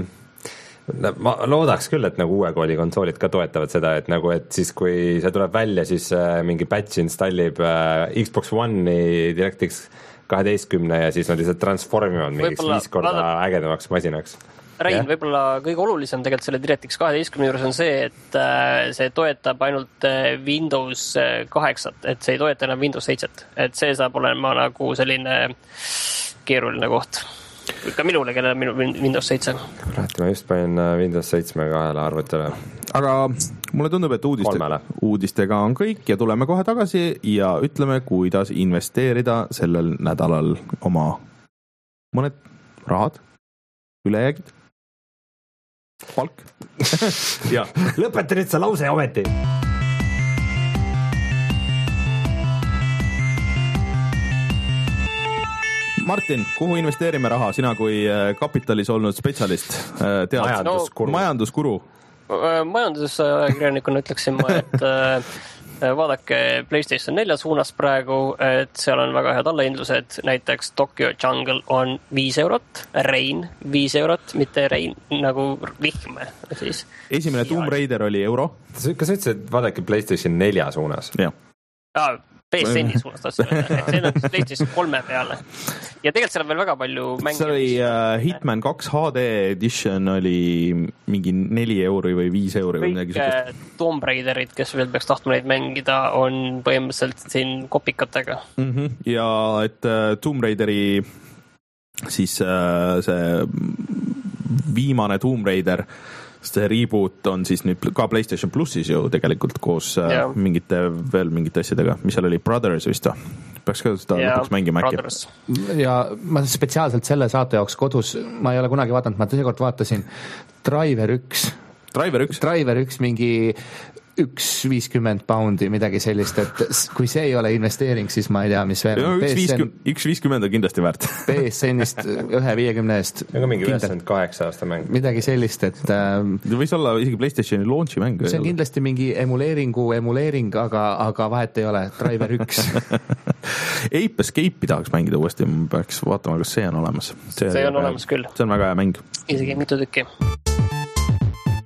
ma loodaks küll, et nagu uue kooli konsoolid ka toetavad seda, et nagu, et siis kui see tuleb välja, siis mingi patch installib Xbox One'i DirectX kaheteistkümne ja siis nad lihtsalt transformivad mingiks viis korda vaada... ägedamaks masinaks. Rein, ja? Võib-olla kõige olulisem tegelikult selle DirectX kaheteistkümne juures on see, et see toetab ainult Windows kaheksat, et see ei toeta enam Windows seitset, et see saab olema nagu selline keeruline koht. Ka minule, kellel on minu Windows seitse. Rahti, ma just panin Windows seitse kahele arvutile. Aga mulle tundub, et uudiste, uudistega on kõik ja tuleme kohe tagasi ja ütleme, kuidas investeerida sellel nädalal oma mõned rahad, ülejäägid, palk. Ja. Lõpeta nüüd see lause ometi. Martin, kuhu investeerime raha, sina kui kapitalis olnud spetsialist? Tead, majanduskuru. Majanduskuru. Majandusajakirjanikuna ütleksin ma, et vaadake PlayStation neljä suunas praegu, et seal on väga head allahindlused, näiteks Tokyo Jungle on viis eurot, Rain viis eurot, mitte Rain nagu vihm. Siis. Esimene Tomb Raider oli euro. Kas sa ütlesid, vaadake PlayStation neljä suunas? Jah. Jaa. P S N-i suunas tahtsin öelda, et see on PlayStation kolme peale. Ja tegelikult seal on veel väga palju mänge. See oli uh, Hitman kaks H D edition oli mingi neli euri või viis euri. Kõik Tomb Raiderid, kes veel peaks tahtma neid mängida, on põhimõtteliselt siin kopikatega. Mm-hmm. Ja et uh, Tomb Raideri siis uh, see viimane Tomb Raider see reboot on siis nüüd ka PlayStation Plussis ju tegelikult koos yeah. mingite, veel mingite asjadega, mis seal oli, Brothers vist või? Peaks ka seda yeah, lõpuks mängima äkki. Ja ma spetsiaalselt selle saate jaoks kodus, ma ei ole kunagi vaadanud, ma tõsikord vaatasin Driver üks. Driver üks? Driver üks mingi üks viiskümmend poundi, midagi sellist, et kui see ei ole investeering, siis ma ei tea, mis veel. üks viiskümmend on kindlasti väärt. P S N-ist ühe viiekümne eest. Aga mingi üheksakümmend kaheksa aasta mäng. Midagi sellist, et... Ähm, võis olla isegi PlayStationi launchi mäng. See on kindlasti mingi emuleeringu emuleering, aga, aga vahet ei ole. Driver üks. Ape Escape'i tahaks mängida uuesti, ma peaks vaatama, kas see on olemas. See, see on olemas küll. See on väga hea mäng. Isegi mitu tükki.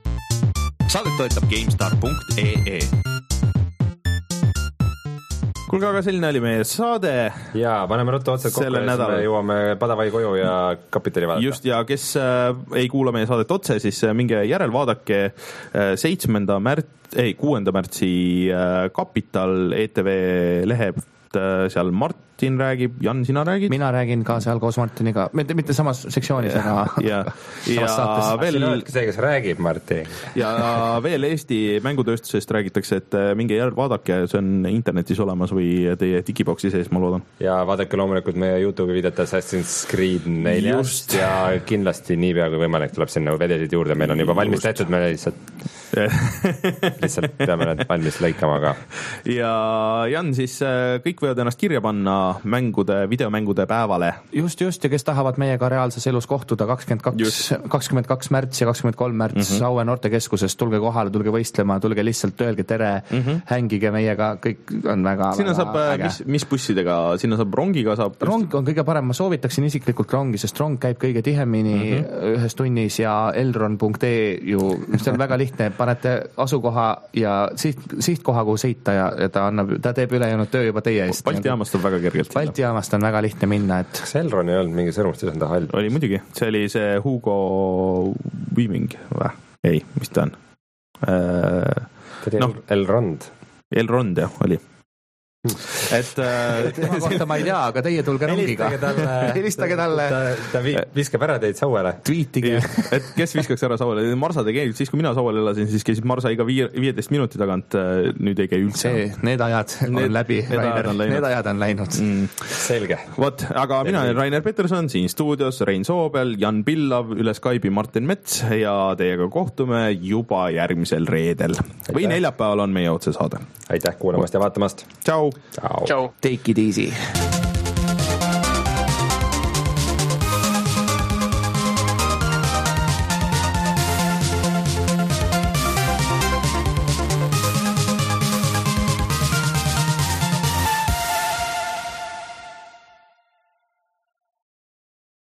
Saadet toetab GameStar punkt ee. kuulge, aga selline oli meie saade. Jaa, paneme ruttu otsad kokku ja siis me jõuame Padavai koju ja Kapitali vaadata. Just, ja kes äh, ei kuula meie saadet otse, siis minge järelvaadake äh, seitsmenda märts, ei, kuuenda märtsi äh, Kapital E T V lehe seal Martin räägib, Jan, sina räägid? Mina räägin ka seal koos Martiniga, mitte, mitte samas sektsioonis, aga ja, ja veel see, kes räägib, Martin. Ja veel Eesti mängutööstusest räägitakse, et minge järg vaadake, see on internetis olemas või teie digiboksi sees, ma loodan. Ja vaadake loomulikult meie YouTube'i videot Assassin's Creed neljast ja kindlasti niipea kui võimalik tuleb sinna vedesid juurde, meil on juba valmis tehtud, me lihtsalt lihtsalt peame need valmis lõikama ka. Ja Jan, siis kõik võivad ennast kirja panna mängude, videomängude päevale. Just, just, ja kes tahavad meiega reaalses elus kohtuda kakskümmend kaks, kakskümmend kaks märts ja kakskümmend kolm märts mm -hmm. Saue noortekeskuses, tulge kohale, tulge võistlema, tulge lihtsalt öelge tere, mm -hmm. hängige meiega, kõik on väga sinna väga saab, mis, mis bussidega, sinna saab rongiga saab? Rong on kõige parem, ma soovitaksin isiklikult rongi, sest rong käib kõige tihemini mm -hmm. ühes tunnis ja elron punkt ee ju, see on väga lihtne, panete asukoha ja siht, sihtkoha, kuhu sõita ja, ja ta annab, ta teeb ülejäänud töö juba teie eest. Balti jaamast on väga kergelt. Balti jaamast on väga lihtne minna, et kas Elron ei olnud mingi sõrmustusenda hall? Oli muidugi, see oli see Hugo Weaving või? Ei, mis ta on? Äh, no. Elrond. Elrond, jah, oli. et tema kohta ma ei tea, aga teie tulge rongiga. Helistage talle. Ta, ta viskab ära teid Sauele. Tweetige. Et kes viskaks ära Sauele? Marsa tegi, siis kui mina Sauele elasin, siis käisid Marsa iga viieteist minuti tagant, nüüd ei käi üldse. See, need ajad on need, läbi, need Rainer. Ajad need ajad on läinud. Mm. Selge. Vot, aga mina olen Rainer Peterson, siin stuudios Rein Soobel, Jan Pillav, üle Skype'i Martin Mets ja teiega kohtume juba järgmisel reedel. Aitäh. Või neljapäeval on meie otsesaade. Aitäh kuulamast ja vaatamast. Ciao. Ciao. Take it easy.